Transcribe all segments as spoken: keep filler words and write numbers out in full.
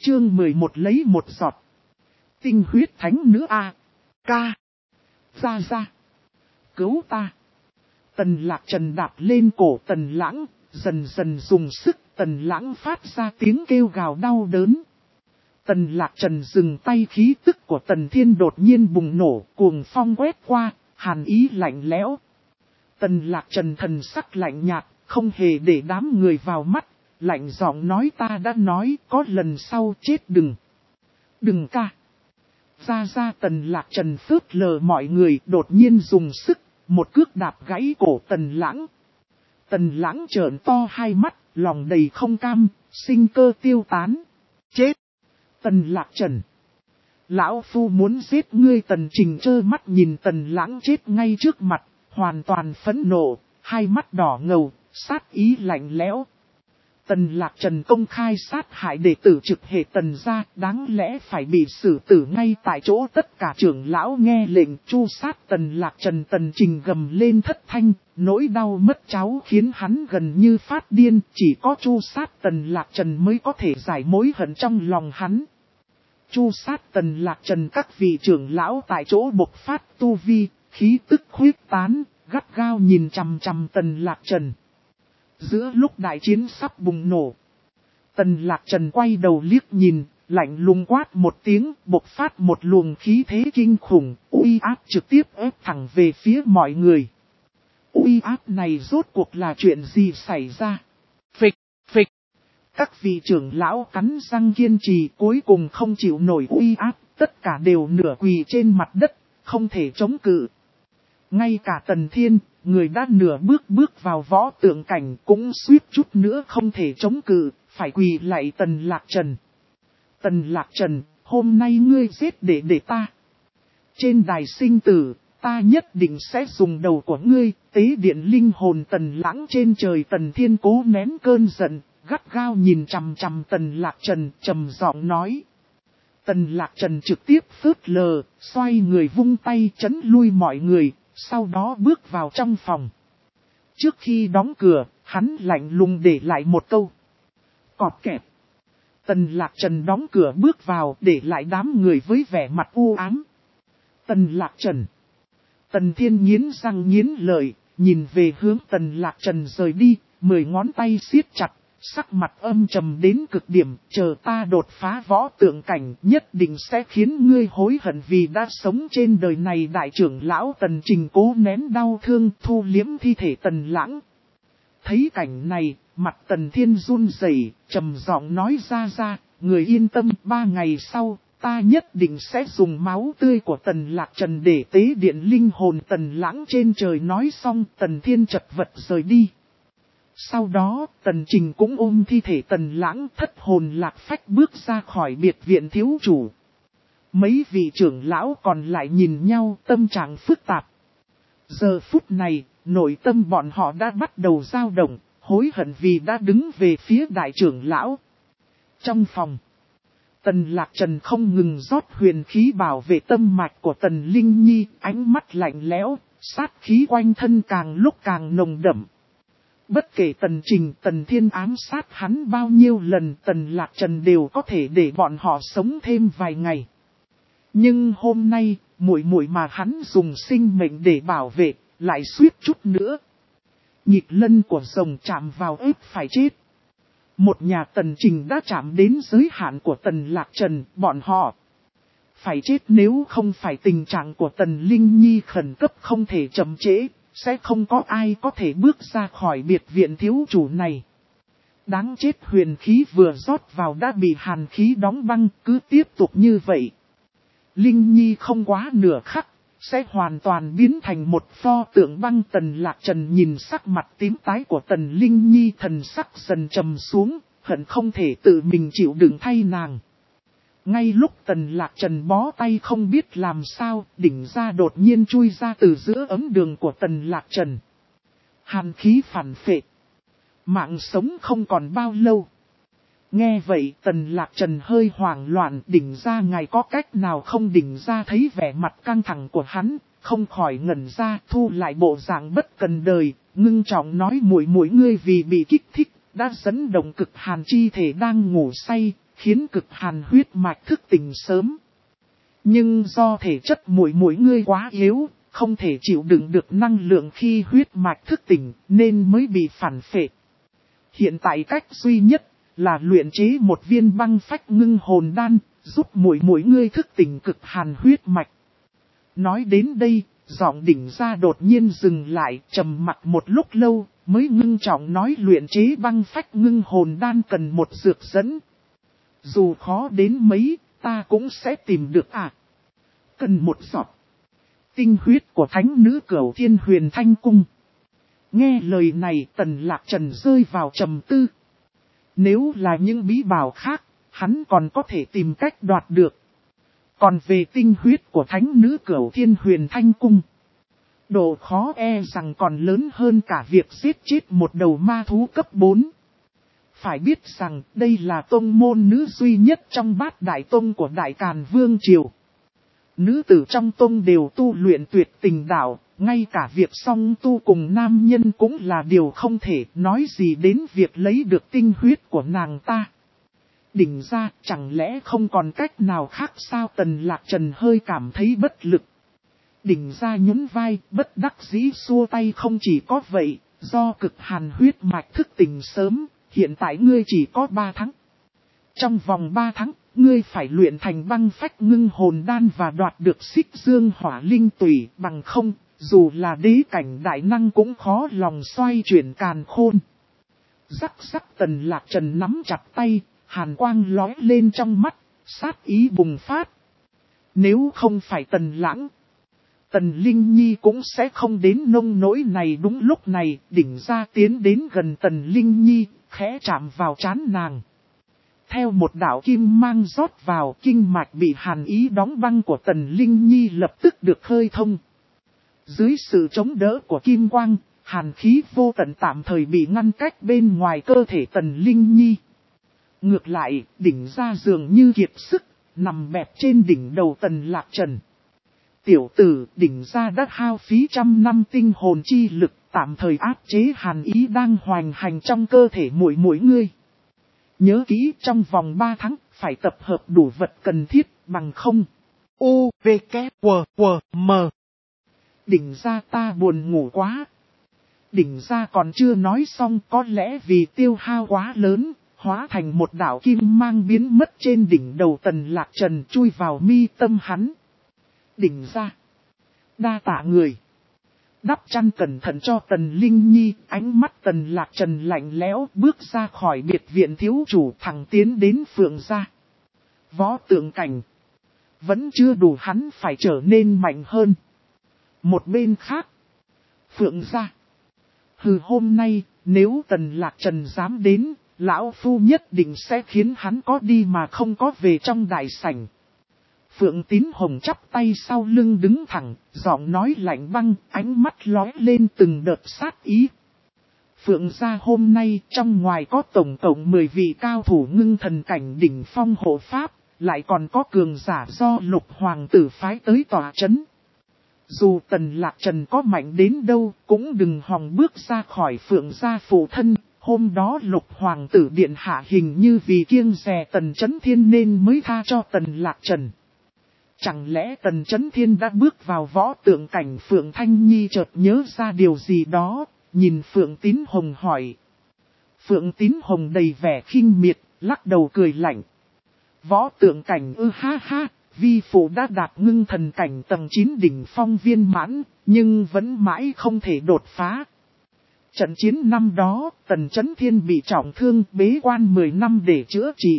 Chương mười một lấy một giọt. Tinh huyết thánh nữ A. Ca. Ra ra. Cứu ta. Tần Lạc Trần đạp lên cổ Tần Lãng, dần dần dùng sức. Tần Lãng phát ra tiếng kêu gào đau đớn. Tần Lạc Trần dừng tay, khí tức của Tần Thiên đột nhiên bùng nổ, cuồng phong quét qua, hàn ý lạnh lẽo. Tần Lạc Trần thần sắc lạnh nhạt, không hề để đám người vào mắt, lạnh giọng nói ta đã nói có lần sau chết đừng. Đừng ca. Ra ra Tần Lạc Trần phớt lờ mọi người, đột nhiên dùng sức, một cước đạp gãy cổ Tần Lãng. Tần Lãng trợn to hai mắt, lòng đầy không cam, sinh cơ tiêu tán. Chết! Tần Lạc Trần! Lão Phu muốn giết ngươi. Tần Trình trơ mắt nhìn Tần Lãng chết ngay trước mặt, hoàn toàn phẫn nộ, hai mắt đỏ ngầu, sát ý lạnh lẽo. Tần Lạc Trần công khai sát hại đệ tử trực hệ Tần gia, đáng lẽ phải bị xử tử ngay tại chỗ. Tất cả trưởng lão nghe lệnh tru sát Tần Lạc Trần. Tần Trình gầm lên thất thanh, nỗi đau mất cháu khiến hắn gần như phát điên. Chỉ có tru sát Tần Lạc Trần mới có thể giải mối hận trong lòng hắn. Tru sát Tần Lạc Trần, các vị trưởng lão tại chỗ bộc phát tu vi, khí tức khuyết tán, gắt gao nhìn chằm chằm Tần Lạc Trần. Giữa lúc đại chiến sắp bùng nổ, Tần Lạc Trần quay đầu liếc nhìn, lạnh lùng quát một tiếng, bộc phát một luồng khí thế kinh khủng, uy áp trực tiếp ép thẳng về phía mọi người. Uy áp này rốt cuộc là chuyện gì xảy ra? Phịch, phịch. Các vị trưởng lão cắn răng kiên trì, cuối cùng không chịu nổi uy áp, tất cả đều nửa quỳ trên mặt đất, không thể chống cự. Ngay cả Tần Thiên, người đã nửa bước bước vào võ tượng cảnh, cũng suýt chút nữa không thể chống cự, phải quỳ lạy Tần Lạc Trần. Tần Lạc Trần, hôm nay ngươi giết để để ta. Trên đài sinh tử, ta nhất định sẽ dùng đầu của ngươi, tế điện linh hồn. Tần Lãng trên trời. Tần Thiên cố nén cơn giận, gắt gao nhìn chằm chằm Tần Lạc Trần, trầm giọng nói. Tần Lạc Trần trực tiếp phớt lờ, xoay người vung tay chấn lui mọi người, sau đó bước vào trong phòng. Trước khi đóng cửa, hắn lạnh lùng để lại một câu. Cọp kẹp. Tần Lạc Trần đóng cửa bước vào, để lại đám người với vẻ mặt u ám. Tần Lạc Trần. Tần Thiên nghiến răng nghiến lợi, nhìn về hướng Tần Lạc Trần rời đi, mười ngón tay siết chặt, sắc mặt âm trầm đến cực điểm. Chờ ta đột phá võ tượng cảnh, nhất định sẽ khiến ngươi hối hận vì đã sống trên đời này. Đại trưởng lão Tần Trình cố nén đau thương, thu liếm thi thể Tần Lãng. Thấy cảnh này, mặt Tần Thiên run rẩy, trầm giọng nói ra ra, người yên tâm, ba ngày sau, ta nhất định sẽ dùng máu tươi của Tần Lạc Trần để tế điện linh hồn. Tần Lãng trên trời nói xong, Tần Thiên chật vật rời đi. Sau đó, Tần Trình cũng ôm thi thể Tần Lãng, thất hồn lạc phách bước ra khỏi biệt viện thiếu chủ. Mấy vị trưởng lão còn lại nhìn nhau, tâm trạng phức tạp. Giờ phút này, nội tâm bọn họ đã bắt đầu dao động, hối hận vì đã đứng về phía đại trưởng lão. Trong phòng, Tần Lạc Trần không ngừng rót huyền khí bảo vệ tâm mạch của Tần Linh Nhi, ánh mắt lạnh lẽo, sát khí quanh thân càng lúc càng nồng đậm. Bất kể Tần Trình, Tần Thiên ám sát hắn bao nhiêu lần, Tần Lạc Trần đều có thể để bọn họ sống thêm vài ngày. Nhưng hôm nay, muội muội mà hắn dùng sinh mệnh để bảo vệ, lại suýt chút nữa. Nhịp lân của rồng chạm vào ếch phải chết. Một nhà Tần Trình đã chạm đến giới hạn của Tần Lạc Trần, bọn họ phải chết. Nếu không phải tình trạng của Tần Linh Nhi khẩn cấp không thể chậm trễ, sẽ không có ai có thể bước ra khỏi biệt viện thiếu chủ này. Đáng chết, huyền khí vừa rót vào đã bị hàn khí đóng băng, cứ tiếp tục như vậy. Linh Nhi không quá nửa khắc, sẽ hoàn toàn biến thành một pho tượng băng. Tần Lạc Trần nhìn sắc mặt tím tái của Tần Linh Nhi, thần sắc dần trầm xuống, hận không thể tự mình chịu đựng thay nàng. Ngay lúc Tần Lạc Trần bó tay không biết làm sao, đỉnh ra đột nhiên chui ra từ giữa ấm đường của Tần Lạc Trần. Hàn khí phản phệ. Mạng sống không còn bao lâu. Nghe vậy Tần Lạc Trần hơi hoảng loạn, đỉnh ra ngài có cách nào không? Đỉnh ra thấy vẻ mặt căng thẳng của hắn, không khỏi ngẩn ra, thu lại bộ dạng bất cần đời, ngưng trọng nói muội muội ngươi vì bị kích thích, đã dẫn động cực hàn chi thể đang ngủ say, khiến cực hàn huyết mạch thức tỉnh sớm. Nhưng do thể chất muội muội ngươi quá yếu, không thể chịu đựng được năng lượng khi huyết mạch thức tỉnh nên mới bị phản phệ. Hiện tại cách duy nhất là luyện chế một viên băng phách ngưng hồn đan, giúp muội muội ngươi thức tỉnh cực hàn huyết mạch. Nói đến đây, giọng Đỉnh Gia đột nhiên dừng lại, trầm mặc một lúc lâu, mới ngưng trọng nói luyện chế băng phách ngưng hồn đan cần một dược dẫn. Dù khó đến mấy, ta cũng sẽ tìm được à. Cần một giọt tinh huyết của thánh nữ Cửu Thiên Huyền Thanh Cung. Nghe lời này, Tần Lạc Trần rơi vào trầm tư. Nếu là những bí bảo khác, hắn còn có thể tìm cách đoạt được. Còn về tinh huyết của thánh nữ Cửu Thiên Huyền Thanh Cung, độ khó e rằng còn lớn hơn cả việc giết chết một đầu ma thú cấp bốn. Phải biết rằng đây là tông môn nữ duy nhất trong bát đại tông của Đại Càn Vương Triều. Nữ tử trong tông đều tu luyện tuyệt tình đạo, ngay cả việc song tu cùng nam nhân cũng là điều không thể, nói gì đến việc lấy được tinh huyết của nàng ta. Đỉnh Gia, chẳng lẽ không còn cách nào khác sao? Tần Lạc Trần hơi cảm thấy bất lực. Đỉnh Gia nhún vai, bất đắc dĩ xua tay. Không chỉ có vậy, do cực hàn huyết mạch thức tỉnh sớm, hiện tại ngươi chỉ có ba tháng. Trong vòng ba tháng, ngươi phải luyện thành băng phách ngưng hồn đan và đoạt được xích dương hỏa linh tùy, bằng không, dù là đế cảnh đại năng cũng khó lòng xoay chuyển càn khôn. Rắc rắc. Tần Lạc Trần nắm chặt tay, hàn quang lóe lên trong mắt, sát ý bùng phát. Nếu không phải Tần Lãng, Tần Linh Nhi cũng sẽ không đến nông nỗi này. Đúng lúc này, Đỉnh Gia tiến đến gần Tần Linh Nhi, khẽ chạm vào trán nàng. Theo một đạo kim mang rót vào, kinh mạch bị hàn ý đóng băng của Tần Linh Nhi lập tức được khơi thông. Dưới sự chống đỡ của kim quang, hàn khí vô tận tạm thời bị ngăn cách bên ngoài cơ thể Tần Linh Nhi. Ngược lại, Đỉnh Gia dường như kiệt sức, nằm bẹp trên đỉnh đầu Tần Lạc Trần. Tiểu tử, Đỉnh Gia đã hao phí trăm năm tinh hồn chi lực, tạm thời áp chế hàn ý đang hoành hành trong cơ thể muội muội ngươi. Nhớ kỹ, trong vòng ba tháng, phải tập hợp đủ vật cần thiết, bằng không. U, V, K, W, W, M. Đỉnh Gia, ta buồn ngủ quá. Đỉnh Gia còn chưa nói xong, có lẽ vì tiêu hao quá lớn, hóa thành một đạo kim mang biến mất trên đỉnh đầu Tần Lạc Trần, chui vào mi tâm hắn. Đỉnh Gia, đa tạ người. Đắp chăn cẩn thận cho Tần Linh Nhi, ánh mắt Tần Lạc Trần lạnh lẽo, bước ra khỏi biệt viện thiếu chủ, thẳng tiến đến Phượng Gia. Võ Tượng Cảnh vẫn chưa đủ, hắn phải trở nên mạnh hơn. Một bên khác, Phượng Gia. Hừ, hôm nay, nếu Tần Lạc Trần dám đến, lão phu nhất định sẽ khiến hắn có đi mà không có về trong đại sảnh. Phượng Tín Hồng chắp tay sau lưng đứng thẳng, giọng nói lạnh băng, ánh mắt lóe lên từng đợt sát ý. Phượng Gia hôm nay trong ngoài có tổng cộng mười vị cao thủ ngưng thần cảnh đỉnh phong hộ pháp, lại còn có cường giả do Lục Hoàng tử phái tới tòa chấn. Dù Tần Lạc Trần có mạnh đến đâu, cũng đừng hòng bước ra khỏi Phượng Gia phụ thân. Hôm đó Lục Hoàng tử điện hạ hình như vì kiêng dè Tần Chấn Thiên nên mới tha cho Tần Lạc Trần. Chẳng lẽ Tần Chấn Thiên đã bước vào võ tượng cảnh? Phượng Thanh Nhi chợt nhớ ra điều gì đó, nhìn Phượng Tín Hồng hỏi. Phượng Tín Hồng đầy vẻ khinh miệt, lắc đầu cười lạnh. Võ tượng cảnh ư? Ha ha, vi phụ đã đạt ngưng thần cảnh tầng chín đỉnh phong viên mãn, nhưng vẫn mãi không thể đột phá. Trận chiến năm đó, Tần Chấn Thiên bị trọng thương, bế quan mười năm để chữa trị.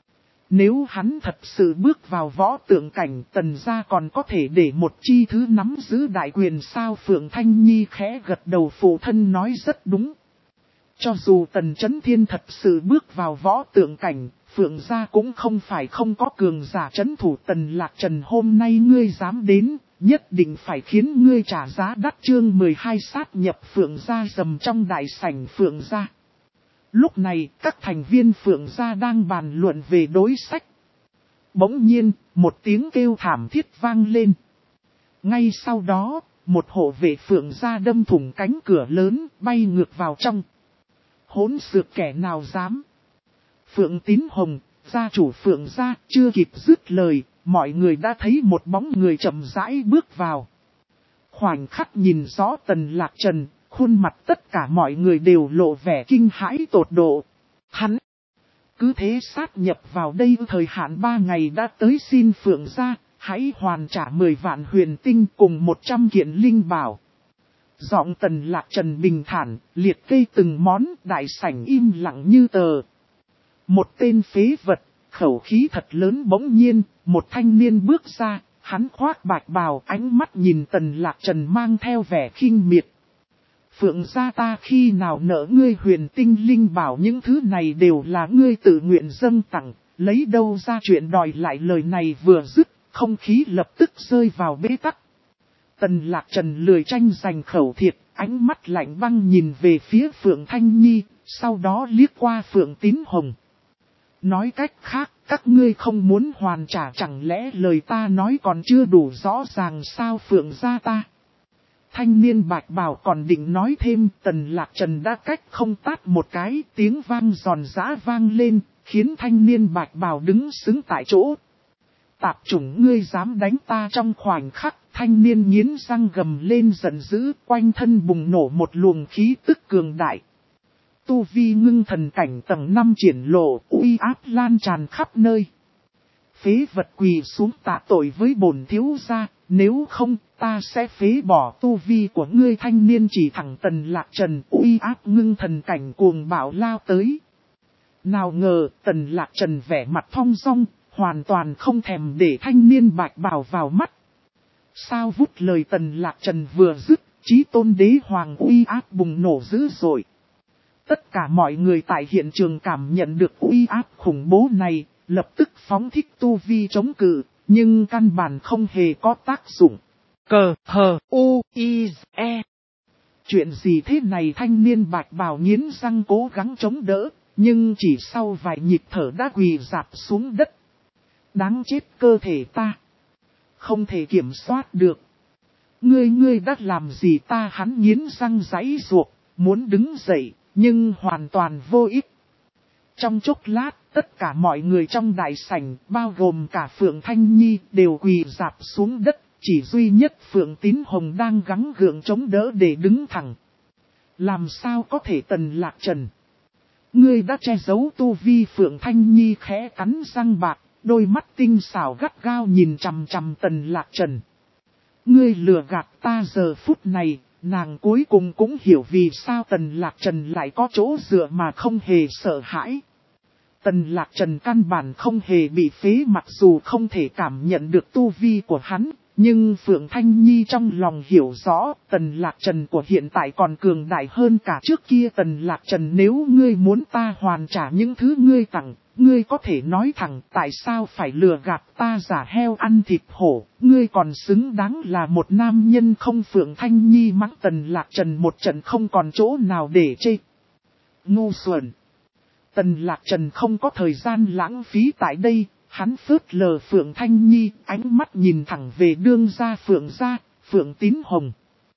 Nếu hắn thật sự bước vào võ tượng cảnh, Tần gia còn có thể để một chi thứ nắm giữ đại quyền sao? Phượng Thanh Nhi khẽ gật đầu, phụ thân nói rất đúng. Cho dù Tần Chấn Thiên thật sự bước vào võ tượng cảnh, Phượng gia cũng không phải không có cường giả trấn thủ. Tần Lạc Trần, hôm nay ngươi dám đến, nhất định phải khiến ngươi trả giá đắt. Chương mười hai sát nhập Phượng gia. Rầm trong đại sảnh Phượng gia. Lúc này, các thành viên Phượng Gia đang bàn luận về đối sách. Bỗng nhiên, một tiếng kêu thảm thiết vang lên. Ngay sau đó, một hộ vệ Phượng Gia đâm thủng cánh cửa lớn, bay ngược vào trong. Hỗn xược, kẻ nào dám? Phượng Tín Hồng, gia chủ Phượng gia, chưa kịp dứt lời, mọi người đã thấy một bóng người chậm rãi bước vào. Khoảnh khắc nhìn rõ Tần Lạc Trần, khuôn mặt tất cả mọi người đều lộ vẻ kinh hãi tột độ. Hắn cứ thế sát nhập vào đây, thời hạn ba ngày đã tới, xin Phượng gia hãy hoàn trả mười vạn huyền tinh cùng một trăm kiện linh bảo. Giọng Tần Lạc Trần bình thản, liệt kê từng món, đại sảnh im lặng như tờ. Một tên phế vật, khẩu khí thật lớn. Bỗng nhiên, một thanh niên bước ra, hắn khoác bạch bào, ánh mắt nhìn Tần Lạc Trần mang theo vẻ khinh miệt. Phượng gia ta khi nào nợ ngươi huyền tinh linh bảo, những thứ này đều là ngươi tự nguyện dâng tặng, lấy đâu ra chuyện đòi lại. Lời này vừa dứt, không khí lập tức rơi vào bế tắc. Tần Lạc Trần lười tranh giành khẩu thiệt, ánh mắt lạnh băng nhìn về phía Phượng Thanh Nhi, sau đó liếc qua Phượng Tín Hồng. Nói cách khác, các ngươi không muốn hoàn trả, chẳng lẽ lời ta nói còn chưa đủ rõ ràng sao Phượng gia ta? Thanh niên bạch bào còn định nói thêm, Tần Lạc Trần đã cách không tát một cái, tiếng vang giòn giã vang lên, khiến thanh niên bạch bào đứng sững tại chỗ. Tạp chủng, ngươi dám đánh ta? Trong khoảnh khắc, thanh niên nghiến răng gầm lên giận dữ, quanh thân bùng nổ một luồng khí tức cường đại. Tu vi ngưng thần cảnh tầng năm triển lộ, uy áp lan tràn khắp nơi. Phế vật, quỳ xuống tạ tội với bổn thiếu gia, nếu không ta sẽ phế bỏ tu vi của ngươi. Thanh niên chỉ thẳng Tần Lạc Trần, uy áp ngưng thần cảnh cuồng bạo lao tới. Nào ngờ Tần Lạc Trần vẻ mặt thong dong, hoàn toàn không thèm để thanh niên bạch bào vào mắt. Sao vút lời Tần Lạc Trần vừa dứt, chí tôn đế hoàng uy áp bùng nổ dữ dội. Tất cả mọi người tại hiện trường cảm nhận được uy áp khủng bố này, lập tức phóng thích tu vi chống cự, nhưng căn bản không hề có tác dụng. Cờ, hờ, u, i, e. Chuyện gì thế này? Thanh niên bạch bào nghiến răng cố gắng chống đỡ, nhưng chỉ sau vài nhịp thở đã quỳ rạp xuống đất. Đáng chết, cơ thể ta không thể kiểm soát được. Ngươi ngươi đã làm gì ta? Hắn nghiến răng giãy giụa, muốn đứng dậy, nhưng hoàn toàn vô ích. Trong chốc lát, tất cả mọi người trong đại sảnh, bao gồm cả Phượng Thanh Nhi, đều quỳ rạp xuống đất, chỉ duy nhất Phượng Tín Hồng đang gắng gượng chống đỡ để đứng thẳng. Làm sao có thể? Tần Lạc Trần, ngươi đã che giấu tu vi. Phượng Thanh Nhi khẽ cắn răng bạc, đôi mắt tinh xảo gắt gao nhìn chằm chằm Tần Lạc Trần. Ngươi lừa gạt ta. Giờ phút này, nàng cuối cùng cũng hiểu vì sao Tần Lạc Trần lại có chỗ dựa mà không hề sợ hãi. Tần Lạc Trần căn bản không hề bị phế, mặc dù không thể cảm nhận được tu vi của hắn, nhưng Phượng Thanh Nhi trong lòng hiểu rõ, Tần Lạc Trần của hiện tại còn cường đại hơn cả trước kia. Tần Lạc Trần, nếu ngươi muốn ta hoàn trả những thứ ngươi tặng, ngươi có thể nói thẳng, tại sao phải lừa gạt ta giả heo ăn thịt hổ, ngươi còn xứng đáng là một nam nhân không? Phượng Thanh Nhi mắng Tần Lạc Trần một trận không còn chỗ nào để chê. Ngu xuẩn. Tần Lạc Trần không có thời gian lãng phí tại đây, hắn phớt lờ Phượng Thanh Nhi, ánh mắt nhìn thẳng về đương gia Phượng gia, Phượng Tín Hồng.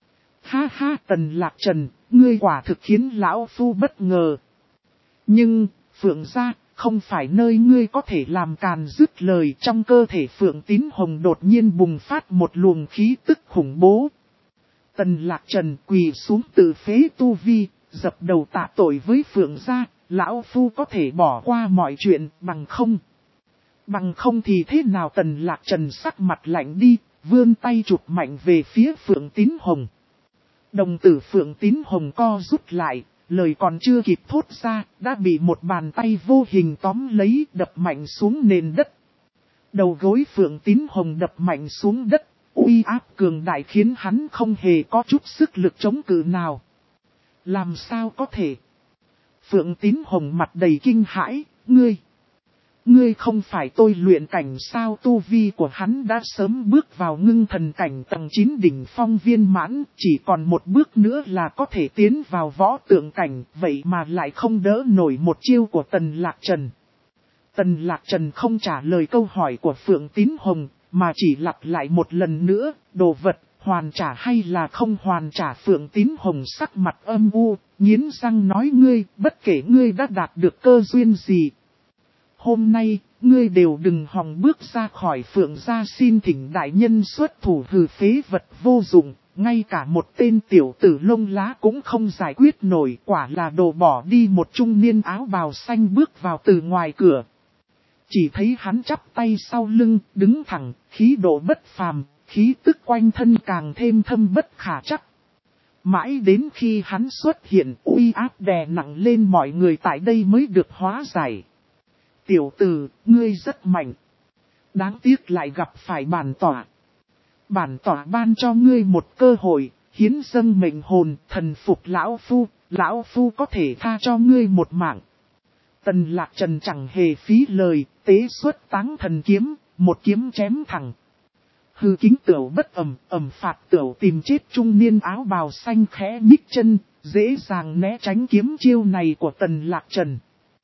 Ha ha, Tần Lạc Trần, ngươi quả thực khiến lão phu bất ngờ. Nhưng, Phượng gia, không phải nơi ngươi có thể làm càn. Dứt lời, trong cơ thể Phượng Tín Hồng đột nhiên bùng phát một luồng khí tức khủng bố. Tần Lạc Trần quỳ xuống tự phế tu vi, dập đầu tạ tội với Phượng gia, lão phu có thể bỏ qua mọi chuyện, bằng không. Bằng không thì thế nào? Tần Lạc Trần sắc mặt lạnh đi, vươn tay chụp mạnh về phía Phượng Tín Hồng. Đồng tử Phượng Tín Hồng co rút lại, lời còn chưa kịp thốt ra, đã bị một bàn tay vô hình tóm lấy, đập mạnh xuống nền đất. Đầu gối Phượng Tín Hồng đập mạnh xuống đất, uy áp cường đại khiến hắn không hề có chút sức lực chống cự nào. Làm sao có thể? Phượng Tín Hồng mặt đầy kinh hãi, ngươi. Ngươi không phải tôi luyện cảnh sao? Tu vi của hắn đã sớm bước vào ngưng thần cảnh tầng chín đỉnh phong viên mãn, chỉ còn một bước nữa là có thể tiến vào võ tượng cảnh, vậy mà lại không đỡ nổi một chiêu của Tần Lạc Trần. Tần Lạc Trần không trả lời câu hỏi của Phượng Tín Hồng, mà chỉ lặp lại một lần nữa, đồ vật, hoàn trả hay là không hoàn trả? Phượng Tín Hồng sắc mặt âm u, nghiến răng nói, ngươi, bất kể ngươi đã đạt được cơ duyên gì, hôm nay, ngươi đều đừng hòng bước ra khỏi Phượng gia, xin thỉnh đại nhân xuất thủ, hừ, phế vật vô dụng, ngay cả một tên tiểu tử lông lá cũng không giải quyết nổi, quả là đồ bỏ đi. Một trung niên áo bào xanh bước vào từ ngoài cửa. Chỉ thấy hắn chắp tay sau lưng, đứng thẳng, khí độ bất phàm, khí tức quanh thân càng thêm thâm bất khả trắc. Mãi đến khi hắn xuất hiện, uy áp đè nặng lên mọi người tại đây mới được hóa giải. Tiểu tử, ngươi rất mạnh. Đáng tiếc lại gặp phải bản tỏa. Bản tỏa ban cho ngươi một cơ hội, hiến dâng mệnh hồn, thần phục lão phu, lão phu có thể tha cho ngươi một mạng. Tần Lạc Trần chẳng hề phí lời, tế xuất táng thần kiếm, một kiếm chém thẳng. Hư kính tửu bất ẩm, ẩm phạt tửu tìm chết. Trung niên áo bào xanh khẽ nhích chân, dễ dàng né tránh kiếm chiêu này của Tần Lạc Trần.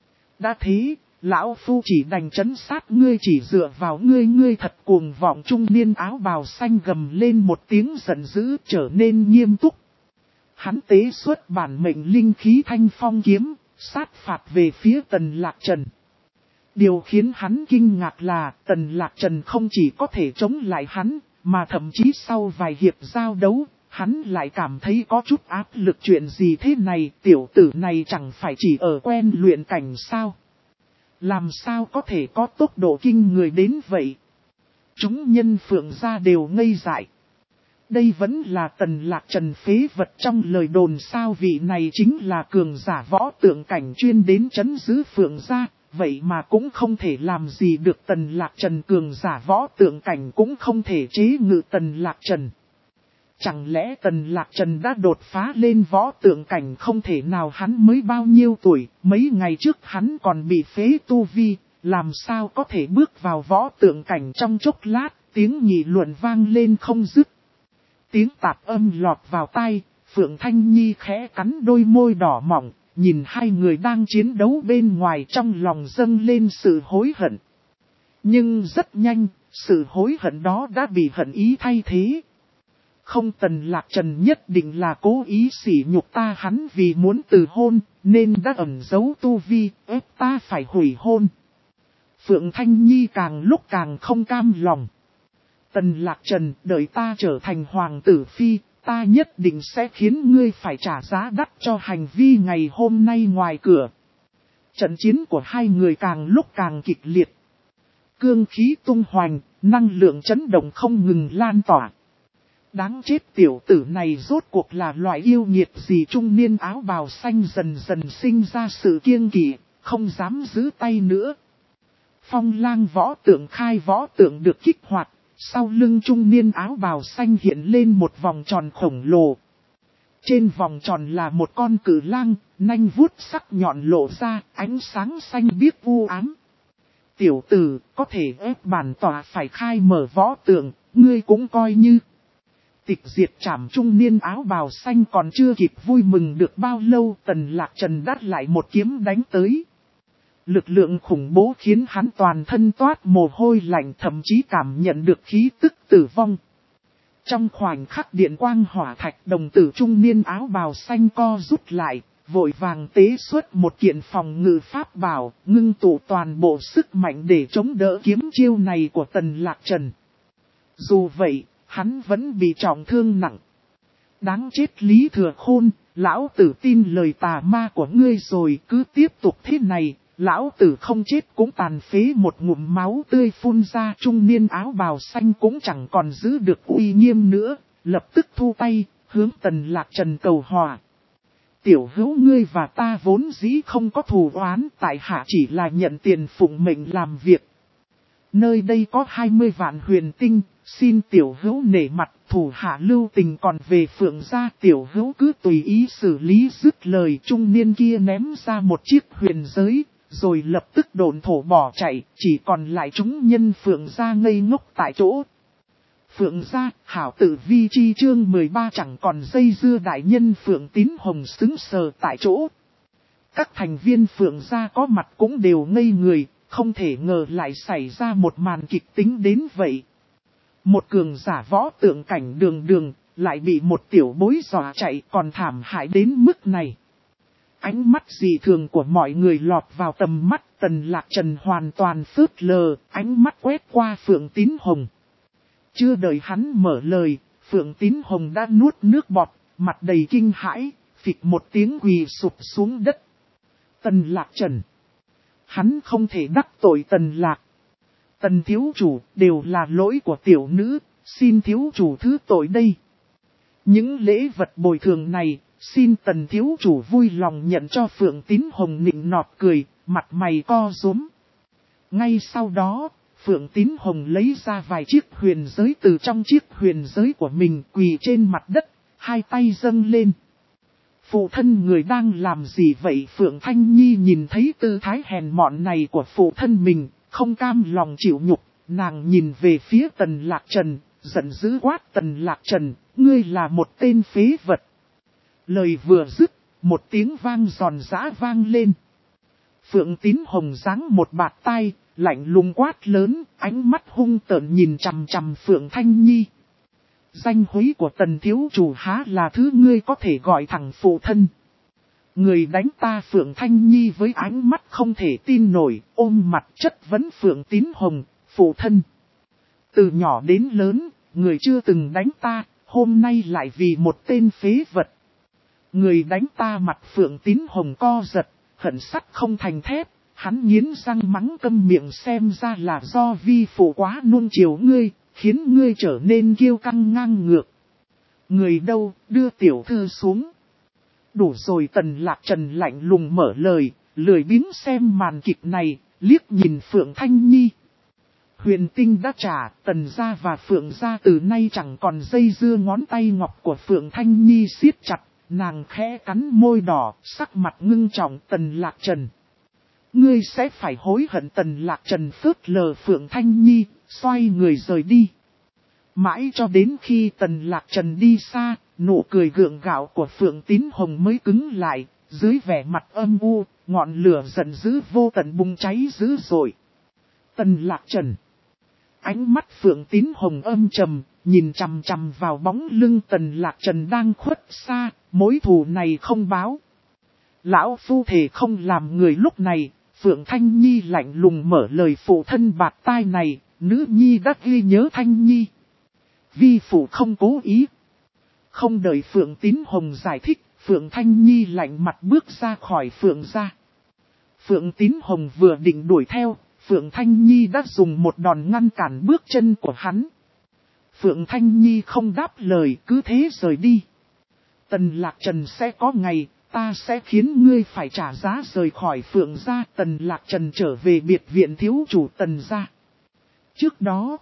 Đã thế, lão phu chỉ đành trấn sát ngươi, chỉ dựa vào ngươi, ngươi thật cuồng vọng. Trung niên áo bào xanh gầm lên một tiếng giận dữ, trở nên nghiêm túc. Hắn tế xuất bản mệnh linh khí thanh phong kiếm, sát phạt về phía Tần Lạc Trần. Điều khiến hắn kinh ngạc là Tần Lạc Trần không chỉ có thể chống lại hắn, mà thậm chí sau vài hiệp giao đấu, hắn lại cảm thấy có chút áp lực. Chuyện gì thế này, tiểu tử này chẳng phải chỉ ở quen luyện cảnh sao? Làm sao có thể có tốc độ kinh người đến vậy? Chúng nhân Phượng gia đều ngây dại. Đây vẫn là Tần Lạc Trần phế vật trong lời đồn sao? Vị này chính là cường giả võ tượng cảnh chuyên đến trấn giữ Phượng gia, vậy mà cũng không thể làm gì được Tần Lạc Trần. Cường giả võ tượng cảnh cũng không thể chế ngự Tần Lạc Trần. Chẳng lẽ Tần Lạc Trần đã đột phá lên võ tượng cảnh? Không thể nào, hắn mới bao nhiêu tuổi, mấy ngày trước hắn còn bị phế tu vi, làm sao có thể bước vào võ tượng cảnh trong chốc lát? Tiếng nghị luận vang lên không dứt. Tiếng tạp âm lọt vào tai, Phượng Thanh Nhi khẽ cắn đôi môi đỏ mỏng, nhìn hai người đang chiến đấu bên ngoài, trong lòng dâng lên sự hối hận. Nhưng rất nhanh, sự hối hận đó đã bị hận ý thay thế. Không, Tần Lạc Trần nhất định là cố ý sỉ nhục ta, hắn vì muốn từ hôn, nên đã ẩn giấu tu vi, ép ta phải hủy hôn. Phượng Thanh Nhi càng lúc càng không cam lòng. Tần Lạc Trần, đợi ta trở thành hoàng tử phi, ta nhất định sẽ khiến ngươi phải trả giá đắt cho hành vi ngày hôm nay ngoài cửa. Trận chiến của hai người càng lúc càng kịch liệt. Cương khí tung hoành, năng lượng chấn động không ngừng lan tỏa. Đáng chết, tiểu tử này rốt cuộc là loại yêu nghiệt gì? Trung niên áo bào xanh dần dần sinh ra sự kiêng kỵ, không dám giữ tay nữa. Phong lang võ tượng khai võ tượng được kích hoạt, sau lưng trung niên áo bào xanh hiện lên một vòng tròn khổng lồ. Trên vòng tròn là một con cử lang, nanh vuốt sắc nhọn lộ ra, ánh sáng xanh biếc u ám. Tiểu tử, có thể ép bản tỏa phải khai mở võ tượng, ngươi cũng coi như. Tịch diệt trảm. Trung niên áo bào xanh còn chưa kịp vui mừng được bao lâu, Tần Lạc Trần đắt lại một kiếm đánh tới. Lực lượng khủng bố khiến hắn toàn thân toát mồ hôi lạnh, thậm chí cảm nhận được khí tức tử vong. Trong khoảnh khắc điện quang hỏa thạch, đồng tử trung niên áo bào xanh co rút lại, vội vàng tế xuất một kiện phòng ngự pháp bảo, ngưng tụ toàn bộ sức mạnh để chống đỡ kiếm chiêu này của Tần Lạc Trần. Dù vậy, hắn vẫn bị trọng thương nặng. Đáng chết Lý Thừa Khôn, lão tử tin lời tà ma của ngươi rồi, cứ tiếp tục thế này, lão tử không chết cũng tàn phế. Một ngụm máu tươi phun ra, trung niên áo bào xanh cũng chẳng còn giữ được uy nghiêm nữa, lập tức thu tay, hướng Tần Lạc Trần cầu hòa. Tiểu hữu, ngươi và ta vốn dĩ không có thù oán, tại hạ chỉ là nhận tiền phụng mệnh làm việc. Nơi đây có hai mươi vạn huyền tinh, xin tiểu hữu nể mặt, thủ hạ lưu tình, còn về Phượng gia tiểu hữu cứ tùy ý xử lý. Dứt lời, trung niên kia ném ra một chiếc huyền giới, rồi lập tức độn thổ bỏ chạy, chỉ còn lại chúng nhân Phượng gia ngây ngốc tại chỗ. Phượng gia, hảo tử vi chi chương mười ba chẳng còn dây dưa. Đại nhân Phượng Tín Hồng sững sờ tại chỗ. Các thành viên Phượng gia có mặt cũng đều ngây người, không thể ngờ lại xảy ra một màn kịch tính đến vậy. Một cường giả võ tượng cảnh đường đường, lại bị một tiểu bối dọa chạy, còn thảm hại đến mức này. Ánh mắt dị thường của mọi người lọt vào tầm mắt, Tần Lạc Trần hoàn toàn phớt lờ, ánh mắt quét qua Phượng Tín Hồng. Chưa đợi hắn mở lời, Phượng Tín Hồng đã nuốt nước bọt, mặt đầy kinh hãi, phịch một tiếng quỳ sụp xuống đất. Tần Lạc Trần. Hắn không thể đắc tội Tần Lạc. Tần thiếu chủ, đều là lỗi của tiểu nữ, xin thiếu chủ thứ tội đây. Những lễ vật bồi thường này, xin Tần thiếu chủ vui lòng nhận cho. Phượng Tín Hồng nịnh nọt cười, mặt mày co rúm. Ngay sau đó, Phượng Tín Hồng lấy ra vài chiếc huyền giới từ trong chiếc huyền giới của mình, quỳ trên mặt đất, hai tay dâng lên. Phụ thân người đang làm gì vậy? Phượng Thanh Nhi nhìn thấy tư thái hèn mọn này của phụ thân mình, không cam lòng chịu nhục, nàng nhìn về phía Tần Lạc Trần, giận dữ quát: Tần Lạc Trần, ngươi là một tên phế vật. Lời vừa dứt, một tiếng vang giòn giã vang lên. Phượng Tín Hồng giáng một bạt tai, lạnh lùng quát lớn, ánh mắt hung tợn nhìn chằm chằm Phượng Thanh Nhi. Danh húy của Tần thiếu chủ há là thứ ngươi có thể gọi thẳng phụ thân. Người đánh ta? Phượng Thanh Nhi với ánh mắt không thể tin nổi, ôm mặt chất vấn Phượng Tín Hồng: phụ thân. Từ nhỏ đến lớn, người chưa từng đánh ta, hôm nay lại vì một tên phế vật. Người đánh ta? Mặt Phượng Tín Hồng co giật, hận sắt không thành thép, hắn nghiến răng mắng câm miệng, xem ra là do vi phụ quá nuông chiều ngươi, khiến ngươi trở nên kiêu căng ngang ngược. Người đâu, đưa tiểu thư xuống. Đủ rồi. Tần Lạc Trần lạnh lùng mở lời, lười biếng xem màn kịch này, liếc nhìn Phượng Thanh Nhi. Huyền tinh đã trả, Tần gia và Phượng gia từ nay chẳng còn dây dưa. Ngón tay ngọc của Phượng Thanh Nhi siết chặt, nàng khẽ cắn môi đỏ, sắc mặt ngưng trọng. Tần Lạc Trần, ngươi sẽ phải hối hận. Tần Lạc Trần phớt lờ Phượng Thanh Nhi, xoay người rời đi. Mãi cho đến khi Tần Lạc Trần đi xa, nụ cười gượng gạo của Phượng Tín Hồng mới cứng lại, dưới vẻ mặt âm u, ngọn lửa giận dữ vô tận bùng cháy dữ dội. Tần Lạc Trần. Ánh mắt Phượng Tín Hồng âm trầm, nhìn chằm chằm vào bóng lưng Tần Lạc Trần đang khuất xa, mối thù này không báo. Lão phu thể không làm người. Lúc này, Phượng Thanh Nhi lạnh lùng mở lời: phụ thân bạt tai này, nữ nhi đã ghi nhớ Thanh Nhi. Vi phụ không cố ý. Không đợi Phượng Tín Hồng giải thích, Phượng Thanh Nhi lạnh mặt bước ra khỏi Phượng gia. Phượng Tín Hồng vừa định đuổi theo, Phượng Thanh Nhi đã dùng một đòn ngăn cản bước chân của hắn. Phượng Thanh Nhi không đáp lời, cứ thế rời đi. Tần Lạc Trần, sẽ có ngày, ta sẽ khiến ngươi phải trả giá. Rời khỏi Phượng gia, Tần Lạc Trần trở về biệt viện thiếu chủ Tần gia. Trước đó,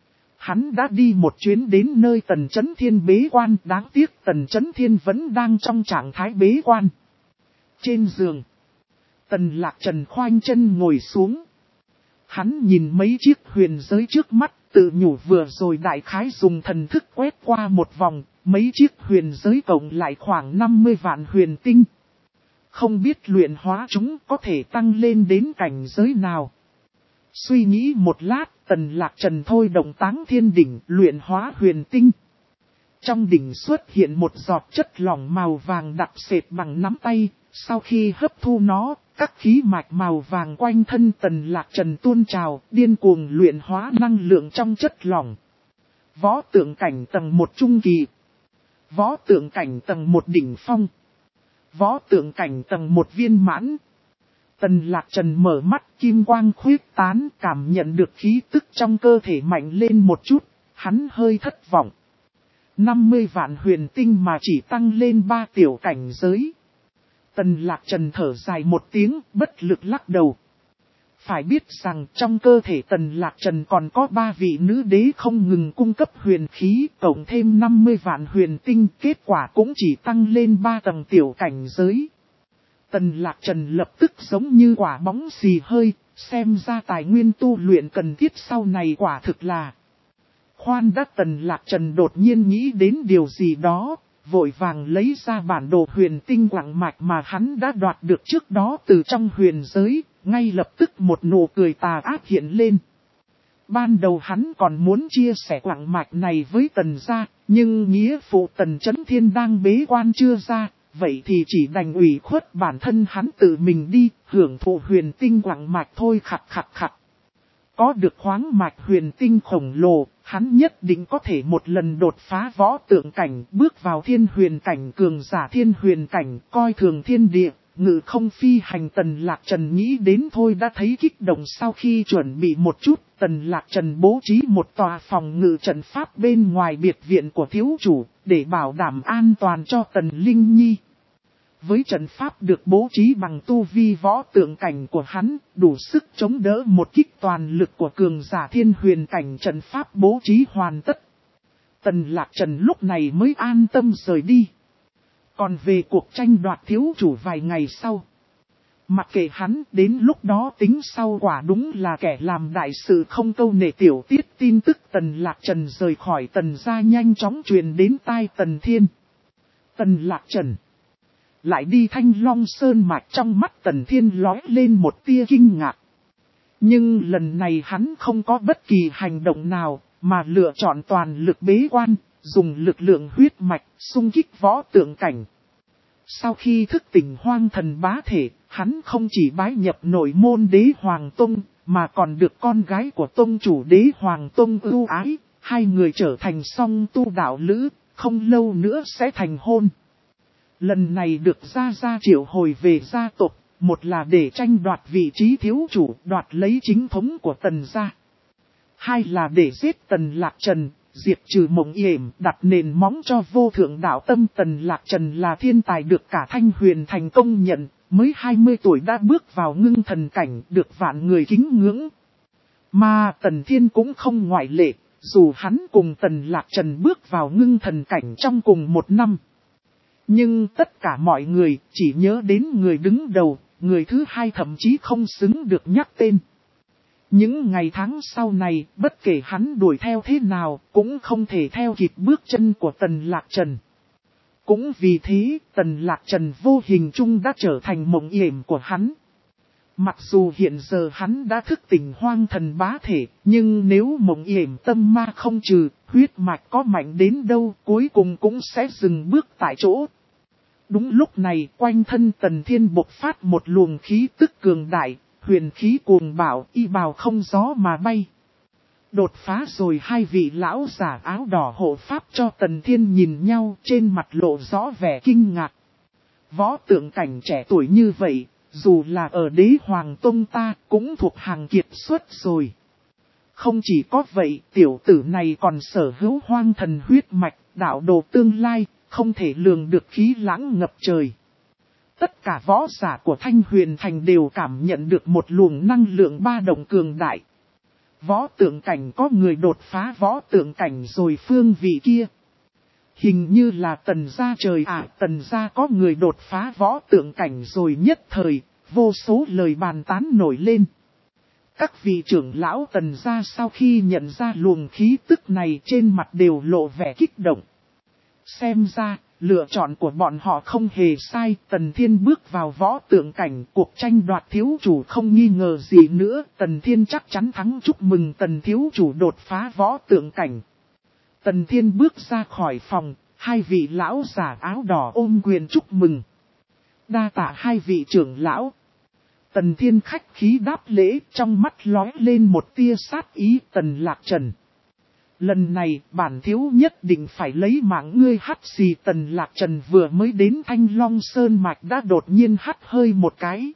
hắn đã đi một chuyến đến nơi Tần Chấn Thiên bế quan, đáng tiếc Tần Chấn Thiên vẫn đang trong trạng thái bế quan. Trên giường, Tần Lạc Trần khoanh chân ngồi xuống. Hắn nhìn mấy chiếc huyền giới trước mắt, tự nhủ vừa rồi đại khái dùng thần thức quét qua một vòng, mấy chiếc huyền giới cộng lại khoảng năm mươi vạn huyền tinh. Không biết luyện hóa chúng có thể tăng lên đến cảnh giới nào. Suy nghĩ một lát, Tần Lạc Trần thôi động Táng Thiên Đỉnh luyện hóa huyền tinh. Trong đỉnh xuất hiện một giọt chất lỏng màu vàng đặc sệt bằng nắm tay, sau khi hấp thu nó, các khí mạch màu vàng quanh thân Tần Lạc Trần tuôn trào, điên cuồng luyện hóa năng lượng trong chất lỏng. Võ tượng cảnh tầng một trung kỳ, võ tượng cảnh tầng một đỉnh phong, võ tượng cảnh tầng một viên mãn. Tần Lạc Trần mở mắt, kim quang khuyết tán, cảm nhận được khí tức trong cơ thể mạnh lên một chút, hắn hơi thất vọng. năm mươi vạn huyền tinh mà chỉ tăng lên ba tiểu cảnh giới. Tần Lạc Trần thở dài một tiếng, bất lực lắc đầu. Phải biết rằng trong cơ thể Tần Lạc Trần còn có ba vị nữ đế không ngừng cung cấp huyền khí, cộng thêm năm mươi vạn huyền tinh, kết quả cũng chỉ tăng lên ba tầng tiểu cảnh giới. Tần Lạc Trần lập tức giống như quả bóng xì hơi, xem ra tài nguyên tu luyện cần thiết sau này quả thực là. Khoan đã, Tần Lạc Trần đột nhiên nghĩ đến điều gì đó, vội vàng lấy ra bản đồ huyền tinh quảng mạch mà hắn đã đoạt được trước đó từ trong huyền giới, ngay lập tức một nụ cười tà ác hiện lên. Ban đầu hắn còn muốn chia sẻ quảng mạch này với Tần gia, nhưng nghĩa phụ Tần Chấn Thiên đang bế quan chưa ra, vậy thì chỉ đành ủy khuất bản thân hắn tự mình đi, hưởng thụ huyền tinh quảng mạch thôi khặt khặt khặt. Có được khoáng mạch huyền tinh khổng lồ, hắn nhất định có thể một lần đột phá võ tượng cảnh, bước vào thiên huyền cảnh cường giả thiên huyền cảnh, coi thường thiên địa, ngự không phi hành. Tần Lạc Trần nghĩ đến thôi đã thấy kích động. Sau khi chuẩn bị một chút, Tần Lạc Trần bố trí một tòa phòng ngự trận pháp bên ngoài biệt viện của thiếu chủ, để bảo đảm an toàn cho Tần Linh Nhi. Với trận pháp được bố trí bằng tu vi võ tượng cảnh của hắn, đủ sức chống đỡ một kích toàn lực của cường giả thiên huyền cảnh. Trận pháp bố trí hoàn tất, Tần Lạc Trần lúc này mới an tâm rời đi. Còn về cuộc tranh đoạt thiếu chủ vài ngày sau, mặc kệ hắn, đến lúc đó tính sau. Quả đúng là kẻ làm đại sự không câu nệ. Tiểu tiết tin tức Tần Lạc Trần rời khỏi Tần gia nhanh chóng truyền đến tai Tần Thiên. Tần Lạc Trần lại đi Thanh Long Sơn mạch. Trong mắt Tần Thiên lóe lên một tia kinh ngạc. Nhưng lần này hắn không có bất kỳ hành động nào, mà lựa chọn toàn lực bế quan, dùng lực lượng huyết mạch xung kích võ tượng cảnh. Sau khi thức tỉnh hoang thần bá thể, hắn không chỉ bái nhập nội môn Đế Hoàng Tông, mà còn được con gái của tông chủ Đế Hoàng Tông ưu ái. Hai người trở thành song tu đạo lữ, không lâu nữa sẽ thành hôn. Lần này được gia gia triệu hồi về gia tộc, một là để tranh đoạt vị trí thiếu chủ, đoạt lấy chính thống của Tần gia. Hai là để giết Tần Lạc Trần, diệt trừ Mộng Yểm, đặt nền móng cho vô thượng đạo tâm. Tần Lạc Trần là thiên tài được cả Thanh Huyền thành công nhận, mới hai mươi tuổi đã bước vào ngưng thần cảnh, được vạn người kính ngưỡng. Mà Tần Thiên cũng không ngoại lệ, dù hắn cùng Tần Lạc Trần bước vào ngưng thần cảnh trong cùng một năm. Nhưng tất cả mọi người chỉ nhớ đến người đứng đầu, người thứ hai thậm chí không xứng được nhắc tên. Những ngày tháng sau này, bất kể hắn đuổi theo thế nào, cũng không thể theo kịp bước chân của Tần Lạc Trần. Cũng vì thế, Tần Lạc Trần vô hình chung đã trở thành Mộng Yểm của hắn. Mặc dù hiện giờ hắn đã thức tỉnh hoang thần bá thể, nhưng nếu Mộng Yểm tâm ma không trừ, huyết mạch có mạnh đến đâu, cuối cùng cũng sẽ dừng bước tại chỗ. Đúng lúc này, quanh thân Tần Thiên bộc phát một luồng khí tức cường đại, huyền khí cuồng bạo, y bào không gió mà bay. Đột phá rồi. Hai vị lão giả áo đỏ hộ pháp cho Tần Thiên nhìn nhau, trên mặt lộ rõ vẻ kinh ngạc. Võ tượng cảnh trẻ tuổi như vậy, dù là ở Đế Hoàng Tông ta, cũng thuộc hàng kiệt xuất rồi. Không chỉ có vậy, tiểu tử này còn sở hữu hoang thần huyết mạch, đạo đồ tương lai, không thể lường được khí lãng ngập trời. Tất cả võ giả của Thanh Huyền Thành đều cảm nhận được một luồng năng lượng ba động cường đại. Võ tượng cảnh có người đột phá võ tượng cảnh rồi. Phương vị kia, hình như là Tần gia trời ạ. À, Tần gia có người đột phá võ tượng cảnh rồi. Nhất thời, vô số lời bàn tán nổi lên. Các vị trưởng lão Tần gia sau khi nhận ra luồng khí tức này, trên mặt đều lộ vẻ kích động. Xem ra, lựa chọn của bọn họ không hề sai. Tần Thiên bước vào võ tượng cảnh, cuộc tranh đoạt thiếu chủ không nghi ngờ gì nữa. Tần Thiên chắc chắn thắng. Chúc mừng Tần thiếu chủ đột phá võ tượng cảnh. Tần Thiên bước ra khỏi phòng, hai vị lão giả áo đỏ ôm quyền chúc mừng. Đa tạ hai vị trưởng lão. Tần Thiên khách khí đáp lễ, trong mắt lóe lên một tia sát ý. Tần Lạc Trần, lần này bản thiếu nhất định phải lấy mạng ngươi. Hắt xì. Tần Lạc Trần vừa mới đến Thanh Long Sơn mạch đã đột nhiên hắt hơi một cái.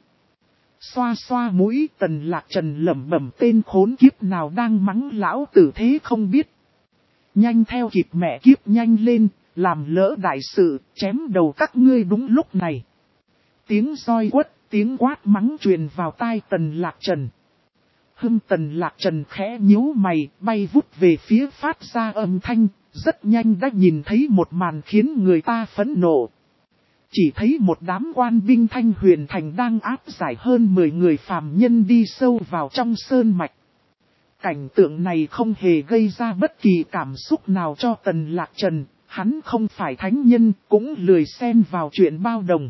Xoa xoa mũi, Tần Lạc Trần lẩm bẩm, tên khốn kiếp nào đang mắng lão tử thế không biết. Nhanh theo kịp mẹ kiếp nhanh lên, làm lỡ đại sự, chém đầu các ngươi đúng lúc này. Tiếng roi quất, tiếng quát mắng truyền vào tai Tần Lạc Trần. Hưng. Tần Lạc Trần khẽ nhíu mày, bay vút về phía phát ra âm thanh, rất nhanh đã nhìn thấy một màn khiến người ta phẫn nộ. Chỉ thấy một đám quan binh Thanh Huyền Thành đang áp giải hơn mười người phàm nhân đi sâu vào trong sơn mạch. Cảnh tượng này không hề gây ra bất kỳ cảm xúc nào cho Tần Lạc Trần, hắn không phải thánh nhân, cũng lười xen vào chuyện bao đồng.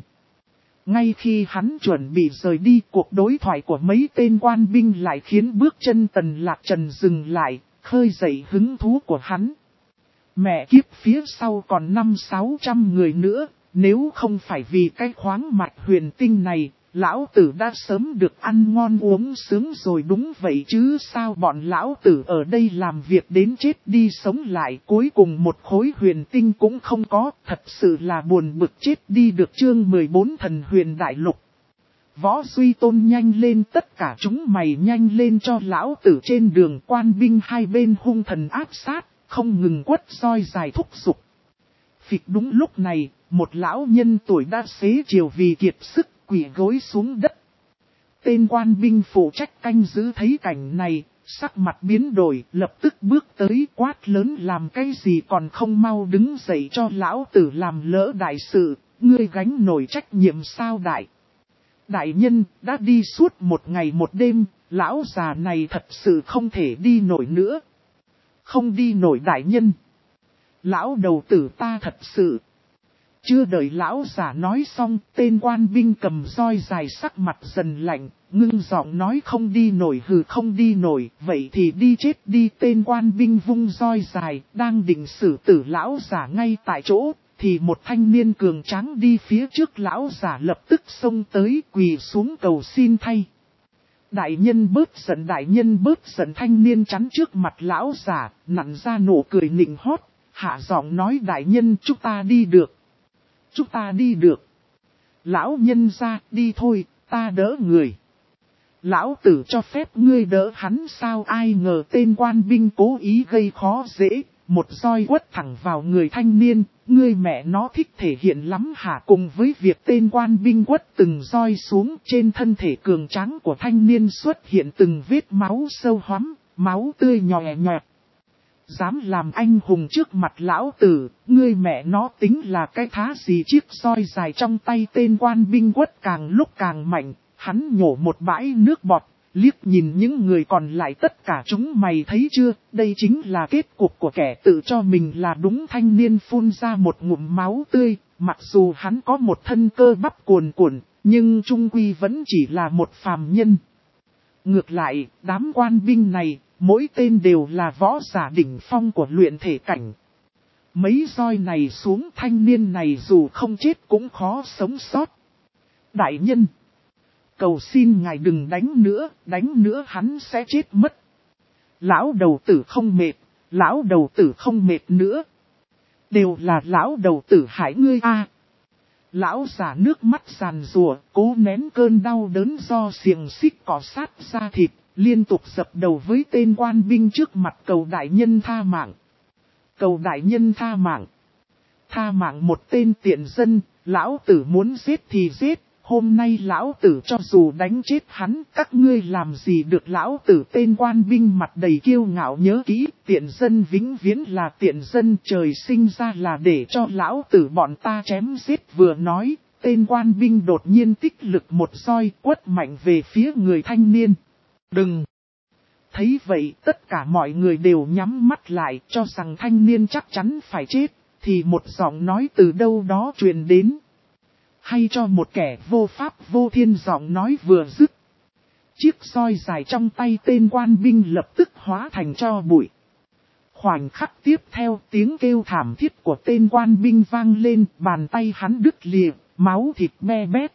Ngay khi hắn chuẩn bị rời đi, cuộc đối thoại của mấy tên quan binh lại khiến bước chân Tần Lạc Trần dừng lại, khơi dậy hứng thú của hắn. Mẹ kiếp, phía sau còn năm sáu trăm người nữa, nếu không phải vì cái khoáng mạch huyền tinh này, lão tử đã sớm được ăn ngon uống sướng rồi đúng vậy chứ sao bọn lão tử ở đây làm việc đến chết đi sống lại cuối cùng một khối huyền tinh cũng không có, thật sự là buồn bực chết đi được chương mười bốn thần huyền đại lục. Võ Duy Tôn nhanh lên tất cả chúng mày nhanh lên cho lão tử trên đường quan binh hai bên hung thần áp sát, không ngừng quất roi dài thúc giục. Phịch đúng lúc này, một lão nhân tuổi đã xế chiều vì kiệt sức quỳ gối xuống đất. Tên quan binh phụ trách canh giữ thấy cảnh này, sắc mặt biến đổi, lập tức bước tới quát lớn làm cái gì còn không mau đứng dậy cho lão tử làm lỡ đại sự, ngươi gánh nổi trách nhiệm sao đại. Đại nhân, đã đi suốt một ngày một đêm, lão già này thật sự không thể đi nổi nữa. Không đi nổi đại nhân. Lão đầu tử ta thật sự. Chưa đợi lão già nói xong, tên quan binh cầm roi dài sắc mặt dần lạnh, ngưng giọng nói không đi nổi hừ không đi nổi, vậy thì đi chết đi. Tên quan binh vung roi dài, đang định xử tử lão già ngay tại chỗ, thì một thanh niên cường tráng đi phía trước lão già lập tức xông tới quỳ xuống cầu xin thay. Đại nhân bớt giận đại nhân bớt giận thanh niên chắn trước mặt lão già, nặn ra nụ cười nịnh hót, hạ giọng nói đại nhân chúng ta đi được. Chúng ta đi được. Lão nhân ra đi thôi, ta đỡ người. Lão tử cho phép ngươi đỡ hắn sao ai ngờ tên quan binh cố ý gây khó dễ, một roi quất thẳng vào người thanh niên, ngươi mẹ nó thích thể hiện lắm hả cùng với việc tên quan binh quất từng roi xuống trên thân thể cường tráng của thanh niên xuất hiện từng vết máu sâu hoắm, máu tươi nhòe nhòe. Dám làm anh hùng trước mặt lão tử, ngươi mẹ nó tính là cái thá gì chiếc roi dài trong tay tên quan binh quất càng lúc càng mạnh, hắn nhổ một bãi nước bọt, liếc nhìn những người còn lại tất cả chúng mày thấy chưa, đây chính là kết cục của kẻ tự cho mình là đúng thanh niên phun ra một ngụm máu tươi, mặc dù hắn có một thân cơ bắp cuồn cuộn, nhưng trung quy vẫn chỉ là một phàm nhân. Ngược lại, đám quan binh này, mỗi tên đều là võ giả đỉnh phong của luyện thể cảnh. Mấy roi này xuống thanh niên này dù không chết cũng khó sống sót. Đại nhân, cầu xin ngài đừng đánh nữa, đánh nữa hắn sẽ chết mất. Lão đầu tử không mệt, lão đầu tử không mệt nữa. Đều là lão đầu tử hại ngươi a. Lão giả nước mắt giàn rùa, cố nén cơn đau đớn do xiềng xích cọ sát da thịt, liên tục dập đầu với tên quan binh trước mặt cầu đại nhân tha mạng. Cầu đại nhân tha mạng. Tha mạng một tên tiện dân, lão tử muốn giết thì giết, hôm nay lão tử cho dù đánh chết hắn, các ngươi làm gì được lão tử. Tên quan binh mặt đầy kiêu ngạo nhớ kỹ, tiện dân vĩnh viễn là tiện dân, trời sinh ra là để cho lão tử bọn ta chém giết. Vừa nói, tên quan binh đột nhiên tích lực một roi quất mạnh về phía người thanh niên. Đừng! Thấy vậy tất cả mọi người đều nhắm mắt lại cho rằng thanh niên chắc chắn phải chết, thì một giọng nói từ đâu đó truyền đến. Hay cho một kẻ vô pháp vô thiên giọng nói vừa dứt. Chiếc roi dài trong tay tên quan binh lập tức hóa thành tro bụi. Khoảnh khắc tiếp theo tiếng kêu thảm thiết của tên quan binh vang lên, bàn tay hắn đứt lìa, máu thịt me bét.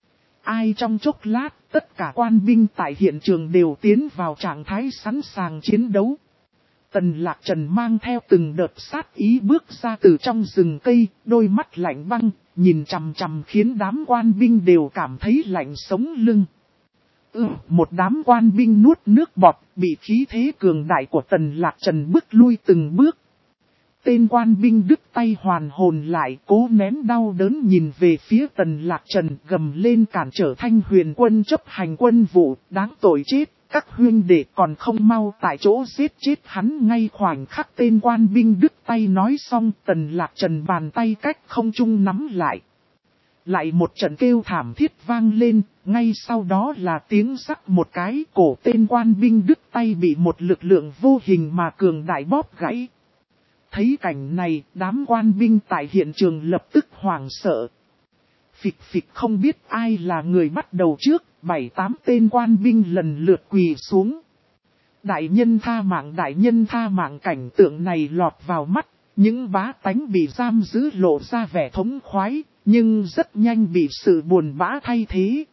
Ai trong chốc lát, tất cả quan binh tại hiện trường đều tiến vào trạng thái sẵn sàng chiến đấu. Tần Lạc Trần mang theo từng đợt sát ý bước ra từ trong rừng cây, đôi mắt lạnh băng, nhìn chằm chằm khiến đám quan binh đều cảm thấy lạnh sống lưng. Ừ, một đám quan binh nuốt nước bọt, bị khí thế cường đại của Tần Lạc Trần bước lui từng bước. Tên quan binh đứt tay hoàn hồn lại, cố nén đau đớn nhìn về phía Tần Lạc Trần, gầm lên cản trở Thanh Huyền quân chấp hành quân vụ, đáng tội chết, các huynh đệ còn không mau tại chỗ giết chết hắn. Ngay khoảnh khắc tên quan binh đứt tay nói xong, Tần Lạc Trần bàn tay cách không trung nắm lại. Lại một trận kêu thảm thiết vang lên, ngay sau đó là tiếng rắc một cái, cổ tên quan binh đứt tay bị một lực lượng vô hình mà cường đại bóp gãy. Thấy cảnh này, đám quan binh tại hiện trường lập tức hoảng sợ. Phịch phịch không biết ai là người bắt đầu trước, bảy tám tên quan binh lần lượt quỳ xuống. Đại nhân tha mạng, đại nhân tha mạng. Cảnh tượng này lọt vào mắt, những bá tánh bị giam giữ lộ ra vẻ thống khoái, nhưng rất nhanh bị sự buồn bã thay thế.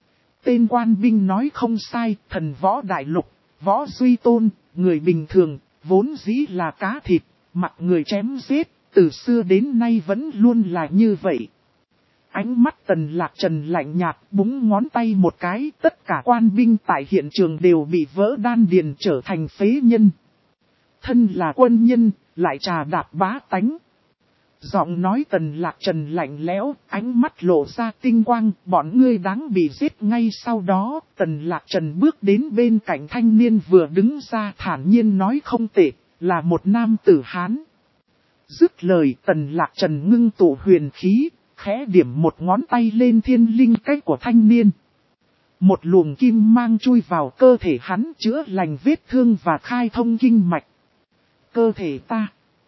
Tên quan binh nói không sai, thần võ đại lục, võ duy tôn, người bình thường, vốn dĩ là cá thịt, mặc người chém giết, từ xưa đến nay vẫn luôn là như vậy. Ánh mắt Tần Lạc Trần lạnh nhạt, búng ngón tay một cái, tất cả quan binh tại hiện trường đều bị vỡ đan điền trở thành phế nhân. Thân là quân nhân, lại trà đạp bá tánh. Giọng nói Tần Lạc Trần lạnh lẽo, ánh mắt lộ ra tinh quang, bọn ngươi đáng bị giết ngay sau đó. Tần Lạc Trần bước đến bên cạnh thanh niên vừa đứng ra thản nhiên nói không tệ, là một nam tử Hán. Dứt lời Tần Lạc Trần ngưng tụ huyền khí, khẽ điểm một ngón tay lên thiên linh cách của thanh niên. Một luồng kim mang chui vào cơ thể hắn chữa lành vết thương và khai thông kinh mạch. Cơ thể ta.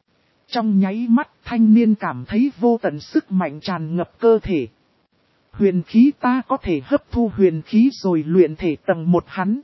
Trong nháy mắt thanh niên cảm thấy vô tận sức mạnh tràn ngập cơ thể. Huyền khí ta có thể hấp thu huyền khí rồi luyện thể tầng một hắn.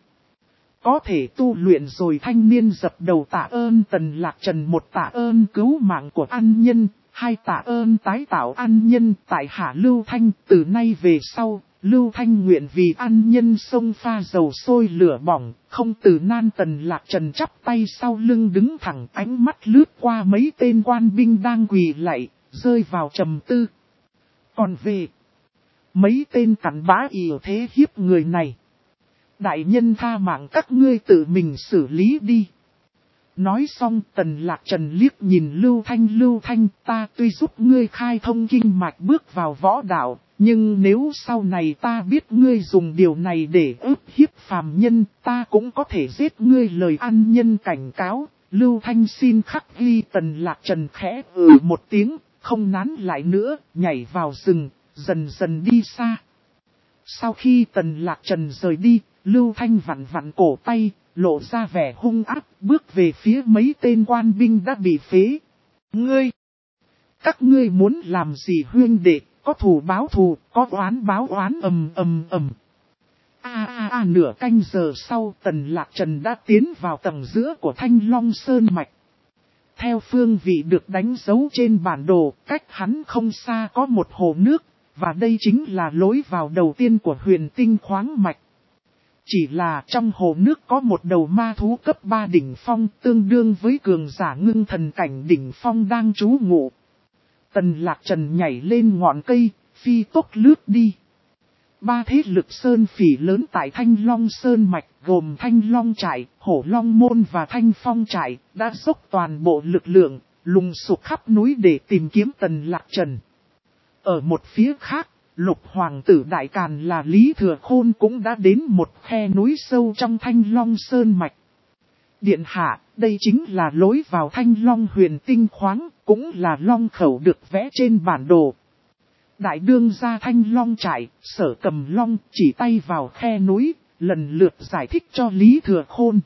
Có thể tu luyện rồi thanh niên dập đầu tạ ơn Tần Lạc Trần, một tạ ơn cứu mạng của ăn nhân, hai tạ ơn tái tạo ăn nhân tại hạ Lưu Thanh. Từ nay về sau, Lưu Thanh nguyện vì ăn nhân sông pha dầu sôi lửa bỏng, không từ nan. Tần Lạc Trần chắp tay sau lưng đứng thẳng, ánh mắt lướt qua mấy tên quan binh đang quỳ lạy, rơi vào trầm tư. Còn về mấy tên cặn bã ỉa thế hiếp người này, đại nhân tha mạng các ngươi tự mình xử lý đi. Nói xong Tần Lạc Trần liếc nhìn Lưu Thanh. Lưu Thanh, ta tuy giúp ngươi khai thông kinh mạch bước vào võ đạo, nhưng nếu sau này ta biết ngươi dùng điều này để ức hiếp phàm nhân, ta cũng có thể giết ngươi. Lời ăn nhân cảnh cáo, Lưu Thanh xin khắc ghi. Tần Lạc Trần khẽ ừ một tiếng, không nán lại nữa, nhảy vào rừng, dần dần đi xa. Sau khi Tần Lạc Trần rời đi, Lưu Thanh vặn vặn cổ tay, lộ ra vẻ hung ác, bước về phía mấy tên quan binh đã bị phế. Ngươi! Các ngươi muốn làm gì huynh đệ, có thù báo thù, có oán báo oán. Ầm ầm ầm. A a a nửa canh giờ sau Tần Lạc Trần đã tiến vào tầng giữa của Thanh Long Sơn Mạch. Theo phương vị được đánh dấu trên bản đồ, cách hắn không xa có một hồ nước, và đây chính là lối vào đầu tiên của Huyền Tinh khoáng mạch. Chỉ là trong hồ nước có một đầu ma thú cấp ba đỉnh phong, tương đương với cường giả ngưng thần cảnh đỉnh phong đang trú ngụ. Tần Lạc Trần nhảy lên ngọn cây, phi tốc lướt đi. Ba thế lực sơn phỉ lớn tại Thanh Long Sơn Mạch gồm Thanh Long Trại, Hổ Long Môn và Thanh Phong Trại đã dốc toàn bộ lực lượng, lùng sục khắp núi để tìm kiếm Tần Lạc Trần. Ở một phía khác, Lục Hoàng tử Đại Càn là Lý Thừa Khôn cũng đã đến một khe núi sâu trong Thanh Long Sơn Mạch. Điện hạ, đây chính là lối vào Thanh Long Huyền Tinh khoáng, cũng là long khẩu được vẽ trên bản đồ. Đại đương gia Thanh Long Trại, Sở Cầm Long chỉ tay vào khe núi, lần lượt giải thích cho Lý Thừa Khôn.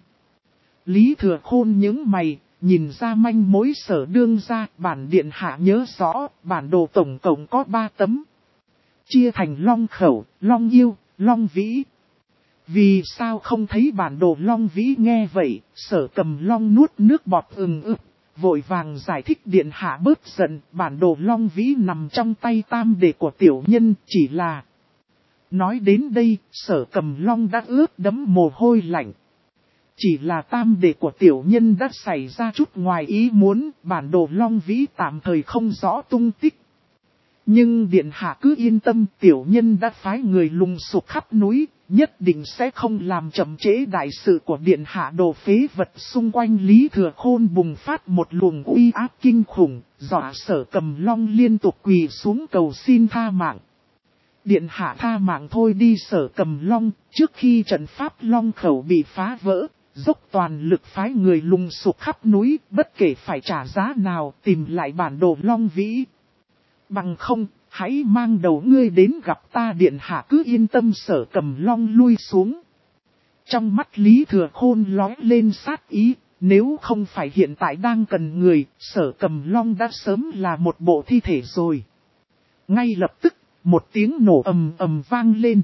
Lý Thừa Khôn nhướng mày, nhìn ra manh mối Sở đương gia. Bản điện hạ nhớ rõ, bản đồ tổng cộng có ba tấm. Chia thành Long Khẩu, Long Yêu, Long Vĩ. Vì sao không thấy bản đồ Long Vĩ? Nghe vậy, Sở Cầm Long nuốt nước bọt ừng ực, vội vàng giải thích điện hạ bớt giận. Bản đồ Long Vĩ nằm trong tay tam đệ của tiểu nhân, chỉ là... Nói đến đây, Sở Cầm Long đã ướt đẫm mồ hôi lạnh. Chỉ là tam đệ của tiểu nhân đã xảy ra chút ngoài ý muốn, bản đồ Long Vĩ tạm thời không rõ tung tích. Nhưng điện hạ cứ yên tâm, tiểu nhân đã phái người lùng sục khắp núi, nhất định sẽ không làm chậm trễ đại sự của điện hạ. Đồ phế vật xung quanh Lý Thừa Khôn bùng phát một luồng uy áp kinh khủng, dọa Sở Cầm Long liên tục quỳ xuống cầu xin tha mạng. Điện hạ tha mạng thôi đi. Sở Cầm Long, trước khi trận pháp Long Khẩu bị phá vỡ, dốc toàn lực phái người lùng sục khắp núi, bất kể phải trả giá nào tìm lại bản đồ Long Vĩ. Bằng không, hãy mang đầu ngươi đến gặp ta. Điện hạ cứ yên tâm. Sở Cầm Long lui xuống. Trong mắt Lý Thừa Khôn lóe lên sát ý, nếu không phải hiện tại đang cần người, Sở Cầm Long đã sớm là một bộ thi thể rồi. Ngay lập tức, một tiếng nổ ầm ầm vang lên.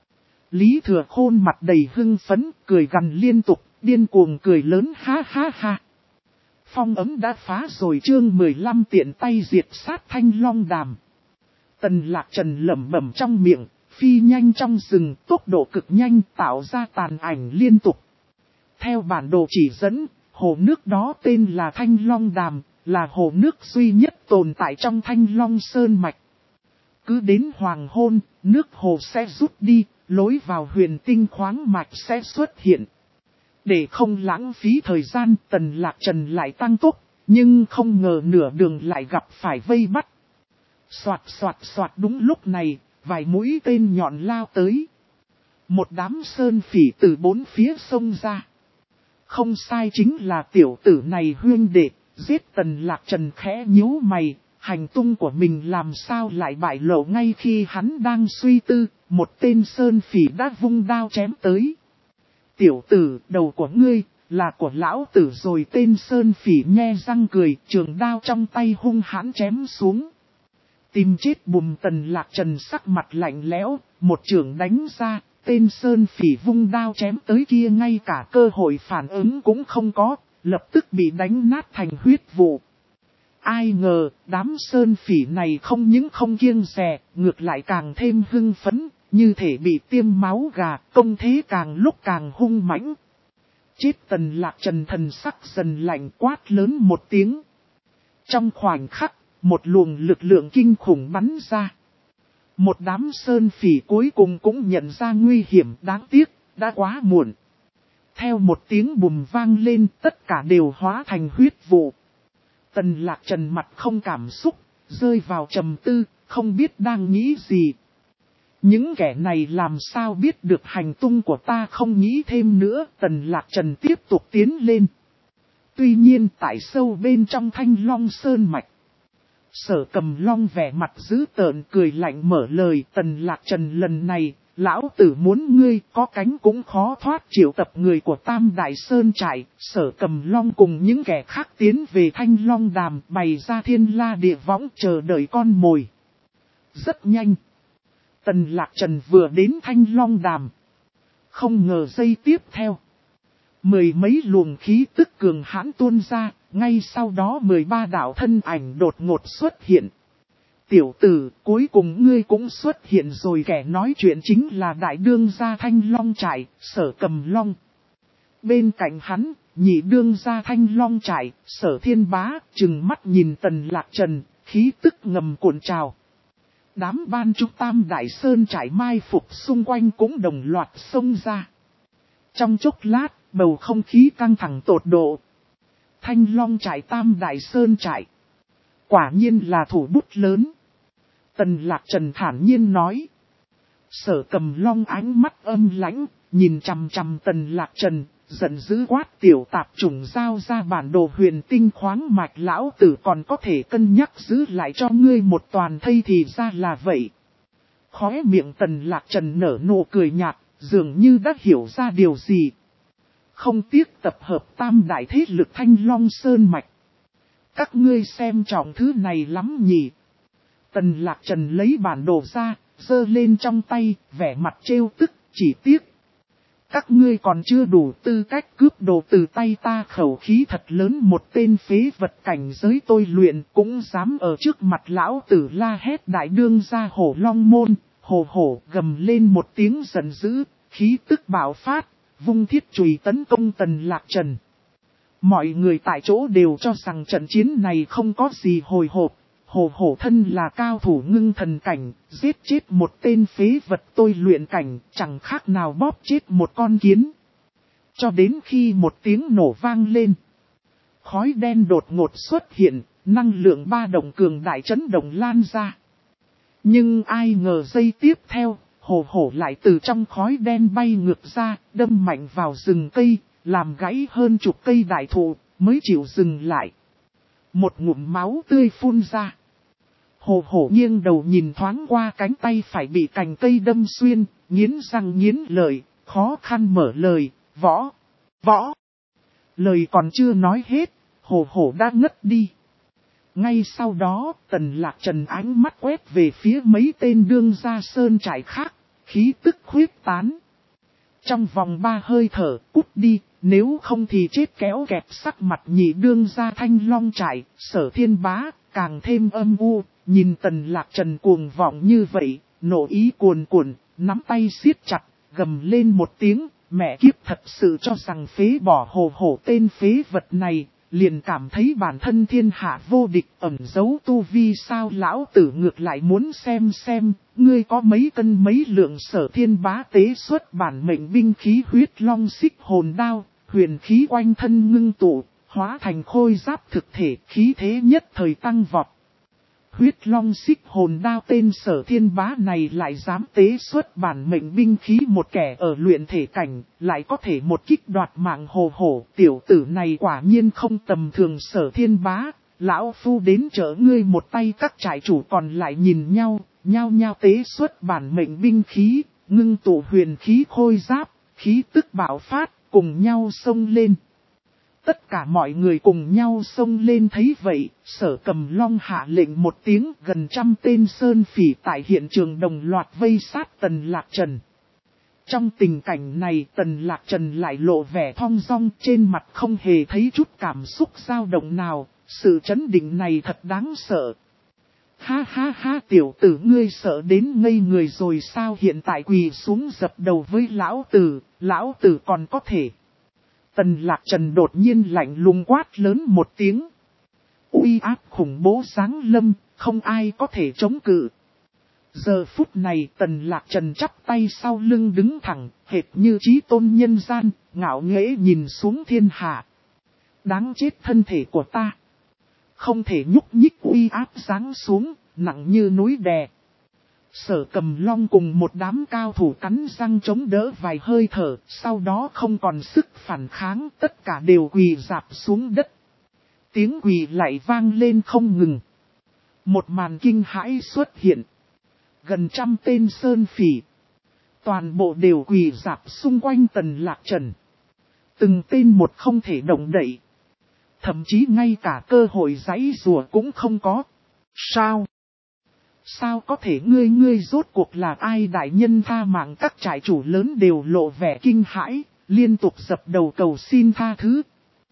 Lý Thừa Khôn mặt đầy hưng phấn, cười gằn liên tục, điên cuồng cười lớn ha ha ha. Phong ấm đã phá rồi. Chương mười lăm tiện tay diệt sát Thanh Long Đàm. Tần Lạc Trần lẩm bẩm trong miệng, phi nhanh trong rừng, tốc độ cực nhanh tạo ra tàn ảnh liên tục. Theo bản đồ chỉ dẫn, hồ nước đó tên là Thanh Long Đàm, là hồ nước duy nhất tồn tại trong Thanh Long Sơn Mạch. Cứ đến hoàng hôn, nước hồ sẽ rút đi, lối vào huyền tinh khoáng mạch sẽ xuất hiện. Để không lãng phí thời gian, Tần Lạc Trần lại tăng tốc, nhưng không ngờ nửa đường lại gặp phải vây bắt. Soạt soạt soạt, đúng lúc này, vài mũi tên nhọn lao tới. Một đám sơn phỉ từ bốn phía xông ra. Không sai, chính là tiểu tử này huyên đệ. Giết Tần Lạc Trần khẽ nhíu mày, hành tung của mình làm sao lại bại lộ. Ngay khi hắn đang suy tư, một tên sơn phỉ đã vung đao chém tới. Tiểu tử, đầu của ngươi là của lão tử rồi. Tên sơn phỉ nhe răng cười, trường đao trong tay hung hãn chém xuống. Tìm chết bùm. Tần Lạc Trần sắc mặt lạnh lẽo, một trường đánh ra, tên sơn phỉ vung đao chém tới kia ngay cả cơ hội phản ứng cũng không có, lập tức bị đánh nát thành huyết vụ. Ai ngờ, đám sơn phỉ này không những không kiêng dè, ngược lại càng thêm hưng phấn, như thể bị tiêm máu gà, công thế càng lúc càng hung mãnh. Chết. Tần Lạc Trần thần sắc dần lạnh, quát lớn một tiếng. Trong khoảnh khắc, một luồng lực lượng kinh khủng bắn ra. Một đám sơn phỉ cuối cùng cũng nhận ra nguy hiểm, đáng tiếc, đã quá muộn. Theo một tiếng bùm vang lên, tất cả đều hóa thành huyết vụ. Tần Lạc Trần mặt không cảm xúc, rơi vào trầm tư, không biết đang nghĩ gì. Những kẻ này làm sao biết được hành tung của ta, không nghĩ thêm nữa. Tần Lạc Trần tiếp tục tiến lên. Tuy nhiên tại sâu bên trong Thanh Long Sơn Mạch, Sở Cầm Long vẻ mặt dữ tợn cười lạnh mở lời. Tần Lạc Trần, lần này, lão tử muốn ngươi có cánh cũng khó thoát. Triệu tập người của Tam Đại Sơn trại, Sở Cầm Long cùng những kẻ khác tiến về Thanh Long Đàm, bày ra thiên la địa võng chờ đợi con mồi. Rất nhanh, Tần Lạc Trần vừa đến Thanh Long Đàm. Không ngờ giây tiếp theo, mười mấy luồng khí tức cường hãn tuôn ra, ngay sau đó mười ba đạo thân ảnh đột ngột xuất hiện. Tiểu tử, cuối cùng ngươi cũng xuất hiện rồi. Kẻ nói chuyện chính là đại đương gia Thanh Long trại, Sở Cầm Long. Bên cạnh hắn, nhị đương gia Thanh Long trại, Sở Thiên Bá, trừng mắt nhìn Tần Lạc Trần, khí tức ngầm cuộn trào. Đám ban trúc Tam Đại Sơn trại mai phục xung quanh cũng đồng loạt xông ra. Trong chốc lát, bầu không khí căng thẳng tột độ. Thanh Long trại, Tam Đại Sơn trại, quả nhiên là thủ bút lớn. Tần Lạc Trần thản nhiên nói. Sở Cầm Long ánh mắt âm lãnh, nhìn chằm chằm Tần Lạc Trần, giận dữ quát. Tiểu tạp chủng, giao ra bản đồ huyền tinh khoáng mạch, lão tử còn có thể cân nhắc giữ lại cho ngươi một toàn thây thì ra là vậy. Khóe miệng Tần Lạc Trần nở nụ cười nhạt, dường như đã hiểu ra điều gì. Không tiếc tập hợp tam đại thế lực Thanh Long Sơn Mạch. Các ngươi xem trọng thứ này lắm nhỉ. Tần Lạc Trần lấy bản đồ ra, giơ lên trong tay, vẻ mặt trêu tức, chỉ tiếc. Các ngươi còn chưa đủ tư cách cướp đồ từ tay ta. Khẩu khí thật lớn, một tên phế vật cảnh giới tôi luyện cũng dám ở trước mặt lão tử la hét. Đại đương gia Hổ Long Môn, hổ hổ gầm lên một tiếng giận dữ, khí tức bạo phát, vung thiết chùy tấn công Tần Lạc Trần. Mọi người tại chỗ đều cho rằng trận chiến này không có gì hồi hộp. Hổ hổ thân là cao thủ ngưng thần cảnh, giết chết một tên phế vật tôi luyện cảnh, chẳng khác nào bóp chết một con kiến. Cho đến khi một tiếng nổ vang lên, khói đen đột ngột xuất hiện, năng lượng ba động cường đại chấn động lan ra. Nhưng ai ngờ giây tiếp theo, hổ hổ lại từ trong khói đen bay ngược ra, đâm mạnh vào rừng cây, làm gãy hơn chục cây đại thụ, mới chịu dừng lại. Một ngụm máu tươi phun ra. Hổ hổ nghiêng đầu nhìn thoáng qua cánh tay phải bị cành cây đâm xuyên, nghiến răng nghiến lợi, khó khăn mở lời, võ, võ. Lời còn chưa nói hết, hổ hổ đã ngất đi. Ngay sau đó, Tần Lạc Trần ánh mắt quét về phía mấy tên đương gia sơn trại khác, khí tức khuyết tán. Trong vòng ba hơi thở, cút đi, nếu không thì chết kéo kẹt. Sắc mặt nhị đương gia Thanh Long trại, Sở Thiên Bá, càng thêm âm u, Nhìn Tần Lạc Trần cuồng vọng như vậy, nộ ý cuồn cuộn, nắm tay siết chặt, gầm lên một tiếng, mẹ kiếp thật sự cho rằng phế bỏ hồ hổ tên phế vật này, liền cảm thấy bản thân thiên hạ vô địch ẩn giấu tu vi sao lão tử ngược lại muốn xem xem, ngươi có mấy cân mấy lượng Sở Thiên Bá tế xuất bản mệnh binh khí huyết long xích hồn đao, huyền khí quanh thân ngưng tụ, hóa thành khôi giáp thực thể, khí thế nhất thời tăng vọt. Huyết long xích hồn đao tên Sở Thiên Bá này lại dám tế xuất bản mệnh binh khí một kẻ ở luyện thể cảnh, lại có thể một kích đoạt mạng hồ hổ. Tiểu tử này quả nhiên không tầm thường Sở Thiên Bá, lão phu đến chở ngươi một tay. Các trại chủ còn lại nhìn nhau, nhao nhao tế xuất bản mệnh binh khí, ngưng tụ huyền khí khôi giáp, khí tức bạo phát, cùng nhau xông lên. Tất cả mọi người cùng nhau xông lên thấy vậy, Sở Cầm Long hạ lệnh một tiếng, gần trăm tên sơn phỉ tại hiện trường đồng loạt vây sát Tần Lạc Trần. Trong tình cảnh này Tần Lạc Trần lại lộ vẻ thong dong, trên mặt không hề thấy chút cảm xúc dao động nào, sự chấn định này thật đáng sợ. Ha ha ha, tiểu tử ngươi sợ đến ngây người rồi sao, hiện tại quỳ xuống dập đầu với lão tử, lão tử còn có thể. Tần Lạc Trần đột nhiên lạnh lùng quát lớn một tiếng. Uy áp khủng bố giáng lâm, không ai có thể chống cự. Giờ phút này Tần Lạc Trần chắp tay sau lưng đứng thẳng, hệt như chí tôn nhân gian, ngạo nghễ nhìn xuống thiên hạ. Đáng chết thân thể của ta. Không thể nhúc nhích, uy áp giáng xuống, nặng như núi đè. Sở Cầm Long cùng một đám cao thủ cắn răng chống đỡ vài hơi thở, sau đó không còn sức phản kháng, tất cả đều quỳ rạp xuống đất. Tiếng quỳ lại vang lên không ngừng. Một màn kinh hãi xuất hiện. Gần trăm tên sơn phỉ. Toàn bộ đều quỳ rạp xung quanh Tần Lạc Trần. Từng tên một không thể động đậy. Thậm chí ngay cả cơ hội giãy giụa cũng không có. Sao? Sao có thể ngươi ngươi rốt cuộc là ai? Đại nhân tha mạng. Các trại chủ lớn đều lộ vẻ kinh hãi, liên tục dập đầu cầu xin tha thứ.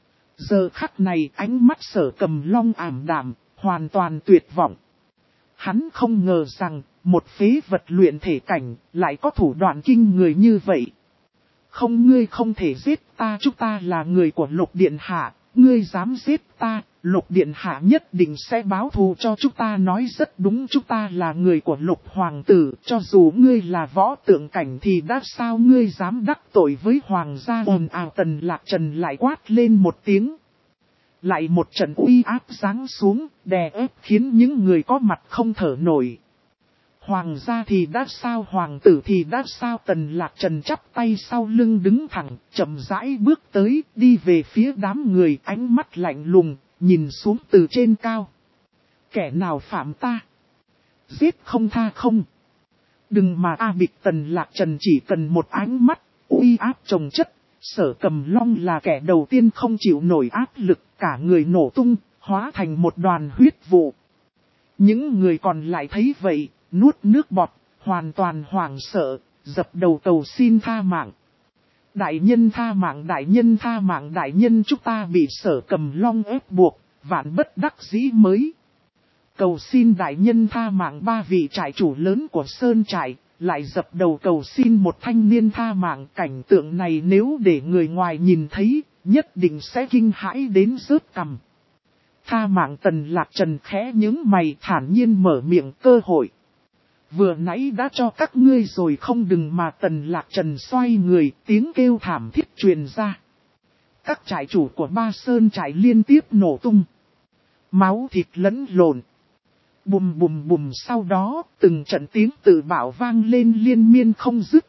Giờ khắc này ánh mắt Sở Cầm Long ảm đạm, hoàn toàn tuyệt vọng. Hắn không ngờ rằng, một phế vật luyện thể cảnh, lại có thủ đoạn kinh người như vậy. Không, ngươi không thể giết ta, chúng ta là người của Lục Điện Hạ, ngươi dám giết ta, Lục Điện Hạ nhất định sẽ báo thù cho chúng ta. Nói rất đúng, chúng ta là người của Lục Hoàng tử, cho dù ngươi là võ tượng cảnh thì đã sao ngươi dám đắc tội với Hoàng gia. Ồn ào. Tần Lạc Trần lại quát lên một tiếng. Lại một trận uy áp giáng xuống, đè ép khiến những người có mặt không thở nổi. Hoàng gia thì đã sao, hoàng tử thì đã sao. Tần Lạc Trần chắp tay sau lưng đứng thẳng, chậm rãi bước tới, đi về phía đám người, ánh mắt lạnh lùng, nhìn xuống từ trên cao. Kẻ nào phạm ta? Giết không tha không? Đừng mà a bịch. Tần Lạc Trần chỉ cần một ánh mắt, uy áp chồng chất. Sở Cầm Long là kẻ đầu tiên không chịu nổi áp lực, cả người nổ tung, hóa thành một đoàn huyết vụ. Những người còn lại thấy vậy, nuốt nước bọt, hoàn toàn hoảng sợ, dập đầu cầu xin tha mạng. Đại nhân tha mạng, đại nhân tha mạng, đại nhân, chúng ta bị Sở Cầm Long ép buộc, vạn bất đắc dĩ mới cầu xin đại nhân tha mạng. Ba vị trại chủ lớn của Sơn trại lại dập đầu cầu xin một thanh niên tha mạng. Cảnh tượng này nếu để người ngoài nhìn thấy, nhất định sẽ kinh hãi đến rớt cằm. Tha mạng. Tần Lạc Trần khẽ nhướng mày, thản nhiên mở miệng. Cơ hội vừa nãy đã cho các ngươi rồi không, đừng mà. Tần Lạc Trần xoay người, tiếng kêu thảm thiết truyền ra. Các trại chủ của Ba Sơn trại liên tiếp nổ tung, máu thịt lẫn lộn. Bùm bùm bùm, sau đó từng trận tiếng tự bạo vang lên liên miên không dứt.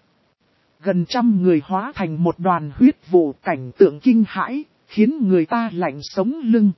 Gần trăm người hóa thành một đoàn huyết vụ, cảnh tượng kinh hãi, khiến người ta lạnh sống lưng.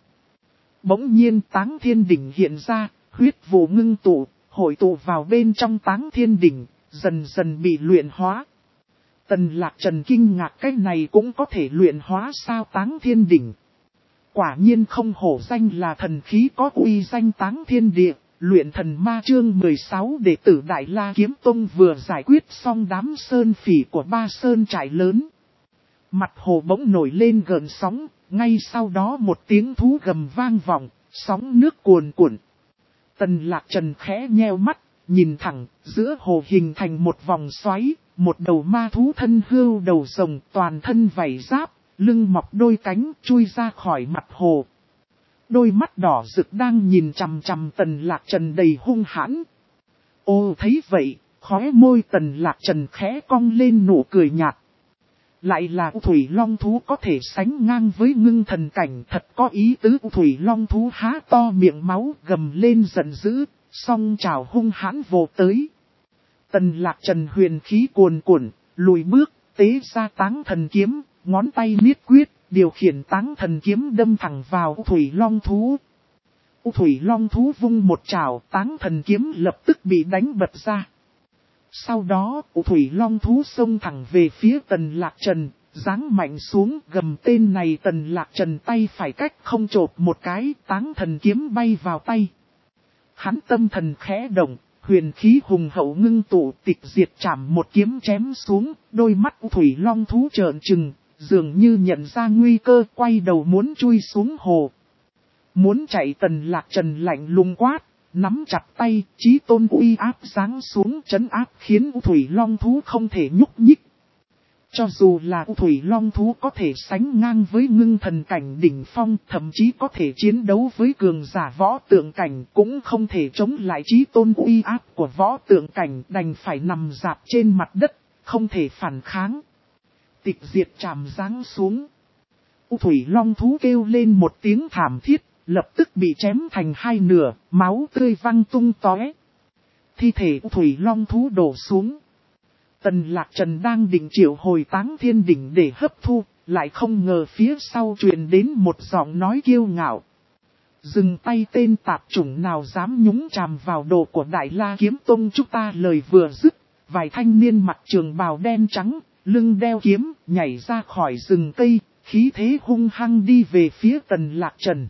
Bỗng nhiên Táng Thiên Đỉnh hiện ra, huyết vụ ngưng tụ, hội tụ vào bên trong Táng Thiên Đỉnh, dần dần bị luyện hóa. Tần Lạc Trần kinh ngạc, cái này cũng có thể luyện hóa sao? Táng Thiên Đỉnh quả nhiên không hổ danh là thần khí có uy danh. Táng Thiên Địa, luyện thần ma. Chương mười sáu, đệ tử Đại La Kiếm Tông vừa giải quyết xong đám sơn phỉ của Ba Sơn trại lớn. Mặt hồ bỗng nổi lên gợn sóng, ngay sau đó một tiếng thú gầm vang vọng, sóng nước cuồn cuộn. Tần Lạc Trần khẽ nheo mắt, nhìn thẳng, giữa hồ hình thành một vòng xoáy, một đầu ma thú thân hươu đầu rồng toàn thân vảy giáp, lưng mọc đôi cánh chui ra khỏi mặt hồ. Đôi mắt đỏ rực đang nhìn chằm chằm Tần Lạc Trần đầy hung hãn. Ô thấy vậy, khóe môi Tần Lạc Trần khẽ cong lên nụ cười nhạt. Lại là thủy long thú có thể sánh ngang với ngưng thần cảnh, thật có ý tứ. Thủy long thú há to miệng máu gầm lên giận dữ, song trào hung hãn vồ tới. Tần Lạc Trần huyền khí cuồn cuộn, lùi bước, tế ra táng thần kiếm, ngón tay niết quyết, điều khiển táng thần kiếm đâm thẳng vào thủy long thú. Thủy long thú vung một trảo, táng thần kiếm lập tức bị đánh bật ra. Sau đó, thủy long thú xông thẳng về phía Tần Lạc Trần, giáng mạnh xuống, gầm tên này. Tần Lạc Trần tay phải cách không chộp một cái, táng thần kiếm bay vào tay. Hắn tâm thần khẽ động, huyền khí hùng hậu ngưng tụ, tịch diệt chảm một kiếm chém xuống, đôi mắt thủy long thú trợn trừng, dường như nhận ra nguy cơ, quay đầu muốn chui xuống hồ. Muốn chạy. Tần Lạc Trần lạnh lùng quát, nắm chặt tay, chí tôn uy áp giáng xuống trấn áp, khiến thủy long thú không thể nhúc nhích. Cho dù là thủy long thú có thể sánh ngang với ngưng thần cảnh đỉnh phong, thậm chí có thể chiến đấu với cường giả võ tượng cảnh, cũng không thể chống lại chí tôn uy áp của võ tượng cảnh, đành phải nằm rạp trên mặt đất, không thể phản kháng. Tịch diệt chạm giáng xuống. Thủy long thú kêu lên một tiếng thảm thiết, lập tức bị chém thành hai nửa, máu tươi văng tung tóe. Thi thể thủy long thú đổ xuống. Tần Lạc Trần đang định triệu hồi táng thiên đỉnh để hấp thu, lại không ngờ phía sau truyền đến một giọng nói kiêu ngạo. Dừng tay, tên tạp chủng nào dám nhúng chàm vào đồ của Đại La Kiếm Tông chúng ta. Lời vừa dứt, vài thanh niên mặc trường bào đen trắng, lưng đeo kiếm, nhảy ra khỏi rừng cây, khí thế hung hăng đi về phía Tần Lạc Trần.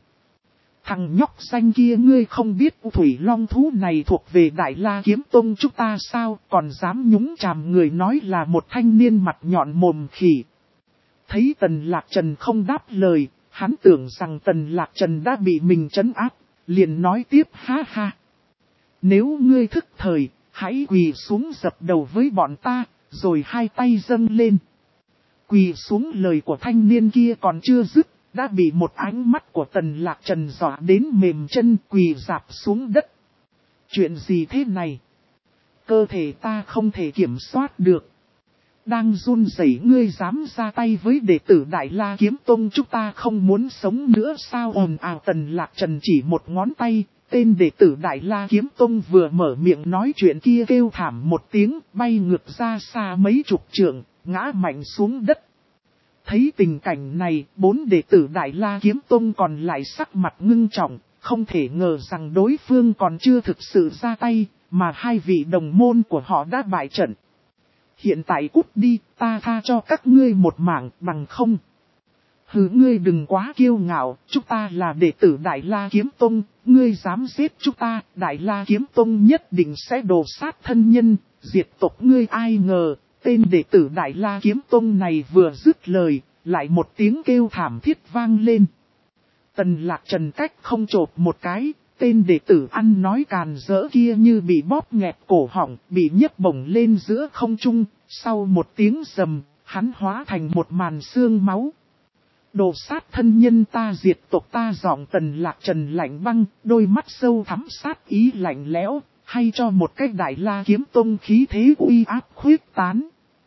Thằng nhóc xanh kia, ngươi không biết thủy long thú này thuộc về Đại La Kiếm Tông chúng ta sao, còn dám nhúng chàm người nói là một thanh niên mặt nhọn mồm khỉ. Thấy Tần Lạc Trần không đáp lời, hắn tưởng rằng Tần Lạc Trần đã bị mình trấn áp, liền nói tiếp, ha ha. Nếu ngươi thức thời, hãy quỳ xuống dập đầu với bọn ta, rồi hai tay dâng lên. Quỳ xuống, lời của thanh niên kia còn chưa dứt, đã bị một ánh mắt của Tần Lạc Trần dọa đến mềm chân, quỳ rạp xuống đất. Chuyện gì thế này? Cơ thể ta không thể kiểm soát được. Đang run rẩy, ngươi dám ra tay với đệ tử Đại La Kiếm Tông chúng ta không muốn sống nữa sao? Ồn ào. Tần Lạc Trần chỉ một ngón tay, tên đệ tử Đại La Kiếm Tông vừa mở miệng nói chuyện kia kêu thảm một tiếng, bay ngược ra xa mấy chục trượng, ngã mạnh xuống đất. Thấy tình cảnh này, bốn đệ tử Đại La Kiếm Tông còn lại sắc mặt ngưng trọng, không thể ngờ rằng đối phương còn chưa thực sự ra tay, mà hai vị đồng môn của họ đã bại trận. Hiện tại cút đi, ta tha cho các ngươi một mạng, bằng không. Hừ, ngươi đừng quá kiêu ngạo, chúng ta là đệ tử Đại La Kiếm Tông, ngươi dám giết chúng ta, Đại La Kiếm Tông nhất định sẽ đồ sát thân nhân, diệt tộc ngươi. Ai ngờ, tên đệ tử Đại La Kiếm Tông này vừa dứt lời, lại một tiếng kêu thảm thiết vang lên. Tần Lạc Trần cách không chộp một cái, tên đệ tử ăn nói càn rỡ kia như bị bóp nghẹt cổ họng, bị nhấc bổng lên giữa không trung, sau một tiếng rầm, hắn hóa thành một màn xương máu. Đồ sát thân nhân ta, diệt tộc ta. Giọng Tần Lạc Trần lạnh băng, đôi mắt sâu thắm sát ý lạnh lẽo, hay cho một cách Đại La Kiếm Tông khí thế uy áp khuyết tán.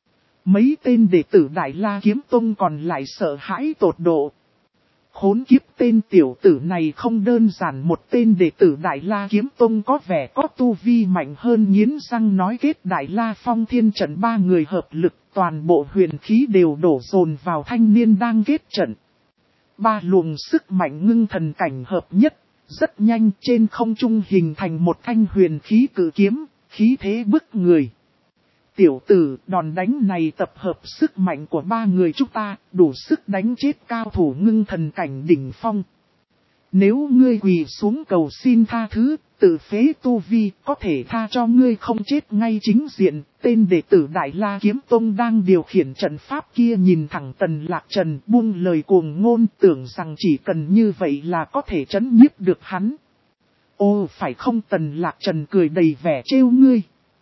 Mấy tên đệ tử Đại La Kiếm Tông còn lại sợ hãi tột độ. Khốn kiếp, tên tiểu tử này không đơn giản. Một tên đệ tử Đại La Kiếm Tông có vẻ có tu vi mạnh hơn, nghiến răng nói kết. Đại La Phong Thiên trận ba người hợp lực, toàn bộ huyền khí đều đổ dồn vào thanh niên đang kết trận. Ba luồng sức mạnh ngưng thần cảnh hợp nhất, rất nhanh trên không trung hình thành một thanh huyền khí cự kiếm, khí thế bức người. Tiểu tử, đòn đánh này tập hợp sức mạnh của ba người chúng ta, đủ sức đánh chết cao thủ ngưng thần cảnh đỉnh phong. Nếu ngươi quỳ xuống cầu xin tha thứ, tự phế tu vi, có thể tha cho ngươi không chết ngay chính diện. Tên đệ tử Đại La Kiếm Tông đang điều khiển trận pháp kia nhìn thẳng Tần Lạc Trần, buông lời cuồng ngôn, tưởng rằng chỉ cần như vậy là có thể trấn nhiếp được hắn. Ô phải không, Tần Lạc Trần cười đầy vẻ trêu ngươi.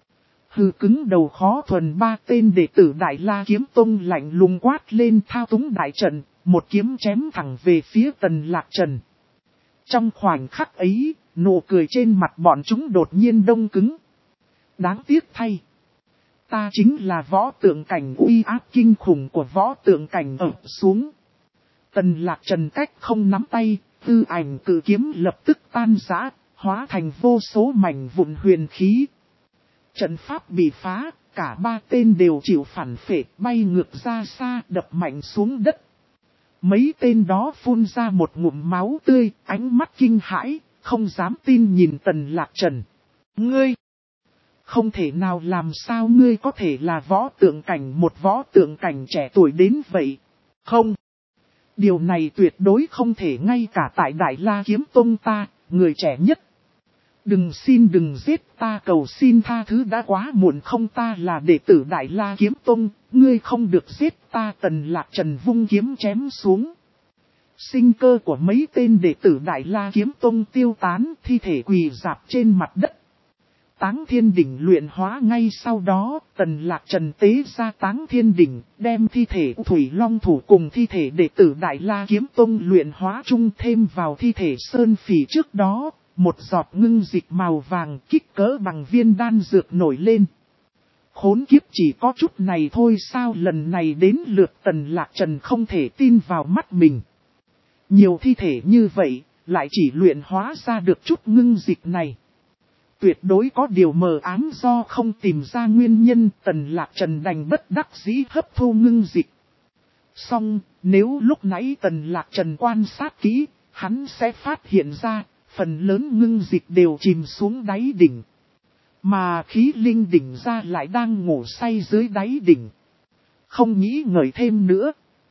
Hừ, cứng đầu khó thuần. Ba tên đệ tử Đại La Kiếm Tông lạnh lùng quát lên, thao túng đại trận, một kiếm chém thẳng về phía Tần Lạc Trần. Trong khoảnh khắc ấy, nụ cười trên mặt bọn chúng đột nhiên đông cứng. Đáng tiếc thay, ta chính là võ tượng cảnh, uy áp kinh khủng của võ tượng cảnh ập xuống. Tần Lạc Trần cách không nắm tay, tư ảnh cự kiếm lập tức tan rã, hóa thành vô số mảnh vụn huyền khí. Trận pháp bị phá, cả ba tên đều chịu phản phệ, bay ngược ra xa, đập mạnh xuống đất. Mấy tên đó phun ra một ngụm máu tươi, ánh mắt kinh hãi, không dám tin nhìn Tần Lạc Trần. Ngươi! Không thể nào, làm sao ngươi có thể là võ tượng cảnh, một võ tượng cảnh trẻ tuổi đến vậy? Không! Điều này tuyệt đối không thể, ngay cả tại Đại La Kiếm Tông ta, người trẻ nhất. Đừng xin đừng giết ta, cầu xin tha thứ, đã quá muộn. Không, ta là đệ tử Đại La Kiếm Tông, ngươi không được giết ta. Tần Lạc Trần vung kiếm chém xuống. Sinh cơ của mấy tên đệ tử Đại La Kiếm Tông tiêu tán, thi thể quỳ rạp trên mặt đất. Táng Thiên Đỉnh luyện hóa ngay sau đó, Tần Lạc Trần tế ra Táng Thiên Đỉnh, đem thi thể Thủy Long Thủ cùng thi thể đệ tử Đại La Kiếm Tông luyện hóa chung thêm vào thi thể Sơn Phỉ trước đó. Một giọt ngưng dịch màu vàng kích cỡ bằng viên đan dược nổi lên. Khốn kiếp, chỉ có chút này thôi sao? Lần này đến lượt Tần Lạc Trần không thể tin vào mắt mình. Nhiều thi thể như vậy, lại chỉ luyện hóa ra được chút ngưng dịch này. Tuyệt đối có điều mờ ám, do không tìm ra nguyên nhân. Tần Lạc Trần đành bất đắc dĩ hấp thu ngưng dịch. Song, nếu lúc nãy Tần Lạc Trần quan sát kỹ, hắn sẽ phát hiện ra, phần lớn ngưng dịch đều chìm xuống đáy đỉnh. Mà khí linh đỉnh ra lại đang ngủ say dưới đáy đỉnh. Không nghĩ ngợi thêm nữa,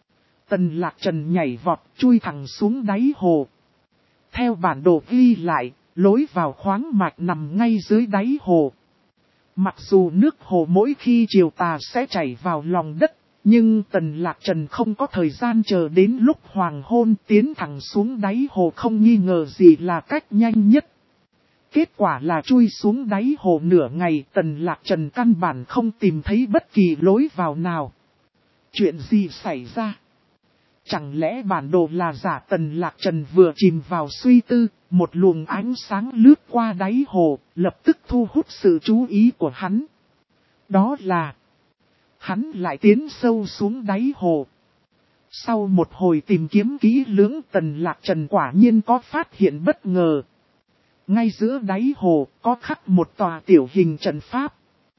Tần Lạc Trần nhảy vọt chui thẳng xuống đáy hồ. Theo bản đồ ghi lại, lối vào khoáng mạch nằm ngay dưới đáy hồ. Mặc dù nước hồ mỗi khi chiều tà sẽ chảy vào lòng đất, nhưng Tần Lạc Trần không có thời gian chờ đến lúc hoàng hôn, tiến thẳng xuống đáy hồ không nghi ngờ gì là cách nhanh nhất. Kết quả là chui xuống đáy hồ nửa ngày, Tần Lạc Trần căn bản không tìm thấy bất kỳ lối vào nào. Chuyện gì xảy ra? Chẳng lẽ bản đồ là giả? Tần Lạc Trần vừa chìm vào suy tư, một luồng ánh sáng lướt qua đáy hồ, lập tức thu hút sự chú ý của hắn. Đó là... Hắn lại tiến sâu xuống đáy hồ. Sau một hồi tìm kiếm kỹ lưỡng, Tần Lạc Trần quả nhiên có phát hiện bất ngờ. Ngay giữa đáy hồ có khắc một tòa tiểu hình trận pháp.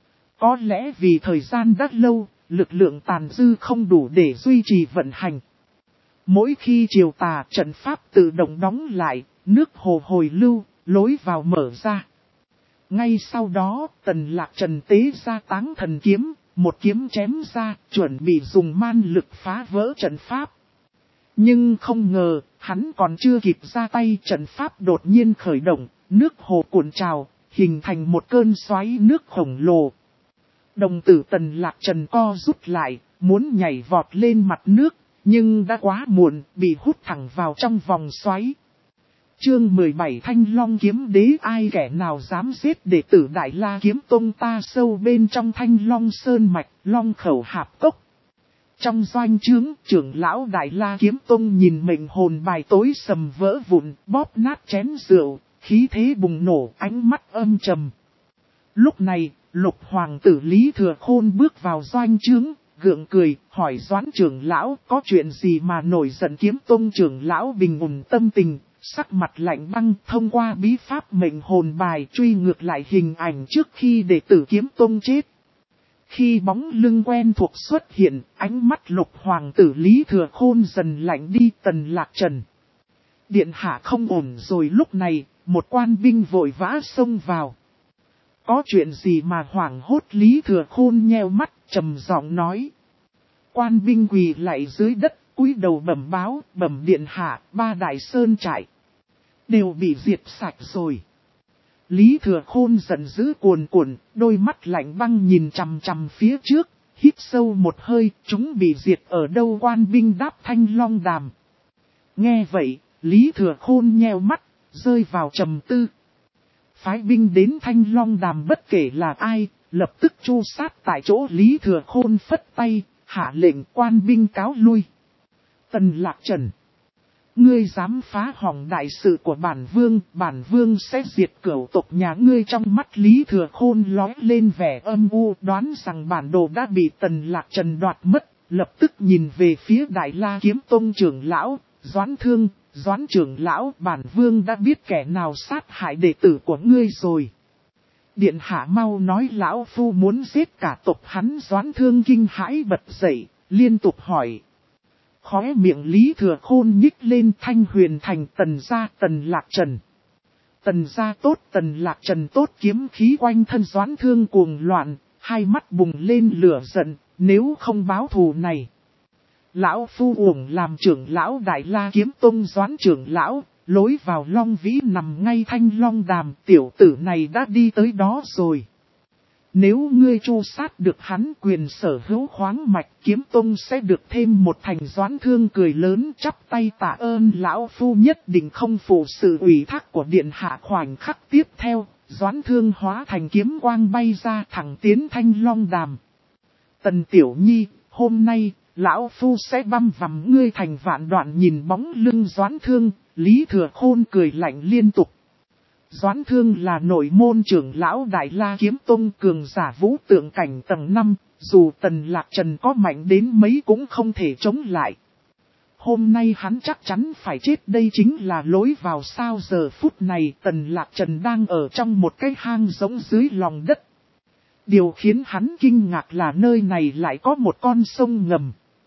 Có lẽ vì thời gian đã lâu, lực lượng tàn dư không đủ để duy trì vận hành. Mỗi khi chiều tà, trận pháp tự động đóng lại, nước hồ hồi lưu, lối vào mở ra. Ngay sau đó, Tần Lạc Trần tế ra Táng Thần Kiếm, một kiếm chém ra, chuẩn bị dùng man lực phá vỡ trận pháp. Nhưng không ngờ, hắn còn chưa kịp ra tay, trận pháp đột nhiên khởi động, nước hồ cuộn trào, hình thành một cơn xoáy nước khổng lồ. Đồng tử Tần Lạc Trần co rút lại, muốn nhảy vọt lên mặt nước, nhưng đã quá muộn, bị hút thẳng vào trong vòng xoáy. Chương mười bảy Thanh Long Kiếm Đế. Ai kẻ nào dám giết đệ tử Đại La Kiếm Tông ta? Sâu bên trong Thanh Long Sơn Mạch, Long Khẩu Hạp Cốc. Trong doanh trướng, trưởng lão Đại La Kiếm Tông nhìn mệnh hồn bài tối sầm vỡ vụn, bóp nát chén rượu, khí thế bùng nổ, ánh mắt âm trầm. Lúc này, Lục Hoàng tử Lý Thừa Khôn bước vào doanh trướng, gượng cười, hỏi Doãn trưởng lão có chuyện gì mà nổi giận? Kiếm Tông trưởng lão bình ổn tâm tình, sắc mặt lạnh băng, thông qua bí pháp mệnh hồn bài truy ngược lại hình ảnh trước khi đệ tử Kiếm Tông chết. Khi bóng lưng quen thuộc xuất hiện, ánh mắt Lục Hoàng tử Lý Thừa Khôn dần lạnh đi. Tần Lạc Trần, điện hạ không ổn rồi. Lúc này, một quan binh vội vã xông vào. Có chuyện gì mà hoảng hốt? Lý Thừa Khôn nheo mắt, trầm giọng nói. Quan binh quỳ lạy dưới đất, cúi đầu bẩm báo, bẩm điện hạ, ba đại sơn trại đều bị diệt sạch rồi. Lý Thừa Khôn giận dữ cuồn cuộn, đôi mắt lạnh băng nhìn chằm chằm phía trước, hít sâu một hơi, chúng bị diệt ở đâu? Quan binh đáp, Thanh Long Đàm. Nghe vậy, Lý Thừa Khôn nheo mắt, rơi vào trầm tư. phái binh đến Thanh Long Đàm bất kể là ai, lập tức tru sát tại chỗ. Lý Thừa Khôn phất tay, hạ lệnh quan binh cáo lui. Tần Lạc Trần, ngươi dám phá hỏng đại sự của bản vương, bản vương sẽ diệt cửu tộc nhà ngươi. Trong mắt Lý Thừa Khôn lóe lên vẻ âm u, đoán rằng bản đồ đã bị Tần Lạc Trần đoạt mất, lập tức nhìn về phía Đại La Kiếm Tông trưởng lão, Doãn Thương. Doãn trưởng lão, bản vương đã biết kẻ nào sát hại đệ tử của ngươi rồi. Điện hạ mau nói lão phu muốn giết cả tộc hắn. Doãn Thương kinh hãi bật dậy, liên tục hỏi. Khóe miệng Lý Thừa Khôn nhích lên. Thanh Huyền Thành, Tần gia, Tần Lạc Trần. Tần gia tốt, Tần Lạc Trần tốt. Kiếm khí quanh thân Doãn Thương cuồng loạn, hai mắt bùng lên lửa giận. Nếu không báo thù này, lão phu uổng làm trưởng lão Đại La Kiếm Tông. Doãn trưởng lão, lối vào Long Vĩ nằm ngay Thanh Long Đàm, tiểu tử này đã đi tới đó rồi. Nếu ngươi tru sát được hắn, quyền sở hữu khoáng mạch Kiếm Tông sẽ được thêm một thành. Doãn Thương cười lớn chắp tay tạ ơn lão phu, nhất định không phụ sự ủy thác của điện hạ. Khoảnh khắc tiếp theo, Doãn Thương hóa thành kiếm quang bay ra thẳng tiến Thanh Long Đàm. Tần Tiểu Nhi, hôm nay, lão phu sẽ băm vằm ngươi thành vạn đoạn. Nhìn bóng lưng Doãn Thương, Lý Thừa Khôn cười lạnh liên tục. Doãn Thương là nội môn trưởng lão Đại La Kiếm Tông, cường giả vũ tượng cảnh tầng năm, dù Tần Lạc Trần có mạnh đến mấy cũng không thể chống lại. Hôm nay hắn chắc chắn phải chết. Đây chính là lối vào sao. Giờ phút này Tần Lạc Trần đang ở trong một cái hang rỗng dưới lòng đất. Điều khiến hắn kinh ngạc là nơi này lại có một con sông ngầm.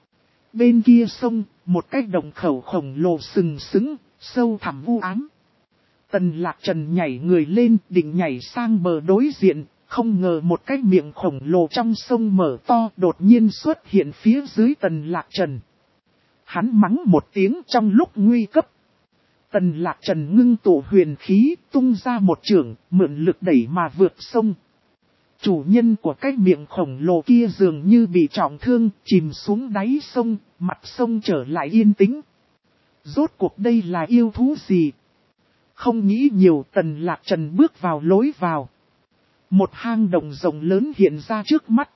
Bên kia sông, một cái động khẩu khổng lồ sừng sững, sâu thẳm u ám. Tần Lạc Trần nhảy người lên, định nhảy sang bờ đối diện, không ngờ một cái miệng khổng lồ trong sông mở to đột nhiên xuất hiện phía dưới Tần Lạc Trần. Hắn mắng một tiếng trong lúc nguy cấp. Tần Lạc Trần ngưng tụ huyền khí, tung ra một chưởng, mượn lực đẩy mà vượt sông. Chủ nhân của cái miệng khổng lồ kia dường như bị trọng thương, chìm xuống đáy sông, mặt sông trở lại yên tĩnh. Rốt cuộc đây là yêu thú gì? Không nghĩ nhiều, Tần Lạc Trần bước vào lối vào. Một hang động rộng lớn hiện ra trước mắt.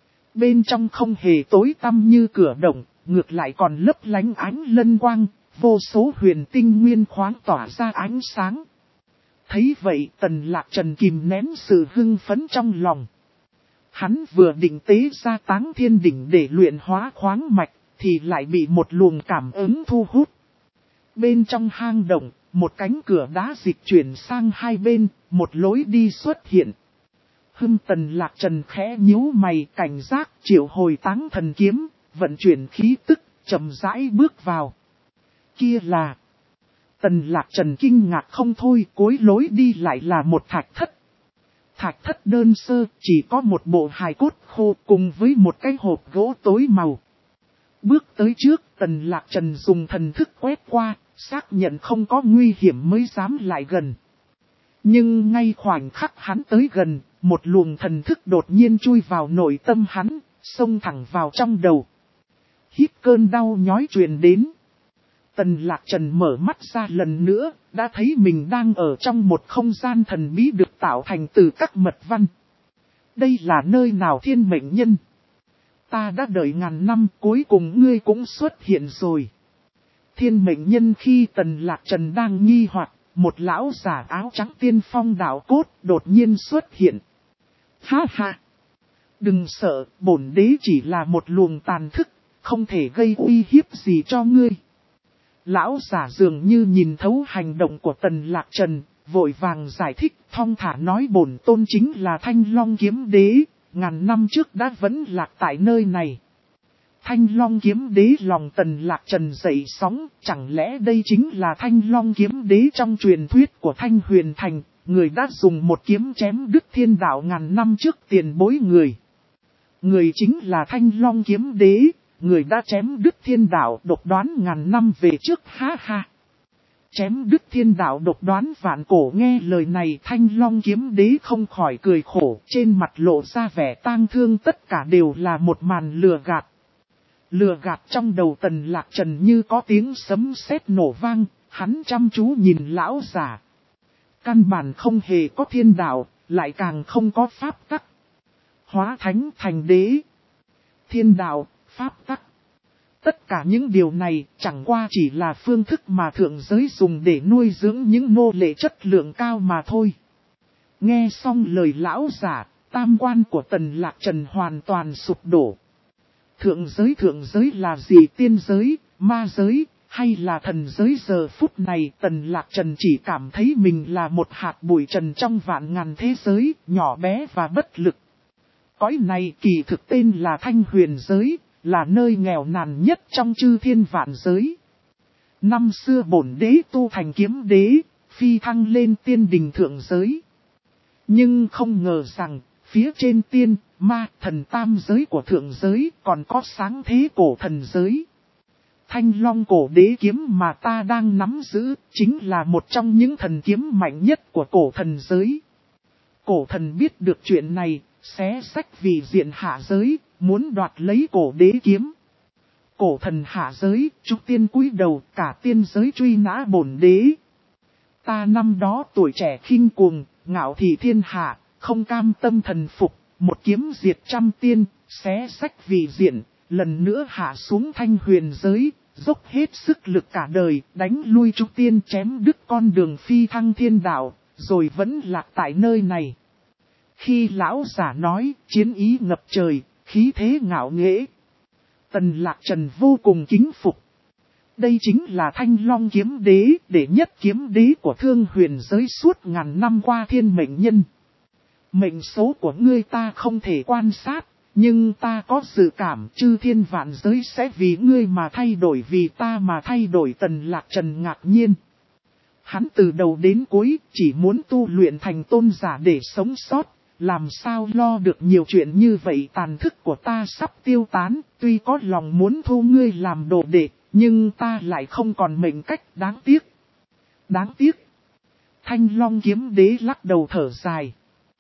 Bên trong không hề tối tăm như cửa động, ngược lại còn lấp lánh ánh lân quang, vô số huyền tinh nguyên khoáng tỏa ra ánh sáng. Thấy vậy Tần Lạc Trần kìm nén sự hưng phấn trong lòng. Hắn vừa định tế ra Táng Thiên Đỉnh để luyện hóa khoáng mạch, thì lại bị một luồng cảm ứng thu hút. Bên trong hang động, một cánh cửa đá dịch chuyển sang hai bên, một lối đi xuất hiện. Hưng Tần Lạc Trần khẽ nhíu mày, cảnh giác triệu hồi Táng Thần Kiếm, vận chuyển khí tức, chậm rãi bước vào. Kia là... Tần Lạc Trần kinh ngạc không thôi, cuối lối đi lại là một thạch thất. Thạch thất đơn sơ, chỉ có một bộ hài cốt khô cùng với một cái hộp gỗ tối màu. Bước tới trước, Tần Lạc Trần dùng thần thức quét qua, xác nhận không có nguy hiểm mới dám lại gần. Nhưng ngay khoảnh khắc hắn tới gần, một luồng thần thức đột nhiên chui vào nội tâm hắn, xông thẳng vào trong đầu. Hít cơn đau nhói truyền đến. Tần Lạc Trần mở mắt ra lần nữa, đã thấy mình đang ở trong một không gian thần bí được tạo thành từ các mật văn. Đây là nơi nào Thiên Mệnh Nhân? Ta đã đợi ngàn năm, cuối cùng ngươi cũng xuất hiện rồi. Thiên Mệnh Nhân. Khi Tần Lạc Trần đang nghi hoặc, một lão giả áo trắng tiên phong đạo cốt đột nhiên xuất hiện. Ha ha! Đừng sợ, bổn đế chỉ là một luồng tàn thức, không thể gây uy hiếp gì cho ngươi. Lão giả dường như nhìn thấu hành động của Tần Lạc Trần, vội vàng giải thích, thong thả nói bổn tôn chính là Thanh Long Kiếm Đế, ngàn năm trước đã vẫn lạc tại nơi này. Thanh Long Kiếm Đế, lòng Tần Lạc Trần dậy sóng, chẳng lẽ đây chính là Thanh Long Kiếm Đế trong truyền thuyết của Thanh Huyền Thành, người đã dùng một kiếm chém đứt thiên đạo ngàn năm trước tiền bối người. Người chính là Thanh Long Kiếm Đế. Người đã chém đứt thiên đạo độc đoán ngàn năm về trước, ha ha. Chém đứt thiên đạo độc đoán vạn cổ, nghe lời này Thanh Long Kiếm Đế không khỏi cười khổ, trên mặt lộ ra vẻ tang thương, tất cả đều là một màn lừa gạt. Lừa gạt. Trong đầu Tần Lạc Trần như có tiếng sấm sét nổ vang, hắn chăm chú nhìn lão giả. Căn bản không hề có thiên đạo, lại càng không có pháp tắc. Hóa thánh thành đế. Thiên đạo, pháp tắc. Tất cả những điều này chẳng qua chỉ là phương thức mà thượng giới dùng để nuôi dưỡng những nô lệ chất lượng cao mà thôi. Nghe xong lời lão giả, tam quan của Tần Lạc Trần hoàn toàn sụp đổ. Thượng giới thượng giới là gì, tiên giới, ma giới, hay là thần giới? Giờ phút này Tần Lạc Trần chỉ cảm thấy mình là một hạt bụi trần trong vạn ngàn thế giới, nhỏ bé và bất lực. Cõi này kỳ thực tên là Thanh Huyền giới, là nơi nghèo nàn nhất trong chư thiên vạn giới. Năm xưa bổn đế tu thành kiếm đế, phi thăng lên tiên đình thượng giới. Nhưng không ngờ rằng, phía trên tiên, ma, thần tam giới của thượng giới còn có sáng thế cổ thần giới. Thanh Long cổ đế kiếm mà ta đang nắm giữ, chính là một trong những thần kiếm mạnh nhất của cổ thần giới. Cổ thần biết được chuyện này, xé xách vì diện hạ giới, muốn đoạt lấy cổ đế kiếm. Cổ thần hạ giới, chúng tiên cúi đầu, cả tiên giới truy nã bổn đế. Ta năm đó tuổi trẻ khinh cuồng, ngạo thị thiên hạ, không cam tâm thần phục, một kiếm diệt trăm tiên, xé xách vì diện, lần nữa hạ xuống Thanh Huyền giới, dốc hết sức lực cả đời, đánh lui chúng tiên, chém đứt con đường phi thăng thiên đạo, rồi vẫn lạc tại nơi này. Khi lão giả nói, chiến ý ngập trời, khí thế ngạo nghễ, Tần Lạc Trần vô cùng kính phục. Đây chính là Thanh Long kiếm đế, đệ nhất kiếm đế của Thương Huyền giới suốt ngàn năm qua thiên mệnh nhân. Mệnh số của ngươi ta không thể quan sát, nhưng ta có dự cảm chư thiên vạn giới sẽ vì ngươi mà thay đổi, vì ta mà thay đổi. Tần Lạc Trần ngạc nhiên. Hắn từ đầu đến cuối chỉ muốn tu luyện thành tôn giả để sống sót, làm sao lo được nhiều chuyện như vậy. Tàn thức của ta sắp tiêu tán, tuy có lòng muốn thu ngươi làm đồ đệ, nhưng ta lại không còn mệnh cách, đáng tiếc. Đáng tiếc. Thanh Long kiếm đế lắc đầu thở dài.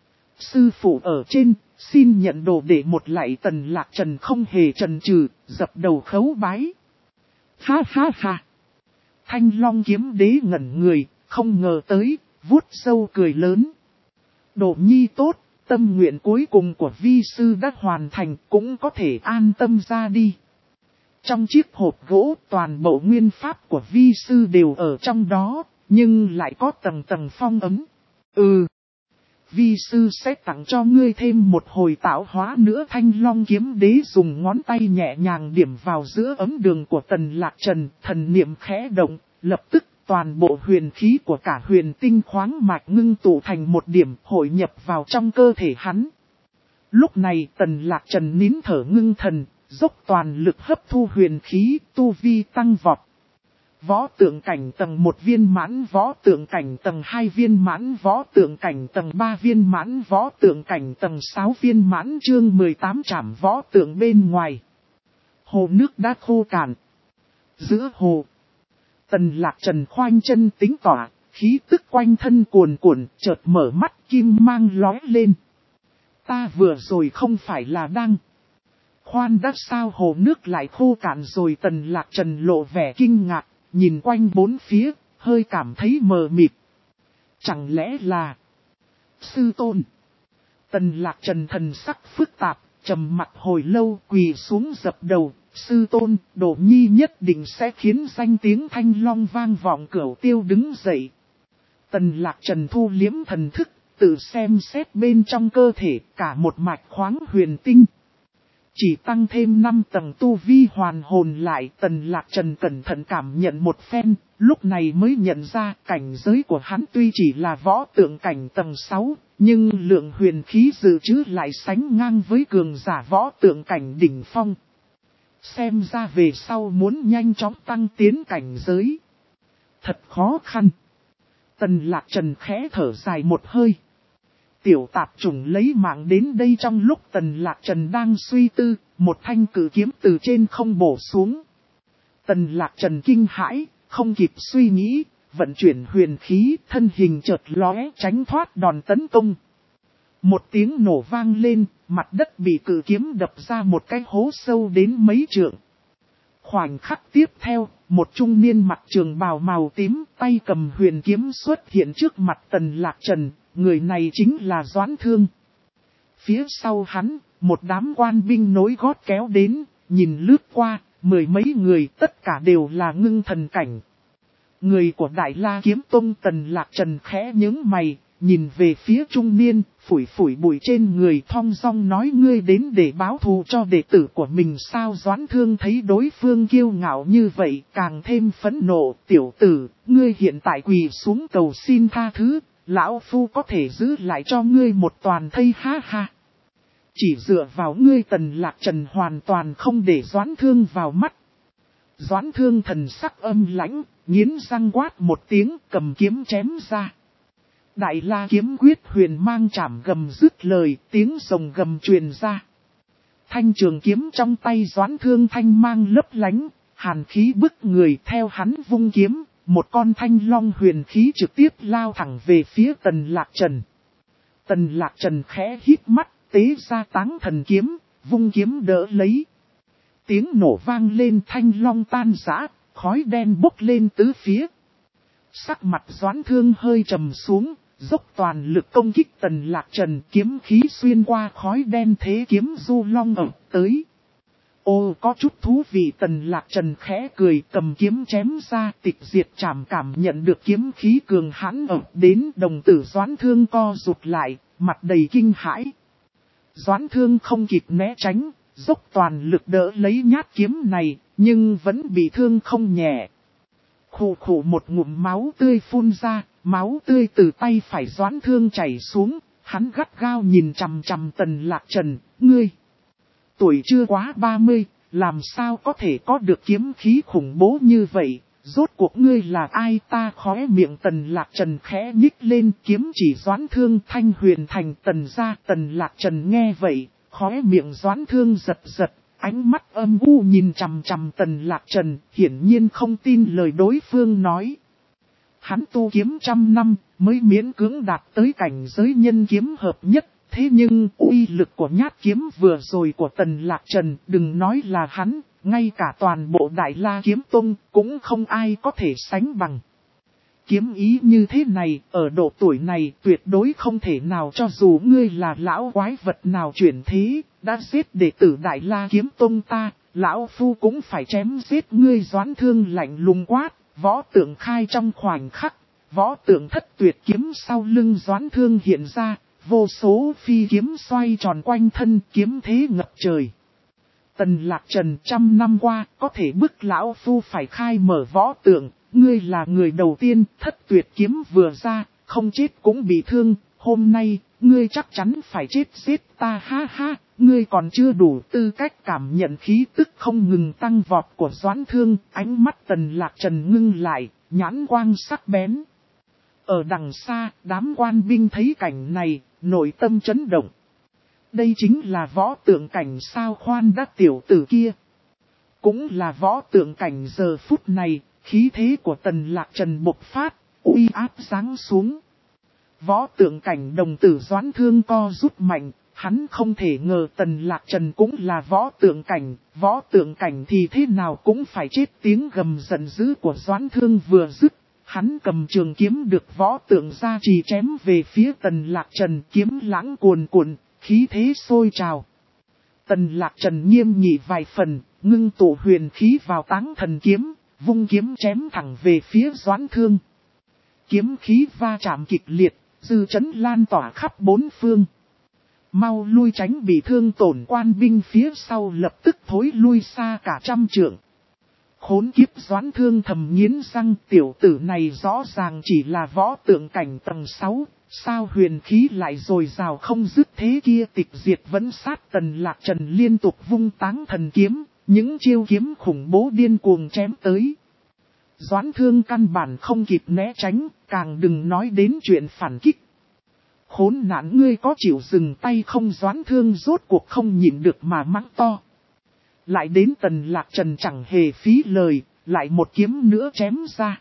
Sư phụ ở trên, xin nhận đồ đệ một lạy. Tần Lạc Trần không hề chần chừ, dập đầu khấu bái. Ha ha ha. Thanh Long kiếm đế ngẩn người, không ngờ tới, vuốt sâu cười lớn. Đồ nhi tốt, tâm nguyện cuối cùng của vi sư đã hoàn thành, cũng có thể an tâm ra đi. Trong chiếc hộp gỗ, toàn bộ nguyên pháp của vi sư đều ở trong đó, nhưng lại có tầng tầng phong ấm. Ừ. Vi sư sẽ tặng cho ngươi thêm một hồi tạo hóa nữa. Thanh Long kiếm đế dùng ngón tay nhẹ nhàng điểm vào giữa ấm đường của Tần Lạc Trần, thần niệm khẽ động, lập tức toàn bộ huyền khí của cả huyền tinh khoáng mạch ngưng tụ thành một điểm, hội nhập vào trong cơ thể hắn. Lúc này Tần Lạc Trần nín thở ngưng thần, dốc toàn lực hấp thu huyền khí, tu vi tăng vọt. Võ tượng cảnh tầng một viên mãn, võ tượng cảnh tầng hai viên mãn, võ tượng cảnh tầng ba viên mãn, võ tượng cảnh tầng sáu viên mãn. Chương mười tám trảm võ tượng bên ngoài. Hồ nước đã khô cạn. Giữa hồ, Tần Lạc Trần khoanh chân tính tỏa, khí tức quanh thân cuồn cuộn, chợt mở mắt kim mang lóe lên. Ta vừa rồi không phải là đang... Khoan đã, sao hồ nước lại khô cạn rồi? Tần Lạc Trần lộ vẻ kinh ngạc, nhìn quanh bốn phía, hơi cảm thấy mờ mịt. Chẳng lẽ là... Sư tôn? Tần Lạc Trần thần sắc phức tạp, trầm mặt hồi lâu, quỳ xuống dập đầu. Sư tôn, Đồ nhi nhất định sẽ khiến danh tiếng Thanh Long vang vọng cửu tiêu. Đứng dậy. Tần Lạc Trần thu liếm thần thức, tự xem xét bên trong cơ thể, cả một mạch khoáng huyền tinh. Chỉ tăng thêm năm tầng tu vi hoàn hồn lại. Tần Lạc Trần cẩn thận cảm nhận một phen, lúc này mới nhận ra cảnh giới của hắn tuy chỉ là võ tượng cảnh tầng sáu, nhưng lượng huyền khí dự trữ lại sánh ngang với cường giả võ tượng cảnh đỉnh phong. Xem ra về sau muốn nhanh chóng tăng tiến cảnh giới, thật khó khăn. Tần Lạc Trần khẽ thở dài một hơi. Tiểu tạp chủng lấy mạng đến đây. Trong lúc Tần Lạc Trần đang suy tư, một thanh cử kiếm từ trên không bổ xuống. Tần Lạc Trần kinh hãi, không kịp suy nghĩ, vận chuyển huyền khí, thân hình chợt lóe tránh thoát đòn tấn công. Một tiếng nổ vang lên, mặt đất bị cử kiếm đập ra một cái hố sâu đến mấy trượng. Khoảnh khắc tiếp theo, một trung niên mặc trường bào màu tím, tay cầm huyền kiếm xuất hiện trước mặt Tần Lạc Trần, người này chính là Doãn Thương. Phía sau hắn, một đám quan binh nối gót kéo đến, nhìn lướt qua, mười mấy người tất cả đều là ngưng thần cảnh. Người của Đại La Kiếm Tông Tần Lạc Trần khẽ nhướng mày, nhìn về phía trung niên, phủi phủi bụi trên người thong dong nói ngươi đến để báo thù cho đệ tử của mình sao. Doãn Thương thấy đối phương kiêu ngạo như vậy, càng thêm phẫn nộ. Tiểu tử, ngươi hiện tại quỳ xuống cầu xin tha thứ, lão phu có thể giữ lại cho ngươi một toàn thây ha ha. Chỉ dựa vào ngươi Tần Lạc Trần hoàn toàn không để Doãn Thương vào mắt. Doãn Thương thần sắc âm lãnh, nghiến răng quát một tiếng, cầm kiếm chém ra. Đại La kiếm quyết huyền mang chảm gầm dứt lời, tiếng rồng gầm truyền ra. Thanh trường kiếm trong tay Doãn Thương thanh mang lấp lánh, hàn khí bức người. Theo hắn vung kiếm, một con thanh long huyền khí trực tiếp lao thẳng về phía Tần Lạc Trần. Tần Lạc Trần khẽ hít mắt, tế ra Táng Thần kiếm, vung kiếm đỡ lấy. Tiếng nổ vang lên, thanh long tan rã, khói đen bốc lên tứ phía. Sắc mặt Doãn Thương hơi trầm xuống, dốc toàn lực công kích Tần Lạc Trần, kiếm khí xuyên qua khói đen thế kiếm du long ập tới. Ô có chút thú vị. Tần Lạc Trần khẽ cười, cầm kiếm chém ra, tịch diệt trảm cảm nhận được kiếm khí cường hãn ập đến. Đồng tử Doãn Thương co rụt lại, mặt đầy kinh hãi. Doãn Thương không kịp né tránh, dốc toàn lực đỡ lấy nhát kiếm này, nhưng vẫn bị thương không nhẹ. Khủ khủ một ngụm máu tươi phun ra, máu tươi từ tay phải Doãn Thương chảy xuống, hắn gắt gao nhìn chằm chằm Tần Lạc Trần, ngươi. Tuổi chưa quá ba mươi, làm sao có thể có được kiếm khí khủng bố như vậy, rốt cuộc ngươi là ai? Ta khóe miệng Tần Lạc Trần khẽ nhích lên, kiếm chỉ Doãn Thương thanh huyền thành Tần ra. Tần Lạc Trần nghe vậy, khóe miệng Doãn Thương giật giật, ánh mắt âm u nhìn chằm chằm Tần Lạc Trần, hiển nhiên không tin lời đối phương nói. Hắn tu kiếm trăm năm, mới miễn cưỡng đạt tới cảnh giới nhân kiếm hợp nhất, thế nhưng uy lực của nhát kiếm vừa rồi của Tần Lạc Trần, đừng nói là hắn, ngay cả toàn bộ Đại La Kiếm Tông cũng không ai có thể sánh bằng. Kiếm ý như thế này, ở độ tuổi này tuyệt đối không thể nào, cho dù ngươi là lão quái vật nào chuyển thế, đã giết đệ tử Đại La Kiếm Tông ta, lão phu cũng phải chém giết ngươi. Doãn Thương lạnh lùng quát, võ tượng khai trong khoảnh khắc, võ tượng thất tuyệt kiếm sau lưng Doãn Thương hiện ra, vô số phi kiếm xoay tròn quanh thân, kiếm thế ngập trời. Tần Lạc Trần trăm năm qua, có thể bức lão phu phải khai mở võ tượng, ngươi là người đầu tiên. Thất tuyệt kiếm vừa ra, không chết cũng bị thương, hôm nay, ngươi chắc chắn phải chết giết ta ha ha. Ngươi còn chưa đủ tư cách cảm nhận khí tức không ngừng tăng vọt của Doãn Thương. Ánh mắt Tần Lạc Trần ngưng lại, nhãn quang sắc bén. Ở đằng xa, đám quan binh thấy cảnh này, nội tâm chấn động. Đây chính là võ tượng cảnh sao? Khoan đã, tiểu tử kia cũng là võ tượng cảnh. Giờ phút này, khí thế của Tần Lạc Trần bộc phát, uy áp giáng xuống. Võ tượng cảnh. Đồng tử Doãn Thương co rút mạnh, hắn không thể ngờ Tần Lạc Trần cũng là võ tượng cảnh. Võ tượng cảnh thì thế nào cũng phải chết. Tiếng gầm giận dữ của Doãn Thương vừa dứt, hắn cầm trường kiếm được võ tượng ra trì chém về phía Tần Lạc Trần, kiếm lãng cuồn cuộn, khí thế sôi trào. Tần Lạc Trần nghiêm nghị vài phần, ngưng tụ huyền khí vào Táng Thần kiếm, vung kiếm chém thẳng về phía Doãn Thương. Kiếm khí va chạm kịch liệt, dư chấn lan tỏa khắp bốn phương. Mau lui tránh, bị thương tổn quan binh phía sau lập tức thối lui xa cả trăm trượng. Khốn kiếp, Doãn Thương thầm nghiến răng, tiểu tử này rõ ràng chỉ là võ tượng cảnh tầng sáu, sao huyền khí lại dồi dào không dứt thế kia. Tịch diệt vẫn sát. Tần Lạc Trần liên tục vung Táng Thần kiếm, những chiêu kiếm khủng bố điên cuồng chém tới. Doãn Thương căn bản không kịp né tránh, càng đừng nói đến chuyện phản kích. Khốn nạn, ngươi có chịu dừng tay không? Doãn Thương rốt cuộc không nhịn được mà mắng to. Lại đến Tần Lạc Trần chẳng hề phí lời, lại một kiếm nữa chém ra.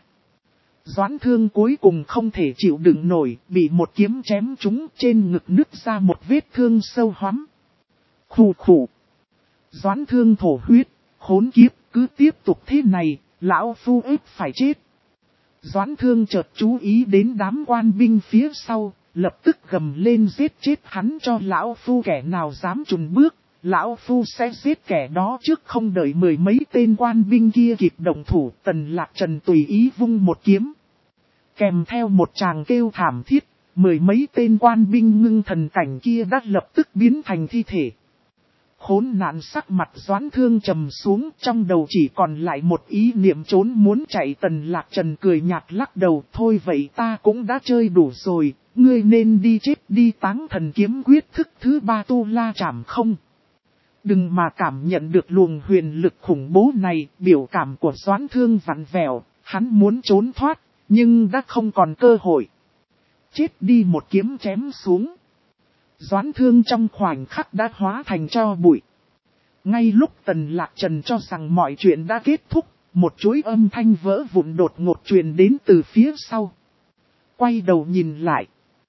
Doãn Thương cuối cùng không thể chịu đựng nổi, bị một kiếm chém trúng, trên ngực nứt ra một vết thương sâu hoắm. Khủ khủ. Doãn Thương thổ huyết, khốn kiếp. cứ tiếp tục thế này, lão phu ếp phải chết. Doãn Thương chợt chú ý đến đám quan binh phía sau, lập tức gầm lên giết chết hắn cho lão phu, kẻ nào dám chùn bước, lão phu sẽ giết kẻ đó trước. Không đợi mười mấy tên quan binh kia kịp động thủ, Tần Lạc Trần tùy ý vung một kiếm. Kèm theo một tràng kêu thảm thiết, mười mấy tên quan binh ngưng thần cảnh kia đã lập tức biến thành thi thể. Khốn nạn, sắc mặt Doãn Thương trầm xuống, trong đầu chỉ còn lại một ý niệm trốn muốn chạy. Tần Lạc Trần cười nhạt lắc đầu, thôi vậy ta cũng đã chơi đủ rồi, ngươi nên đi chết đi. Táng thần kiếm quyết thức thứ ba tu la chảm không. Đừng mà cảm nhận được luồng huyền lực khủng bố này, biểu cảm của Doãn Thương vặn vẹo, hắn muốn trốn thoát, nhưng đã không còn cơ hội. Chết đi, một kiếm chém xuống. Doãn Thương trong khoảnh khắc đã hóa thành tro bụi. Ngay lúc Tần Lạc Trần cho rằng mọi chuyện đã kết thúc, một chuỗi âm thanh vỡ vụn đột ngột truyền đến từ phía sau. Quay đầu nhìn lại,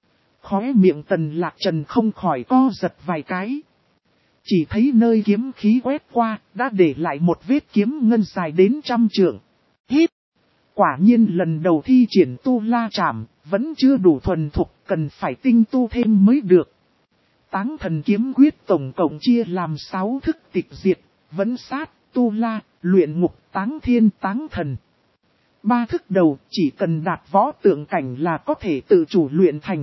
khóe miệng Tần Lạc Trần không khỏi co giật vài cái. Chỉ thấy nơi kiếm khí quét qua, đã để lại một vết kiếm ngân dài đến trăm trượng. Hít! Quả nhiên lần đầu thi triển tu la chảm, vẫn chưa đủ thuần thục, cần phải tinh tu thêm mới được. Táng thần kiếm quyết tổng cộng chia làm sáu thức tịch diệt, vấn sát, tu la, luyện ngục, táng thiên, táng thần. Ba thức đầu chỉ cần đạt võ tượng cảnh là có thể tự chủ luyện thành.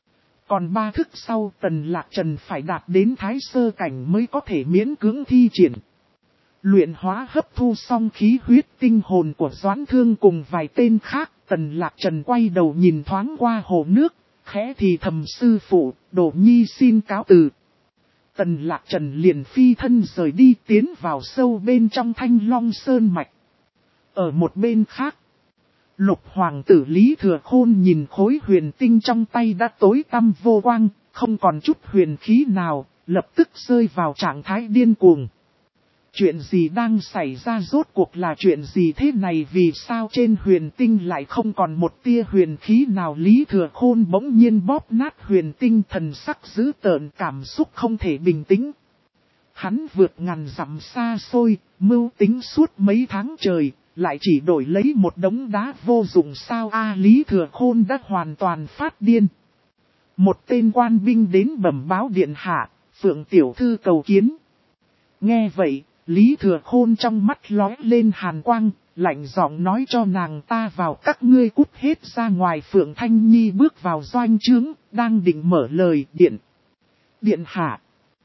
Còn ba thức sau Tần Lạc Trần phải đạt đến thái sơ cảnh mới có thể miễn cưỡng thi triển. Luyện hóa hấp thu xong khí huyết tinh hồn của Doãn Thương cùng vài tên khác, Tần Lạc Trần quay đầu nhìn thoáng qua hồ nước, khẽ thì thầm sư phụ, Đồ Nhi xin cáo từ. Tần Lạc Trần liền phi thân rời đi, tiến vào sâu bên trong Thanh Long Sơn Mạch. Ở một bên khác, Lục Hoàng tử Lý Thừa Khôn nhìn khối huyền tinh trong tay đã tối tăm vô quang, không còn chút huyền khí nào, lập tức rơi vào trạng thái điên cuồng. Chuyện gì đang xảy ra, rốt cuộc là chuyện gì thế này, vì sao trên huyền tinh lại không còn một tia huyền khí nào? Lý Thừa Khôn bỗng nhiên bóp nát huyền tinh, thần sắc dữ tợn, cảm xúc không thể bình tĩnh. Hắn vượt ngàn dặm xa xôi, mưu tính suốt mấy tháng trời, lại chỉ đổi lấy một đống đá vô dụng sao? A Lý Thừa Khôn đã hoàn toàn phát điên. Một tên quan binh đến bẩm báo điện hạ, Phượng tiểu thư cầu kiến. Nghe vậy, Lý Thừa Khôn trong mắt lóe lên hàn quang, lạnh giọng nói cho nàng ta vào, các ngươi cút hết ra ngoài. Phượng Thanh Nhi bước vào doanh trướng, đang định mở lời. Điện, điện hạ.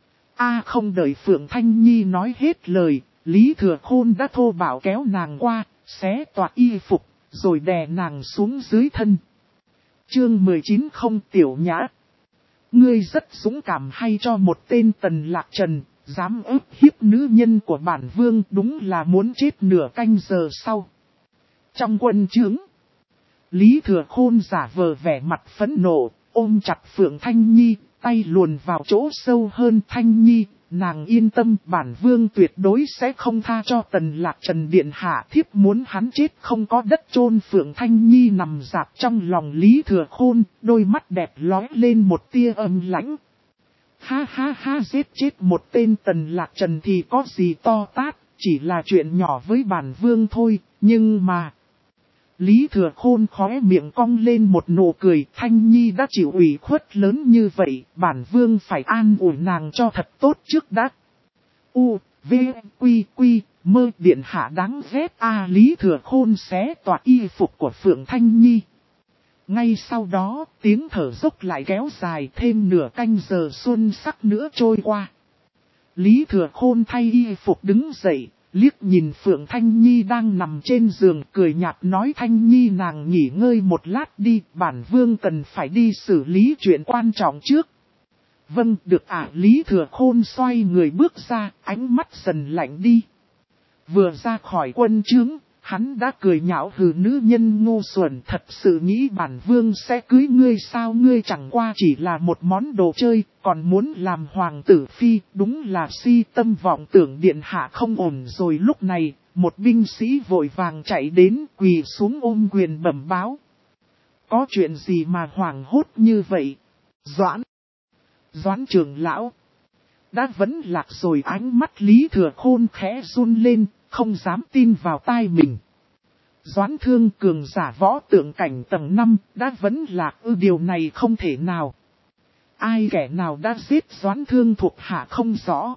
A không đợi Phượng Thanh Nhi nói hết lời, Lý Thừa Khôn đã thô bạo kéo nàng qua, xé toạc y phục, rồi đè nàng xuống dưới thân. Chương mười chín không tiểu nhã. Ngươi rất dũng cảm hay cho một tên Tần Lạc Trần, dám ức hiếp nữ nhân của bản vương, đúng là muốn chết. Nửa canh giờ sau, trong quân trướng, Lý Thừa Khôn giả vờ vẻ mặt phẫn nộ, ôm chặt Phượng Thanh Nhi, tay luồn vào chỗ sâu hơn. Thanh Nhi, nàng yên tâm, bản vương tuyệt đối sẽ không tha cho Tần Lạc Trần điện hạ, thiếp muốn hắn chết không có đất chôn. Phượng Thanh Nhi nằm dạp trong lòng Lý Thừa Khôn, đôi mắt đẹp lóe lên một tia âm lãnh. Ha ha ha, giết chết một tên Tần Lạc Trần thì có gì to tát, chỉ là chuyện nhỏ với bản vương thôi, nhưng mà... Lý Thừa Khôn khóe miệng cong lên một nụ cười. Thanh Nhi đã chịu ủy khuất lớn như vậy, bản vương phải an ủi nàng cho thật tốt trước đã. U, V, Quy, Quy, mơ, điện hạ đáng ghét. A Lý Thừa Khôn xé toạc y phục của Phượng Thanh Nhi. Ngay sau đó, tiếng thở dốc lại kéo dài, thêm nửa canh giờ xuân sắc nữa trôi qua. Lý Thừa Khôn thay y phục đứng dậy, liếc nhìn Phượng Thanh Nhi đang nằm trên giường, cười nhạt nói: Thanh Nhi nàng nghỉ ngơi một lát đi, bản vương cần phải đi xử lý chuyện quan trọng trước. Vâng, được ạ. Lý Thừa Khôn xoay người bước ra, ánh mắt dần lạnh đi. Vừa ra khỏi quân trướng, hắn đã cười nhạo hừ, nữ nhân ngu xuẩn, thật sự nghĩ bản vương sẽ cưới ngươi sao? Ngươi chẳng qua chỉ là một món đồ chơi, còn muốn làm hoàng tử phi, đúng là si tâm vọng tưởng. Điện hạ không ổn rồi. Lúc này, một binh sĩ vội vàng chạy đến, quỳ xuống ôm quyền bẩm báo. Có chuyện gì mà hoảng hốt như vậy? Doãn, Doãn trưởng lão đã vẫn lạc rồi. Ánh mắt Lý Thừa Khôn khẽ run lên, không dám tin vào tai mình. Doãn Thương cường giả võ tượng cảnh tầng năm đã vẫn lạc ư, điều này không thể nào. Ai kẻ nào đã giết Doãn Thương thuộc hạ không rõ.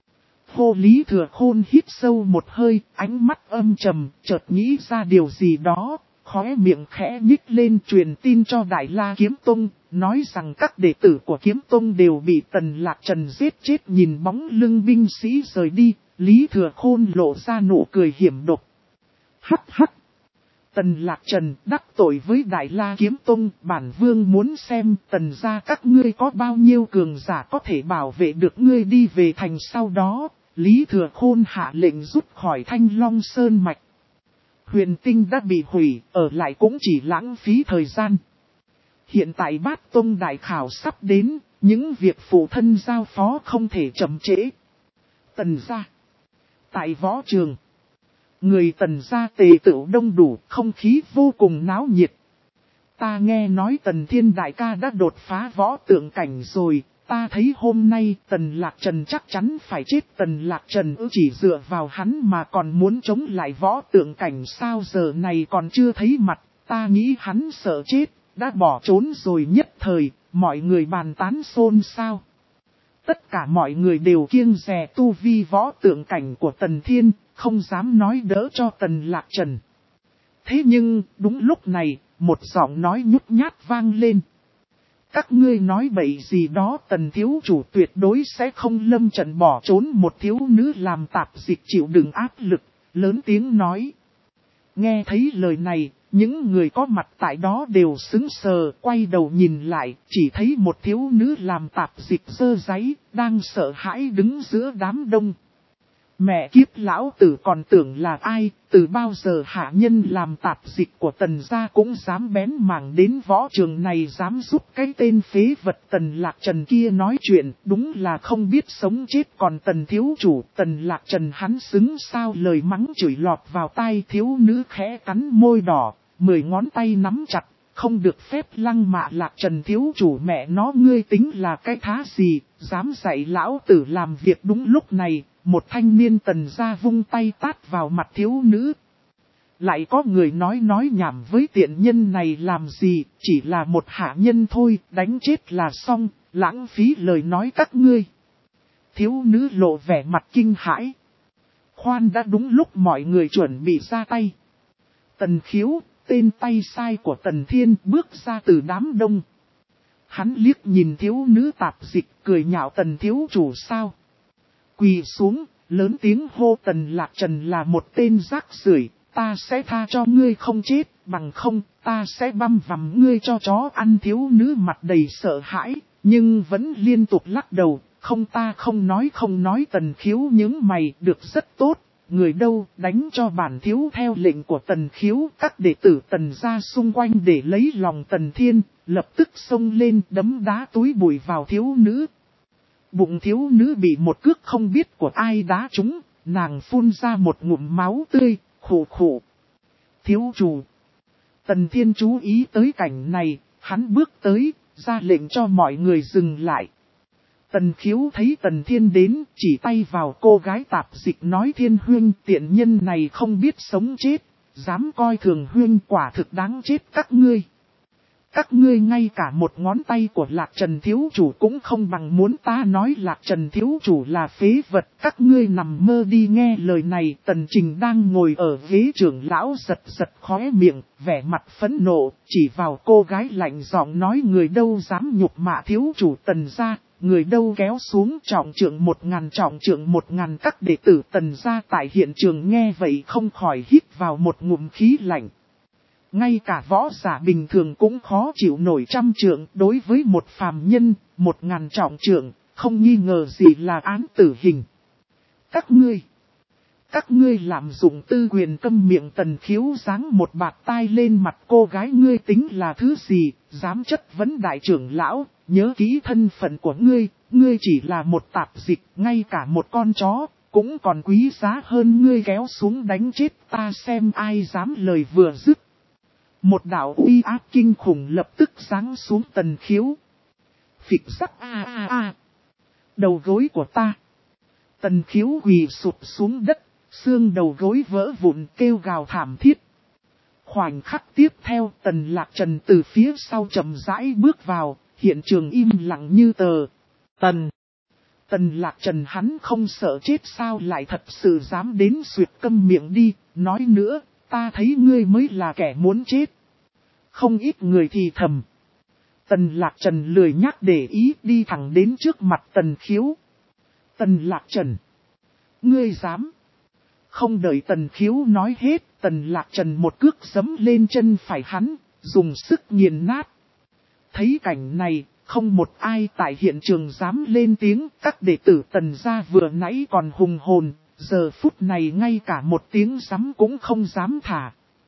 Hô Lý Thừa Khôn hít sâu một hơi, ánh mắt âm trầm, chợt nghĩ ra điều gì đó, khóe miệng khẽ nhích lên truyền tin cho Đại La Kiếm Tông, nói rằng các đệ tử của Kiếm Tông đều bị Tần Lạc Trần giết chết. Nhìn bóng lưng binh sĩ rời đi, Lý Thừa Khôn lộ ra nụ cười hiểm độc. Hắc hắc! Tần Lạc Trần đắc tội với Đại La Kiếm Tông, bản vương muốn xem tần gia các ngươi có bao nhiêu cường giả có thể bảo vệ được ngươi đi về thành. Sau đó, Lý Thừa Khôn hạ lệnh rút khỏi Thanh Long Sơn Mạch. Huyền Tinh đã bị hủy, ở lại cũng chỉ lãng phí thời gian. Hiện tại Bát Tông đại khảo sắp đến, những việc phụ thân giao phó không thể chậm trễ. Tần gia. Tại võ trường, người Tần gia tề tựu đông đủ, không khí vô cùng náo nhiệt. Ta nghe nói Tần Thiên đại ca đã đột phá võ tượng cảnh rồi, ta thấy hôm nay Tần Lạc Trần chắc chắn phải chết. Tần Lạc Trần ư, chỉ dựa vào hắn mà còn muốn chống lại võ tượng cảnh sao? Giờ này còn chưa thấy mặt, ta nghĩ hắn sợ chết, đã bỏ trốn rồi. Nhất thời, mọi người bàn tán xôn xao. Tất cả mọi người đều kiêng dè tu vi võ tượng cảnh của Tần Thiên, không dám nói đỡ cho Tần Lạc Trần. Thế nhưng, đúng lúc này, một giọng nói nhút nhát vang lên. Các ngươi nói bậy gì đó, Tần thiếu chủ tuyệt đối sẽ không lâm trận bỏ trốn. Một thiếu nữ làm tạp dịch chịu đựng áp lực, lớn tiếng nói. Nghe thấy lời này, những người có mặt tại đó đều sững sờ, quay đầu nhìn lại, chỉ thấy một thiếu nữ làm tạp dịch dơ dáy, đang sợ hãi đứng giữa đám đông. Mẹ kiếp, lão tử còn tưởng là ai, từ bao giờ hạ nhân làm tạp dịch của Tần gia cũng dám bén mảng đến võ trường này, dám giúp cái tên phế vật Tần Lạc Trần kia nói chuyện, đúng là không biết sống chết. Còn Tần thiếu chủ, Tần Lạc Trần hắn xứng sao? Lời mắng chửi lọt vào tai thiếu nữ khẽ cắn môi đỏ, mười ngón tay nắm chặt, không được phép lăng mạ Lạc Trần thiếu chủ. Mẹ nó, ngươi tính là cái thá gì, dám dạy lão tử làm việc? Đúng lúc này, một thanh niên Tần gia vung tay tát vào mặt thiếu nữ. Lại có người nói nói nhảm với tiện nhân này làm gì, chỉ là một hạ nhân thôi, đánh chết là xong, lãng phí lời nói các ngươi. Thiếu nữ lộ vẻ mặt kinh hãi. Khoan đã, đúng lúc mọi người chuẩn bị ra tay. Tần Khiếu, tên tay sai của Tần Thiên, bước ra từ đám đông. Hắn liếc nhìn thiếu nữ tạp dịch, cười nhạo Tần thiếu chủ sao? Quỳ xuống, lớn tiếng hô Tần Lạc Trần là một tên rác rưởi, ta sẽ tha cho ngươi không chết, bằng không, ta sẽ băm vằm ngươi cho chó ăn. Thiếu nữ mặt đầy sợ hãi, nhưng vẫn liên tục lắc đầu, không, ta không nói không nói. Tần Khiếu nhướng mày, được, rất tốt, người đâu, đánh cho bản thiếu theo lệnh của Tần Khiếu. Các đệ tử Tần gia xung quanh để lấy lòng Tần Thiên, lập tức xông lên đấm đá túi bụi vào thiếu nữ. Bụng thiếu nữ bị một cước không biết của ai đá trúng, nàng phun ra một ngụm máu tươi, khổ khổ. Thiếu chủ. Tần Thiên chú ý tới cảnh này, hắn bước tới, ra lệnh cho mọi người dừng lại. Tần Khiếu thấy Tần Thiên đến, chỉ tay vào cô gái tạp dịch nói, Thiên huynh, tiện nhân này không biết sống chết, dám coi thường huynh, quả thực đáng chết các ngươi. Các ngươi ngay cả một ngón tay của Lạc Trần thiếu chủ cũng không bằng, muốn ta nói Lạc Trần thiếu chủ là phế vật, các ngươi nằm mơ đi. Nghe lời này, Tần Trình đang ngồi ở ghế trưởng lão giật giật khóe miệng, vẻ mặt phẫn nộ, chỉ vào cô gái lạnh giọng nói, người đâu dám nhục mạ thiếu chủ Tần gia, người đâu kéo xuống trọng trượng một ngàn, trọng trượng một ngàn. Các đệ tử Tần gia tại hiện trường nghe vậy không khỏi hít vào một ngụm khí lạnh. Ngay cả võ giả bình thường cũng khó chịu nổi trăm trượng, đối với một phàm nhân, một ngàn trọng trượng, không nghi ngờ gì là án tử hình. Các ngươi, các ngươi lạm dụng tư quyền. Câm miệng. Tần Khiếu giáng một bạt tai lên mặt cô gái, ngươi tính là thứ gì, dám chất vấn đại trưởng lão, nhớ kỹ thân phận của ngươi, ngươi chỉ là một tạp dịch, ngay cả một con chó, cũng còn quý giá hơn ngươi, kéo xuống đánh chết ta xem ai dám. Lời vừa dứt, một đạo uy áp kinh khủng lập tức giáng xuống Tần Khiếu. Phịch sắc, a a a. Đầu gối của ta. Tần Khiếu quỳ sụp xuống đất, Xương đầu gối vỡ vụn kêu gào thảm thiết. Khoảnh khắc tiếp theo Tần Lạc Trần từ phía sau chậm rãi bước vào, hiện trường im lặng như tờ. Tần. Tần Lạc Trần hắn không sợ chết sao lại thật sự dám đến suyệt câm miệng đi, nói nữa, ta thấy ngươi mới là kẻ muốn chết. Không ít người thì thầm. Tần Lạc Trần lười nhắc để ý đi thẳng đến trước mặt Tần Khiếu. Tần Lạc Trần. Ngươi dám. Không đợi Tần Khiếu nói hết, Tần Lạc Trần một cước giẫm lên chân phải hắn, dùng sức nghiền nát. Thấy cảnh này, không một ai tại hiện trường dám lên tiếng, các đệ tử Tần gia vừa nãy còn hùng hồn, giờ phút này ngay cả một tiếng giấm cũng không dám thả.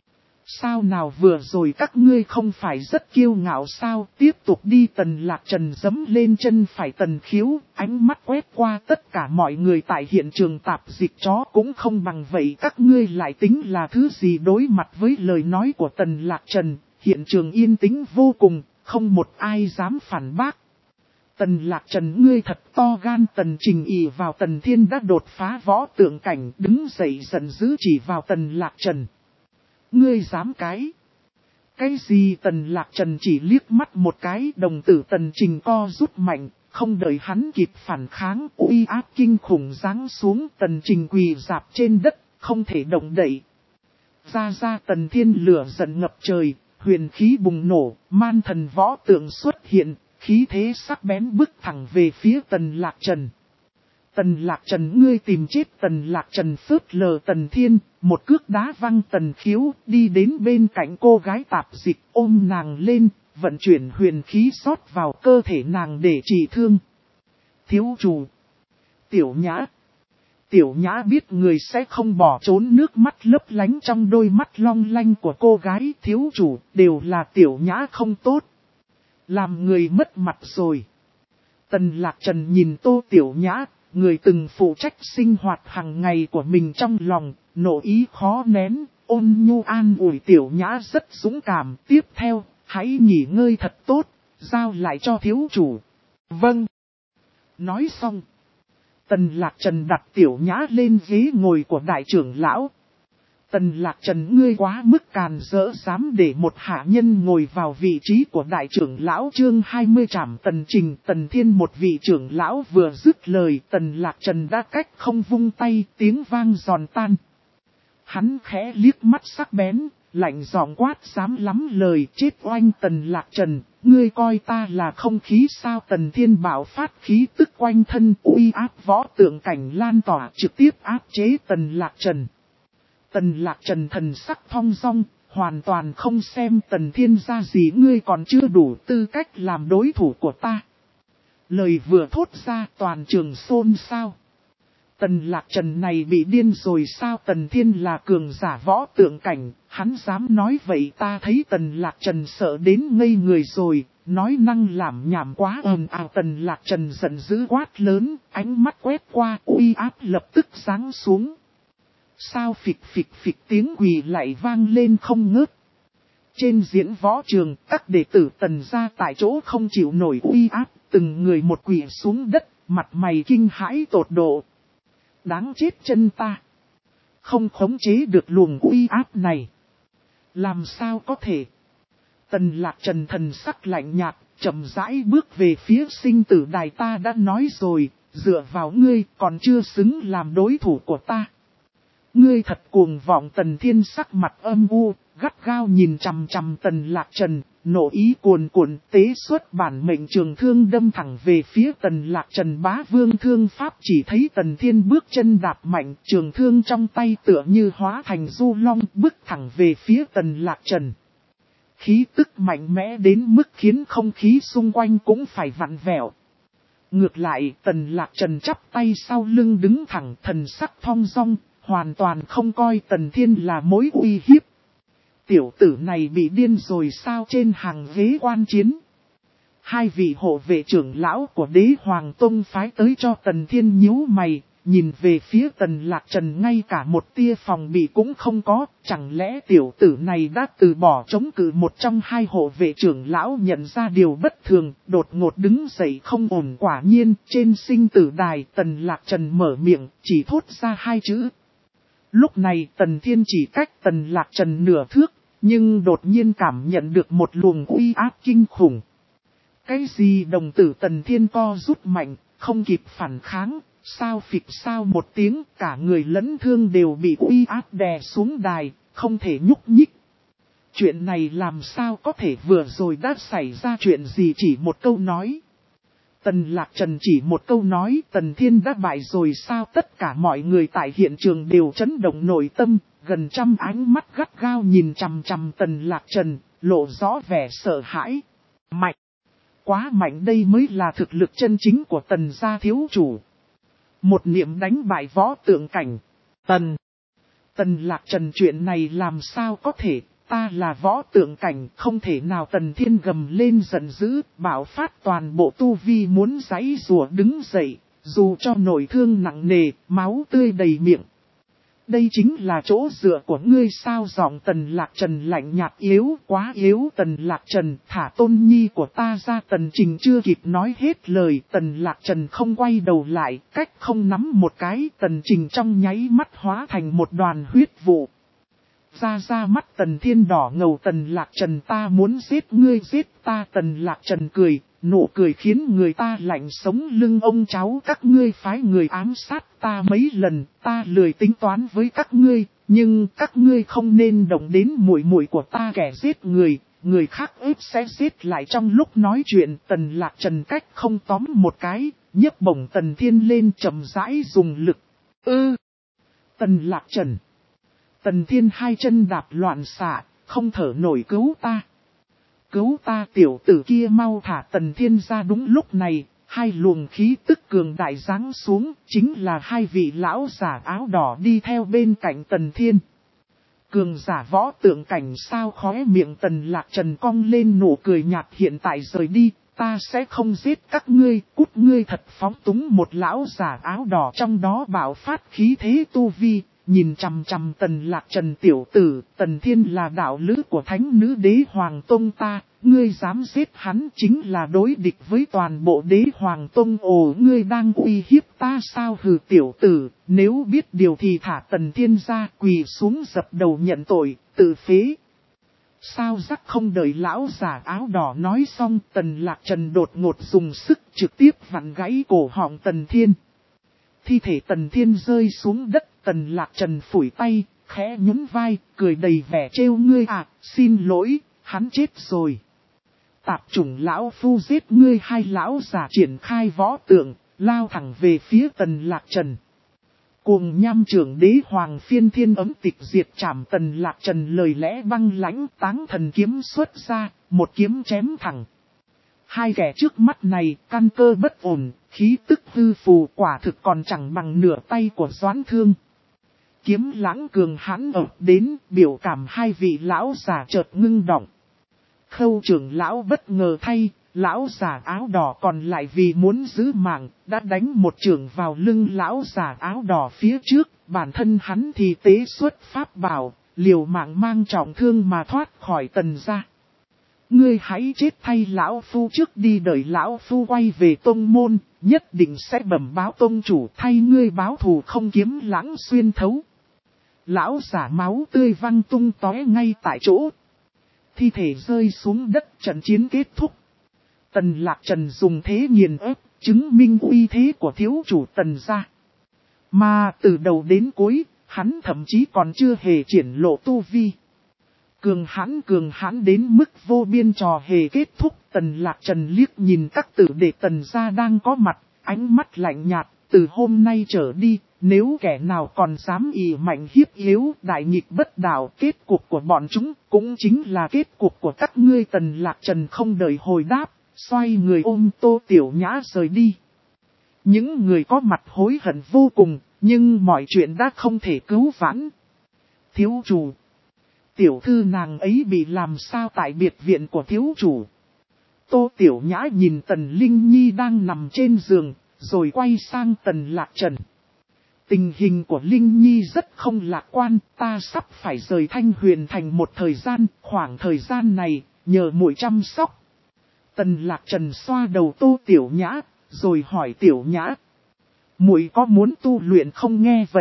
Sao nào vừa rồi các ngươi không phải rất kiêu ngạo sao, tiếp tục đi. Tần Lạc Trần giẫm lên chân phải Tần Khiếu, ánh mắt quét qua tất cả mọi người tại hiện trường tạp dịch chó cũng không bằng vậy, các ngươi lại tính là thứ gì. Đối mặt với lời nói của Tần Lạc Trần, hiện trường yên tĩnh vô cùng, không một ai dám phản bác. Tần Lạc Trần ngươi thật to gan. Tần Trình ỷ vào Tần Thiên đã đột phá võ tượng cảnh, đứng dậy giận dữ chỉ vào Tần Lạc Trần. Ngươi dám cái? Cái gì? Tần Lạc Trần chỉ liếc mắt một cái, đồng tử Tần Trình co rút mạnh, không đợi hắn kịp phản kháng, uy áp kinh khủng giáng xuống. Tần Trình quỳ rạp trên đất, không thể động đậy. Ra ra Tần Thiên lửa giận ngập trời, huyền khí bùng nổ, man thần võ tượng xuất hiện, khí thế sắc bén bước thẳng về phía Tần Lạc Trần. Tần Lạc Trần ngươi tìm chết. Tần Lạc Trần phớt lờ Tần Thiên, một cước đá văng Tần Khiếu, đi đến bên cạnh cô gái tạp dịch, ôm nàng lên, vận chuyển huyền khí xót vào cơ thể nàng để trị thương. Thiếu chủ. Tiểu Nhã. Tiểu Nhã biết người sẽ không bỏ trốn, nước mắt lấp lánh trong đôi mắt long lanh của cô gái. Thiếu chủ, đều là Tiểu Nhã không tốt. Làm người mất mặt rồi. Tần Lạc Trần nhìn Tô Tiểu Nhã, người từng phụ trách sinh hoạt hàng ngày của mình, trong lòng, nộ ý khó nén, ôn nhu an ủi Tiểu Nhã rất dũng cảm. Tiếp theo, hãy nghỉ ngơi thật tốt, giao lại cho thiếu chủ. Vâng. Nói xong, Tần Lạc Trần đặt Tiểu Nhã lên ghế ngồi của đại trưởng lão. Tần Lạc Trần ngươi quá mức càn rỡ, dám để một hạ nhân ngồi vào vị trí của đại trưởng lão. Chương hai mươi trảm Tần Trình. Tần Thiên một vị trưởng lão vừa dứt lời, Tần Lạc Trần đã cách không vung tay, tiếng vang giòn tan. Hắn khẽ liếc mắt sắc bén, lạnh giọng quát dám lắm lời, chết oanh. Tần Lạc Trần, ngươi coi ta là không khí sao? Tần Thiên bạo phát khí tức quanh thân, uy áp võ tượng cảnh lan tỏa, trực tiếp áp chế Tần Lạc Trần. Tần Lạc Trần thần sắc thong dong, hoàn toàn không xem Tần Thiên ra gì. Ngươi còn chưa đủ tư cách làm đối thủ của ta. Lời vừa thốt ra toàn trường xôn xao. Tần Lạc Trần này bị điên rồi sao? Tần Thiên là cường giả võ tượng cảnh, hắn dám nói vậy? Ta thấy Tần Lạc Trần sợ đến ngây người rồi, nói năng làm nhảm quá ồn ào. Tần Lạc Trần giận dữ quát lớn, ánh mắt quét qua, uy áp lập tức giáng xuống. Sao phịch phịch phịch tiếng quỳ lại vang lên không ngớt. Trên diễn võ trường, các đệ tử Tần gia tại chỗ không chịu nổi uy áp, từng người một quỳ xuống đất, mặt mày kinh hãi tột độ. Đáng chết chân ta. Không khống chế được luồng uy áp này. Làm sao có thể? Tần Lạc Trần thần sắc lạnh nhạt, chậm rãi bước về phía sinh tử đài. Ta đã nói rồi, dựa vào ngươi còn chưa xứng làm đối thủ của ta. Ngươi thật cuồng vọng. Tần Thiên sắc mặt âm u, gắt gao nhìn chằm chằm Tần Lạc Trần, nộ ý cuồn cuộn tế xuất bản mệnh trường thương đâm thẳng về phía Tần Lạc Trần. Bá vương thương pháp. Chỉ thấy Tần Thiên bước chân đạp mạnh, trường thương trong tay tựa như hóa thành du long, bước thẳng về phía Tần Lạc Trần. Khí tức mạnh mẽ đến mức khiến không khí xung quanh cũng phải vặn vẹo. Ngược lại, Tần Lạc Trần chắp tay sau lưng đứng thẳng, thần sắc thong dong, hoàn toàn không coi Tần Thiên là mối uy hiếp. Tiểu tử này bị điên rồi sao? Trên hàng ghế quan chiến, hai vị hộ vệ trưởng lão của Đế Hoàng Tông phái tới cho Tần Thiên nhíu mày, nhìn về phía Tần Lạc Trần ngay cả một tia phòng bị cũng không có. Chẳng lẽ tiểu tử này đã từ bỏ chống cự? Một trong hai hộ vệ trưởng lão nhận ra điều bất thường, đột ngột đứng dậy không ổn. Quả nhiên, trên sinh tử đài Tần Lạc Trần mở miệng, chỉ thốt ra hai chữ. Lúc này Tần Thiên chỉ cách Tần Lạc Trần nửa thước, nhưng đột nhiên cảm nhận được một luồng uy áp kinh khủng. Cái gì đồng tử Tần Thiên co rút mạnh, không kịp phản kháng, sao phịch sao một tiếng, cả người lẫn thương đều bị uy áp đè xuống đài, không thể nhúc nhích. Chuyện này làm sao có thể, vừa rồi đã xảy ra chuyện gì, chỉ một câu nói. Tần Lạc Trần chỉ một câu nói Tần Thiên đã bại rồi sao, tất cả mọi người tại hiện trường đều chấn động nội tâm, gần trăm ánh mắt gắt gao nhìn chằm chằm Tần Lạc Trần, lộ rõ vẻ sợ hãi. Mạnh! Quá mạnh, đây mới là thực lực chân chính của Tần gia thiếu chủ. Một niệm đánh bại võ tượng cảnh. Tần! Tần Lạc Trần, chuyện này làm sao có thể, ta là võ tượng cảnh, không thể nào. Tần Thiên gầm lên giận dữ, bảo phát toàn bộ tu vi muốn giãy giụa đứng dậy, dù cho nội thương nặng nề, máu tươi đầy miệng. Đây chính là chỗ dựa của ngươi sao? Giọng Tần Lạc Trần lạnh nhạt, yếu, quá yếu. Tần Lạc Trần, thả tôn nhi của ta ra. Tần Trình chưa kịp nói hết lời, Tần Lạc Trần không quay đầu lại, cách không nắm một cái, Tần Trình trong nháy mắt hóa thành một đoàn huyết vụ. Ra ra mắt Tần Thiên đỏ ngầu. Tần Lạc Trần, ta muốn giết ngươi, giết ta. Tần Lạc Trần cười, nụ cười khiến người ta lạnh sống lưng. Ông cháu các ngươi phái người ám sát ta mấy lần, ta lười tính toán với các ngươi, nhưng các ngươi không nên động đến muội muội của ta. Kẻ giết người, người khác ép sẽ giết lại. Trong lúc nói chuyện, Tần Lạc Trần cách không tóm một cái, nhấc bổng Tần Thiên lên, chậm rãi dùng lực. Ư! Tần Lạc Trần! Tần Thiên hai chân đạp loạn xạ, không thở nổi, cứu ta. Cứu ta, tiểu tử kia mau thả Tần Thiên ra. Đúng lúc này, hai luồng khí tức cường đại giáng xuống, chính là hai vị lão giả áo đỏ đi theo bên cạnh Tần Thiên. Cường giả võ tượng cảnh sao? Khóe miệng Tần Lạc Trần cong lên nụ cười nhạt, hiện tại rời đi, ta sẽ không giết các ngươi, cút. Ngươi thật phóng túng. Một lão giả áo đỏ trong đó bạo phát khí thế tu vi, nhìn chằm chằm Tần Lạc Trần, tiểu tử, Tần Thiên là đạo lữ của thánh nữ đế hoàng tông ta, ngươi dám giết hắn chính là đối địch với toàn bộ đế hoàng tông. Ồ, ngươi đang uy hiếp ta sao? Hừ, tiểu tử, nếu biết điều thì thả Tần Thiên ra. Quỳ xuống dập đầu nhận tội, tự phế. Sao rắc? Không đợi lão giả áo đỏ nói xong, Tần Lạc Trần đột ngột dùng sức trực tiếp vặn gãy cổ họng Tần Thiên. Thi thể Tần Thiên rơi xuống đất, Tần Lạc Trần phủi tay, khẽ nhún vai, cười đầy vẻ trêu, ngươi à, xin lỗi, hắn chết rồi. Tạp chủng lão phu giết ngươi. Hai lão giả triển khai võ tượng, lao thẳng về phía Tần Lạc Trần. Cuồng nham trưởng đế hoàng phiên thiên ấm tịch diệt trảm. Tần Lạc Trần lời lẽ băng lãnh, táng thần kiếm xuất ra, một kiếm chém thẳng. Hai kẻ trước mắt này, căn cơ bất ổn, khí tức hư phù, quả thực còn chẳng bằng nửa tay của Doãn Thương. Kiếm lãng cường hãn ập đến, biểu cảm hai vị lão giả chợt ngưng động. Khâu trưởng lão bất ngờ thay, lão giả áo đỏ còn lại vì muốn giữ mạng, đã đánh một chưởng vào lưng lão giả áo đỏ phía trước, bản thân hắn thì tế xuất pháp bảo, liều mạng mang trọng thương mà thoát khỏi Tần gia. Ngươi hãy chết thay lão phu trước đi, đợi lão phu quay về tông môn, nhất định sẽ bẩm báo tông chủ thay ngươi báo thù. Không, kiếm lãng xuyên thấu. Lão giả máu tươi văng tung tóe ngay tại chỗ. Thi thể rơi xuống đất, trận chiến kết thúc. Tần Lạc Trần dùng thế nghiền ép, chứng minh uy thế của thiếu chủ Tần gia. Mà từ đầu đến cuối, hắn thậm chí còn chưa hề triển lộ tu vi. Cường hãn cường hãn đến mức vô biên. Trò hề kết thúc, Tần Lạc Trần liếc nhìn các tử đệ Tần gia đang có mặt, ánh mắt lạnh nhạt. Từ hôm nay trở đi, nếu kẻ nào còn dám ỷ mạnh hiếp yếu, đại nghịch bất đạo, kết cục của bọn chúng cũng chính là kết cục của các ngươi. Tần Lạc Trần không đợi hồi đáp, xoay người ôm Tô Tiểu Nhã rời đi. Những người có mặt hối hận vô cùng, nhưng mọi chuyện đã không thể cứu vãn. Thiếu chủ, tiểu thư nàng ấy bị làm sao tại biệt viện của thiếu chủ? Tô Tiểu Nhã nhìn Tần Linh Nhi đang nằm trên giường, rồi quay sang Tần Lạc Trần. Tình hình của Linh Nhi rất không lạc quan, ta sắp phải rời Thanh Huyền Thành một thời gian, khoảng thời gian này, nhờ muội chăm sóc. Tần Lạc Trần xoa đầu Tô Tiểu Nhã, rồi hỏi Tiểu Nhã. Muội có muốn tu luyện không? Nghe vậy,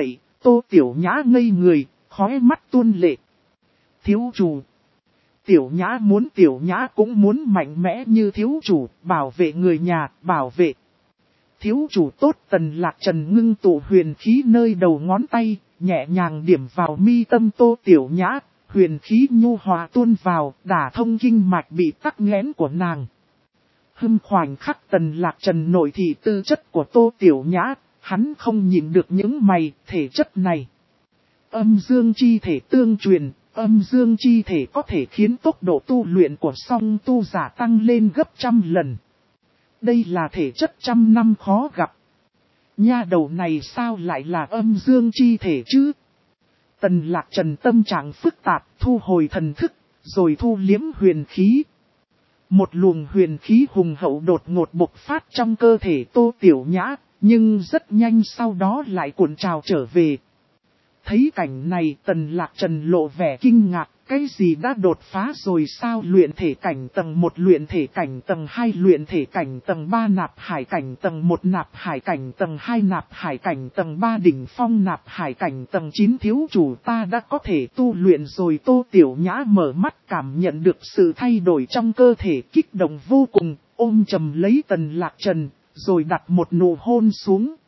Tô Tiểu Nhã ngây người, khóe mắt tuôn lệ. Thiếu chủ. Tiểu Nhã muốn Tiểu Nhã cũng muốn mạnh mẽ như thiếu chủ, bảo vệ người nhà, bảo vệ. Thiếu chủ tốt. Tần Lạc Trần ngưng tụ huyền khí nơi đầu ngón tay, nhẹ nhàng điểm vào mi tâm Tô Tiểu Nhã, huyền khí nhu hòa tuôn vào, đả thông kinh mạch bị tắc nghẽn của nàng. Hưng khoảnh khắc Tần Lạc Trần nội thị tư chất của Tô Tiểu Nhã, hắn không nhìn được những mày, thể chất này. Âm dương chi thể tương truyền, âm dương chi thể có thể khiến tốc độ tu luyện của song tu giả tăng lên gấp trăm lần. Đây là thể chất trăm năm khó gặp. Nha đầu này sao lại là âm dương chi thể chứ? Tần Lạc Trần tâm trạng phức tạp, thu hồi thần thức, rồi thu liếm huyền khí. Một luồng huyền khí hùng hậu đột ngột bộc phát trong cơ thể Tô Tiểu Nhã, nhưng rất nhanh sau đó lại cuộn trào trở về. Thấy cảnh này Tần Lạc Trần lộ vẻ kinh ngạc, cái gì đã đột phá rồi sao? Luyện thể cảnh tầng một, luyện thể cảnh tầng hai, luyện thể cảnh tầng ba, nạp hải cảnh tầng một, nạp hải cảnh tầng hai, nạp hải cảnh tầng ba, đỉnh phong nạp hải cảnh tầng chín. Thiếu chủ ta đã có thể tu luyện rồi. Tô Tiểu Nhã mở mắt cảm nhận được sự thay đổi trong cơ thể, kích động vô cùng, ôm chầm lấy Tần Lạc Trần, rồi đặt một nụ hôn xuống.